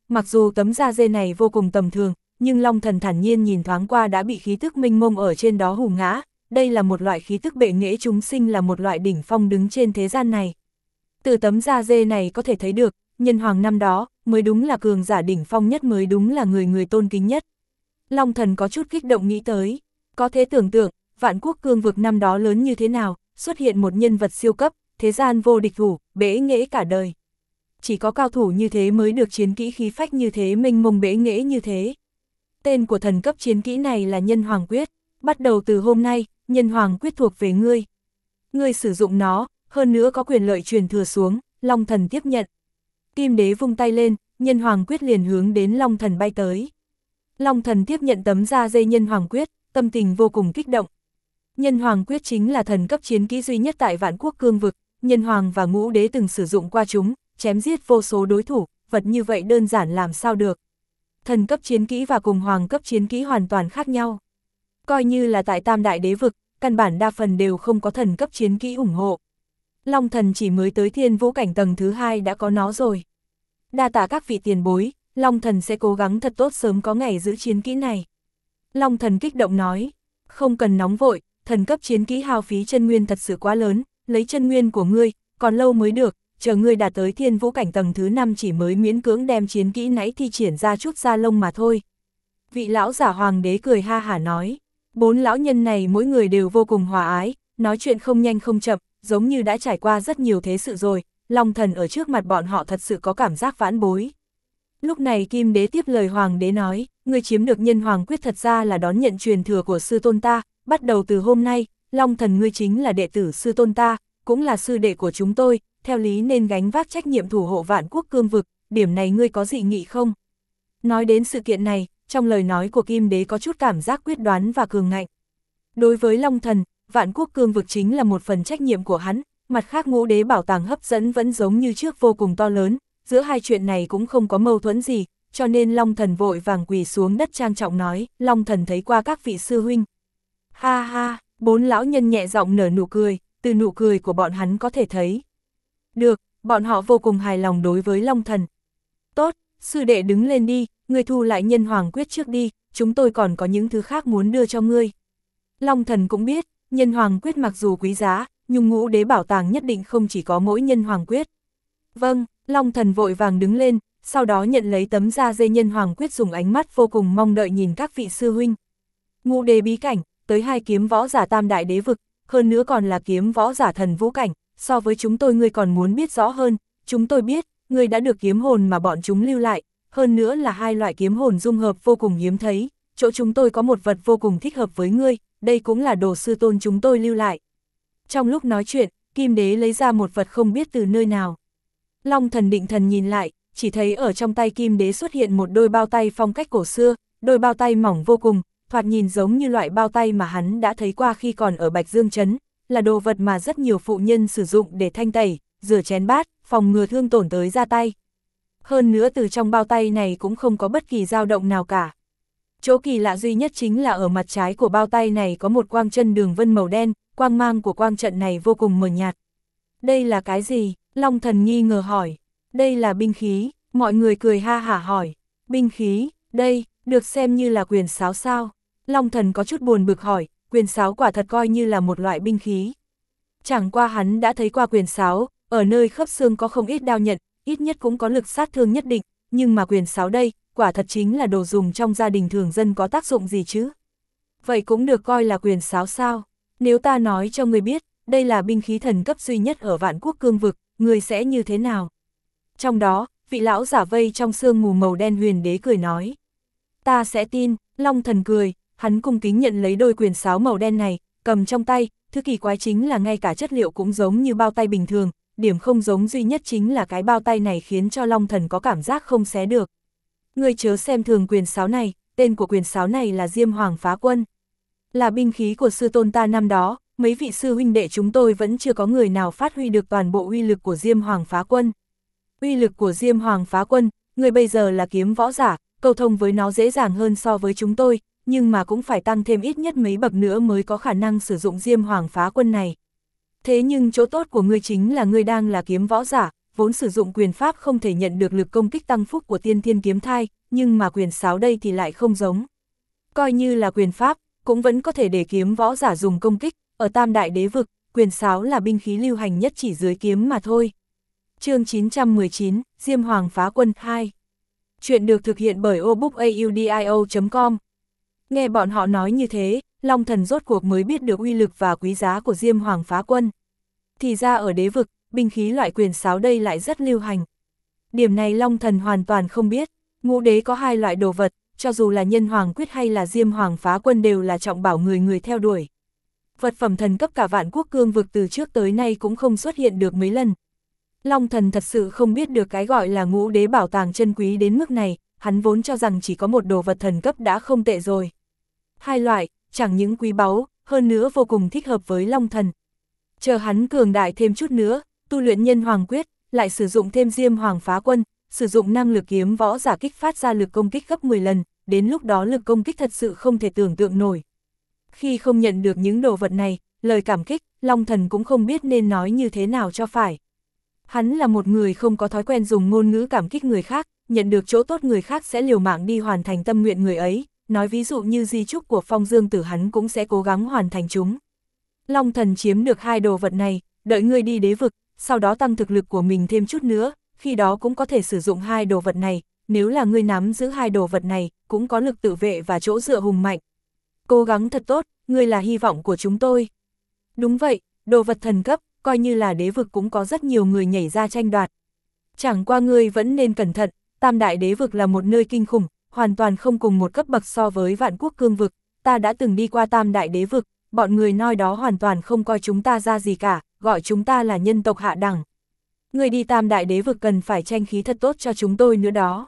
mặc dù tấm da dê này vô cùng tầm thường, nhưng Long Thần thản nhiên nhìn thoáng qua đã bị khí tức mênh mông ở trên đó hù ngã, đây là một loại khí tức bệ nghệ chúng sinh, là một loại đỉnh phong đứng trên thế gian này. Từ tấm da dê này có thể thấy được, nhân hoàng năm đó, mới đúng là cường giả đỉnh phong nhất, mới đúng là người người tôn kính nhất. Long Thần có chút kích động nghĩ tới, có thể tưởng tượng, vạn quốc cương vực năm đó lớn như thế nào, xuất hiện một nhân vật siêu cấp, thế gian vô địch thủ, bẽ nghệ cả đời. Chỉ có cao thủ như thế mới được chiến kỹ khí phách như thế, mênh mông bẽ nghệ như thế. Tên của thần cấp chiến kỹ này là Nhân Hoàng Quyết, bắt đầu từ hôm nay, Nhân Hoàng Quyết thuộc về ngươi. Ngươi sử dụng nó, hơn nữa có quyền lợi truyền thừa xuống, Long Thần tiếp nhận. Kim Đế vung tay lên, Nhân Hoàng Quyết liền hướng đến Long Thần bay tới. Long Thần tiếp nhận tấm da dê Nhân Hoàng Quyết, tâm tình vô cùng kích động. Nhân Hoàng Quyết chính là thần cấp chiến kỹ duy nhất tại vạn quốc cương vực, Nhân Hoàng và Ngũ Đế từng sử dụng qua chúng, chém giết vô số đối thủ, vật như vậy đơn giản làm sao được. Thần cấp chiến kỹ và cùng hoàng cấp chiến kỹ hoàn toàn khác nhau. Coi như là tại Tam Đại Đế vực, căn bản đa phần đều không có thần cấp chiến kỹ ủng hộ. Long Thần chỉ mới tới thiên vũ cảnh tầng thứ hai đã có nó rồi. Đa tạ các vị tiền bối, Long Thần sẽ cố gắng thật tốt sớm có ngày giữ chiến kỹ này. Long Thần kích động nói, không cần nóng vội, thần cấp chiến kỹ hao phí chân nguyên thật sự quá lớn, lấy chân nguyên của ngươi, còn lâu mới được, chờ ngươi đạt tới thiên vũ cảnh tầng thứ năm chỉ mới miễn cưỡng đem chiến kỹ nãy thi triển ra chút da lông mà thôi. Vị lão giả hoàng đế cười ha hả nói, bốn lão nhân này mỗi người đều vô cùng hòa ái, nói chuyện không nhanh không chậm, giống như đã trải qua rất nhiều thế sự rồi, Long Thần ở trước mặt bọn họ thật sự có cảm giác vãn bối. Lúc này Kim Đế tiếp lời hoàng đế nói, ngươi chiếm được Nhân Hoàng Quyết thật ra là đón nhận truyền thừa của sư tôn ta, bắt đầu từ hôm nay, Long Thần ngươi chính là đệ tử sư tôn ta, cũng là sư đệ của chúng tôi, theo lý nên gánh vác trách nhiệm thủ hộ vạn quốc cương vực, điểm này ngươi có dị nghị không? Nói đến sự kiện này, trong lời nói của Kim Đế có chút cảm giác quyết đoán và cường ngạnh. Đối với Long Thần, vạn quốc cương vực chính là một phần trách nhiệm của hắn, mặt khác Ngũ Đế bảo tàng hấp dẫn vẫn giống như trước vô cùng to lớn, giữa hai chuyện này cũng không có mâu thuẫn gì, cho nên Long Thần vội vàng quỳ xuống đất trang trọng nói, Long Thần thấy qua các vị sư huynh. Ha ha, bốn lão nhân nhẹ giọng nở nụ cười, từ nụ cười của bọn hắn có thể thấy. Được, bọn họ vô cùng hài lòng đối với Long Thần. Tốt, sư đệ đứng lên đi, ngươi thu lại Nhân Hoàng Quyết trước đi, chúng tôi còn có những thứ khác muốn đưa cho ngươi. Long Thần cũng biết, Nhân Hoàng Quyết mặc dù quý giá, nhưng Ngũ Đế bảo tàng nhất định không chỉ có mỗi Nhân Hoàng Quyết. Vâng, Long Thần vội vàng đứng lên, sau đó nhận lấy tấm da dê Nhân Hoàng Quyết, dùng ánh mắt vô cùng mong đợi nhìn các vị sư huynh. Ngũ Đế bí cảnh, tới hai kiếm võ giả Tam Đại Đế vực, hơn nữa còn là kiếm võ giả thần vũ cảnh, so với chúng tôi ngươi còn muốn biết rõ hơn, chúng tôi biết, ngươi đã được kiếm hồn mà bọn chúng lưu lại, hơn nữa là hai loại kiếm hồn dung hợp vô cùng hiếm thấy, chỗ chúng tôi có một vật vô cùng thích hợp với ngươi, đây cũng là đồ sư tôn chúng tôi lưu lại. Trong lúc nói chuyện, Kim Đế lấy ra một vật không biết từ nơi nào. Long Thần định thần nhìn lại, chỉ thấy ở trong tay Kim Đế xuất hiện một đôi bao tay phong cách cổ xưa, đôi bao tay mỏng vô cùng, thoạt nhìn giống như loại bao tay mà hắn đã thấy qua khi còn ở Bạch Dương Trấn, là đồ vật mà rất nhiều phụ nhân sử dụng để thanh tẩy, rửa chén bát, phòng ngừa thương tổn tới da tay. Hơn nữa từ trong bao tay này cũng không có bất kỳ dao động nào cả. Chỗ kỳ lạ duy nhất chính là ở mặt trái của bao tay này có một quang chân đường vân màu đen, quang mang của quang trận này vô cùng mờ nhạt. Đây là cái gì? Long Thần nghi ngờ hỏi. Đây là binh khí, mọi người cười ha hả hỏi. Binh khí, đây, được xem như là quyền sáo sao? Long Thần có chút buồn bực hỏi, quyền sáo quả thật coi như là một loại binh khí. Chẳng qua hắn đã thấy qua quyền sáo, ở nơi khớp xương có không ít đao nhận, ít nhất cũng có lực sát thương nhất định, nhưng mà quyền sáo đây, quả thật chính là đồ dùng trong gia đình thường dân, có tác dụng gì chứ? Vậy cũng được coi là quyền sáo sao? Nếu ta nói cho người biết, đây là binh khí thần cấp duy nhất ở vạn quốc cương vực, người sẽ như thế nào? Trong đó, vị lão giả vây trong sương mù màu đen Huyền Đế cười nói. Ta sẽ tin, Long Thần cười, hắn cung kính nhận lấy đôi quyền sáo màu đen này, cầm trong tay, thứ kỳ quái chính là ngay cả chất liệu cũng giống như bao tay bình thường, điểm không giống duy nhất chính là cái bao tay này khiến cho Long Thần có cảm giác không xé được. Ngươi chớ xem thường quyền sáo này, tên của quyền sáo này là Diêm Hoàng Phá Quân. Là binh khí của sư tôn ta năm đó, mấy vị sư huynh đệ chúng tôi vẫn chưa có người nào phát huy được toàn bộ uy lực của Diêm Hoàng Phá Quân. Uy lực của Diêm Hoàng Phá Quân, người bây giờ là kiếm võ giả, câu thông với nó dễ dàng hơn so với chúng tôi, nhưng mà cũng phải tăng thêm ít nhất mấy bậc nữa mới có khả năng sử dụng Diêm Hoàng Phá Quân này. Thế nhưng chỗ tốt của ngươi chính là ngươi đang là kiếm võ giả, vốn sử dụng quyền pháp không thể nhận được lực công kích tăng phúc của tiên thiên kiếm thai, nhưng mà quyền sáo đây thì lại không giống. Coi như là quyền pháp, cũng vẫn có thể để kiếm võ giả dùng công kích, ở Tam Đại Đế vực, quyền sáo là binh khí lưu hành nhất chỉ dưới kiếm mà thôi. Chương chín trăm mười chín, Diêm Hoàng Phá Quân hai. Chuyện được thực hiện bởi obookaudio chấm com. Nghe bọn họ nói như thế, Long Thần rốt cuộc mới biết được uy lực và quý giá của Diêm Hoàng Phá Quân. Thì ra ở đế vực, binh khí loại quyền sáo đây lại rất lưu hành. Điểm này Long Thần hoàn toàn không biết. Ngũ đế có hai loại đồ vật, cho dù là Nhân Hoàng Quyết hay là Diêm Hoàng Phá Quân đều là trọng bảo người người theo đuổi. Vật phẩm thần cấp cả Vạn Quốc cương vực từ trước tới nay cũng không xuất hiện được mấy lần. Long Thần thật sự không biết được cái gọi là ngũ đế bảo tàng chân quý đến mức này, hắn vốn cho rằng chỉ có một đồ vật thần cấp đã không tệ rồi. Hai loại, chẳng những quý báu, hơn nữa vô cùng thích hợp với Long Thần. Chờ hắn cường đại thêm chút nữa, tu luyện Nhân Hoàng Quyết, lại sử dụng thêm Diêm Hoàng Phá Quân, sử dụng năng lực kiếm võ giả kích phát ra lực công kích gấp mười lần, đến lúc đó lực công kích thật sự không thể tưởng tượng nổi. Khi không nhận được những đồ vật này, lời cảm kích, Long Thần cũng không biết nên nói như thế nào cho phải. Hắn là một người không có thói quen dùng ngôn ngữ cảm kích người khác, nhận được chỗ tốt người khác sẽ liều mạng đi hoàn thành tâm nguyện người ấy, nói ví dụ như di chúc của Phong Dương Tử hắn cũng sẽ cố gắng hoàn thành chúng. Long Thần chiếm được hai đồ vật này, đợi ngươi đi đế vực, sau đó tăng thực lực của mình thêm chút nữa, khi đó cũng có thể sử dụng hai đồ vật này, nếu là ngươi nắm giữ hai đồ vật này, cũng có lực tự vệ và chỗ dựa hùng mạnh. Cố gắng thật tốt, ngươi là hy vọng của chúng tôi. Đúng vậy, đồ vật thần cấp, coi như là đế vực cũng có rất nhiều người nhảy ra tranh đoạt. Chẳng qua ngươi vẫn nên cẩn thận, Tam Đại Đế vực là một nơi kinh khủng, hoàn toàn không cùng một cấp bậc so với Vạn Quốc cương vực, ta đã từng đi qua Tam Đại Đế vực, bọn người nói đó hoàn toàn không coi chúng ta ra gì cả, gọi chúng ta là nhân tộc hạ đẳng. Ngươi đi Tam Đại Đế vực cần phải tranh khí thật tốt cho chúng tôi nữa đó.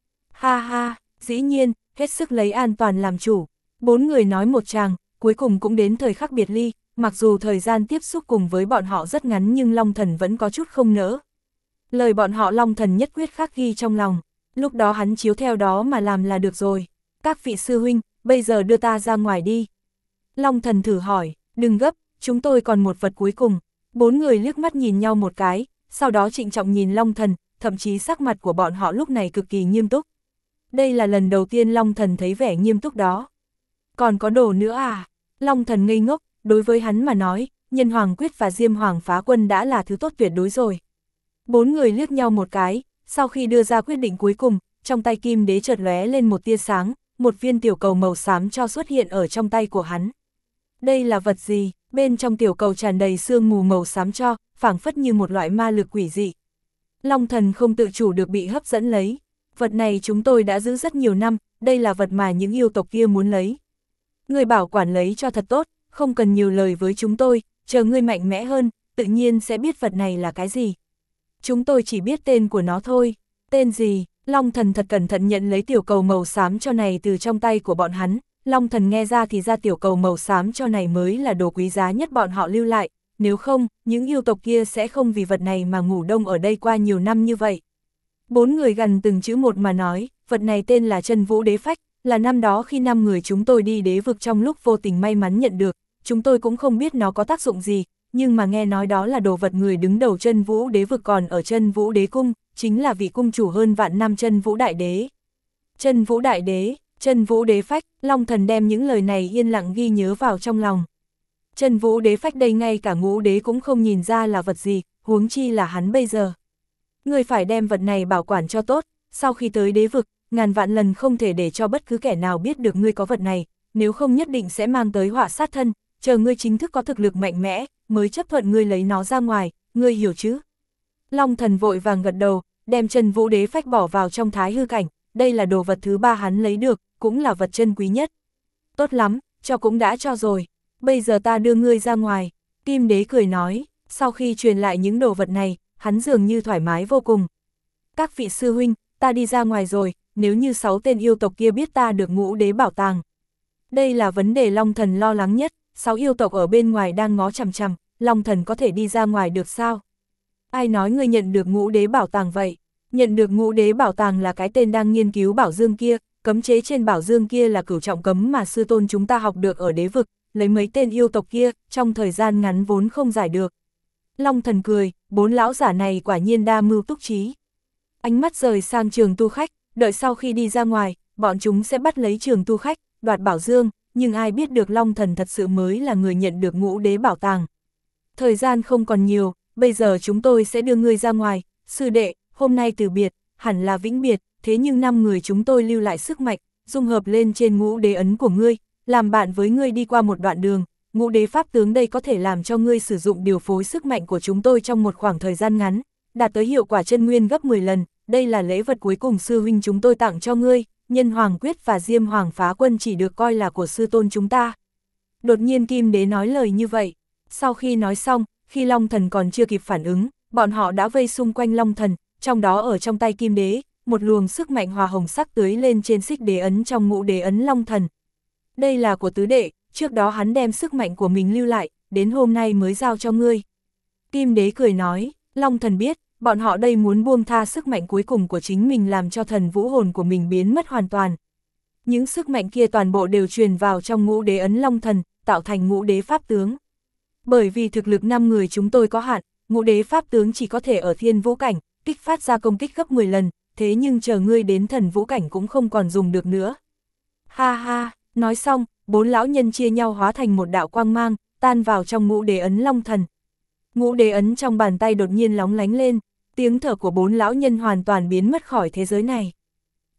Ha ha, dĩ nhiên, hết sức lấy an toàn làm chủ. Bốn người nói một tràng, cuối cùng cũng đến thời khắc biệt ly, mặc dù thời gian tiếp xúc cùng với bọn họ rất ngắn nhưng Long Thần vẫn có chút không nỡ. Lời bọn họ Long Thần nhất quyết khắc ghi trong lòng, lúc đó hắn chiếu theo đó mà làm là được rồi. Các vị sư huynh, bây giờ đưa ta ra ngoài đi. Long Thần thử hỏi, đừng gấp, chúng tôi còn một vật cuối cùng. Bốn người liếc mắt nhìn nhau một cái, sau đó trịnh trọng nhìn Long Thần, thậm chí sắc mặt của bọn họ lúc này cực kỳ nghiêm túc. Đây là lần đầu tiên Long Thần thấy vẻ nghiêm túc đó. Còn có đồ nữa à? Long Thần ngây ngốc, đối với hắn mà nói, Nhân Hoàng Quyết và Diêm Hoàng Phá Quân đã là thứ tốt tuyệt đối rồi. Bốn người liếc nhau một cái, sau khi đưa ra quyết định cuối cùng, trong tay Kim Đế chợt lóe lên một tia sáng, một viên tiểu cầu màu xám cho xuất hiện ở trong tay của hắn. Đây là vật gì? Bên trong tiểu cầu tràn đầy sương mù màu xám cho, phảng phất như một loại ma lực quỷ dị. Long Thần không tự chủ được bị hấp dẫn lấy. Vật này chúng tôi đã giữ rất nhiều năm, đây là vật mà những yêu tộc kia muốn lấy. Ngươi bảo quản lấy cho thật tốt, không cần nhiều lời với chúng tôi, chờ ngươi mạnh mẽ hơn, tự nhiên sẽ biết vật này là cái gì. Chúng tôi chỉ biết tên của nó thôi. Tên gì? Long Thần thật cẩn thận nhận lấy tiểu cầu màu xám cho này từ trong tay của bọn hắn. Long Thần nghe ra thì ra tiểu cầu màu xám cho này mới là đồ quý giá nhất bọn họ lưu lại, nếu không, những yêu tộc kia sẽ không vì vật này mà ngủ đông ở đây qua nhiều năm như vậy. Bốn người gần từng chữ một mà nói, vật này tên là Chân Vũ Đế Phách, là năm đó khi năm người chúng tôi đi đế vực trong lúc vô tình may mắn nhận được, chúng tôi cũng không biết nó có tác dụng gì, nhưng mà nghe nói đó là đồ vật người đứng đầu Chân Vũ Đế vực còn ở Chân Vũ Đế cung, chính là vị cung chủ hơn vạn năm Chân Vũ Đại Đế. Chân Vũ Đại Đế, Chân Vũ Đế Phách, Long Thần đem những lời này yên lặng ghi nhớ vào trong lòng. Chân Vũ Đế Phách đây ngay cả ngũ đế cũng không nhìn ra là vật gì, huống chi là hắn bây giờ. Người phải đem vật này bảo quản cho tốt, sau khi tới đế vực, ngàn vạn lần không thể để cho bất cứ kẻ nào biết được ngươi có vật này, nếu không nhất định sẽ mang tới họa sát thân, chờ ngươi chính thức có thực lực mạnh mẽ, mới chấp thuận ngươi lấy nó ra ngoài, ngươi hiểu chứ? Long Thần vội vàng gật đầu, đem Chân Vũ Đế Phách bỏ vào trong thái hư cảnh, đây là đồ vật thứ ba hắn lấy được, cũng là vật chân quý nhất. Tốt lắm, cho cũng đã cho rồi, bây giờ ta đưa ngươi ra ngoài. Kim Đế cười nói, sau khi truyền lại những đồ vật này, hắn dường như thoải mái vô cùng. Các vị sư huynh, ta đi ra ngoài rồi, nếu như sáu tên yêu tộc kia biết ta được ngũ đế bảo tàng. Đây là vấn đề Long Thần lo lắng nhất, sáu yêu tộc ở bên ngoài đang ngó chằm chằm, Long Thần có thể đi ra ngoài được sao? Ai nói ngươi nhận được ngũ đế bảo tàng vậy? Nhận được ngũ đế bảo tàng là cái tên đang nghiên cứu bảo dương kia, cấm chế trên bảo dương kia là cửu trọng cấm mà sư tôn chúng ta học được ở đế vực, lấy mấy tên yêu tộc kia, trong thời gian ngắn vốn không giải được. Long Thần cười, bốn lão giả này quả nhiên đa mưu túc trí. Ánh mắt rời sang Trường Tu Khách, đợi sau khi đi ra ngoài, bọn chúng sẽ bắt lấy Trường Tu Khách, đoạt bảo dương, nhưng ai biết được Long Thần thật sự mới là người nhận được ngũ đế bảo tàng. Thời gian không còn nhiều, bây giờ chúng tôi sẽ đưa ngươi ra ngoài, sư đệ, hôm nay từ biệt, hẳn là vĩnh biệt, thế nhưng năm người chúng tôi lưu lại sức mạnh, dung hợp lên trên ngũ đế ấn của ngươi, làm bạn với ngươi đi qua một đoạn đường, ngũ đế pháp tướng đây có thể làm cho ngươi sử dụng điều phối sức mạnh của chúng tôi trong một khoảng thời gian ngắn, đạt tới hiệu quả chân nguyên gấp mười lần, đây là lễ vật cuối cùng sư huynh chúng tôi tặng cho ngươi, Nhân Hoàng Quyết và Diêm Hoàng Phá Quân chỉ được coi là của sư tôn chúng ta. Đột nhiên Kim Đế nói lời như vậy, sau khi nói xong, khi Long Thần còn chưa kịp phản ứng, bọn họ đã vây xung quanh Long Thần, trong đó ở trong tay Kim Đế, một luồng sức mạnh hòa hồng sắc tưới lên trên xích đế ấn trong ngũ đế ấn Long Thần. Đây là của tứ đệ, trước đó hắn đem sức mạnh của mình lưu lại, đến hôm nay mới giao cho ngươi. Kim Đế cười nói, Long Thần biết, bọn họ đây muốn buông tha sức mạnh cuối cùng của chính mình làm cho thần vũ hồn của mình biến mất hoàn toàn. Những sức mạnh kia toàn bộ đều truyền vào trong ngũ đế ấn Long Thần, tạo thành ngũ đế pháp tướng. Bởi vì thực lực năm người chúng tôi có hạn, ngũ đế pháp tướng chỉ có thể ở thiên vũ cảnh, kích phát ra công kích gấp mười lần, thế nhưng chờ ngươi đến thần vũ cảnh cũng không còn dùng được nữa. Ha ha, nói xong, bốn lão nhân chia nhau hóa thành một đạo quang mang, tan vào trong ngũ đế ấn Long Thần. Ngũ đế ấn trong bàn tay đột nhiên lóng lánh lên, tiếng thở của bốn lão nhân hoàn toàn biến mất khỏi thế giới này.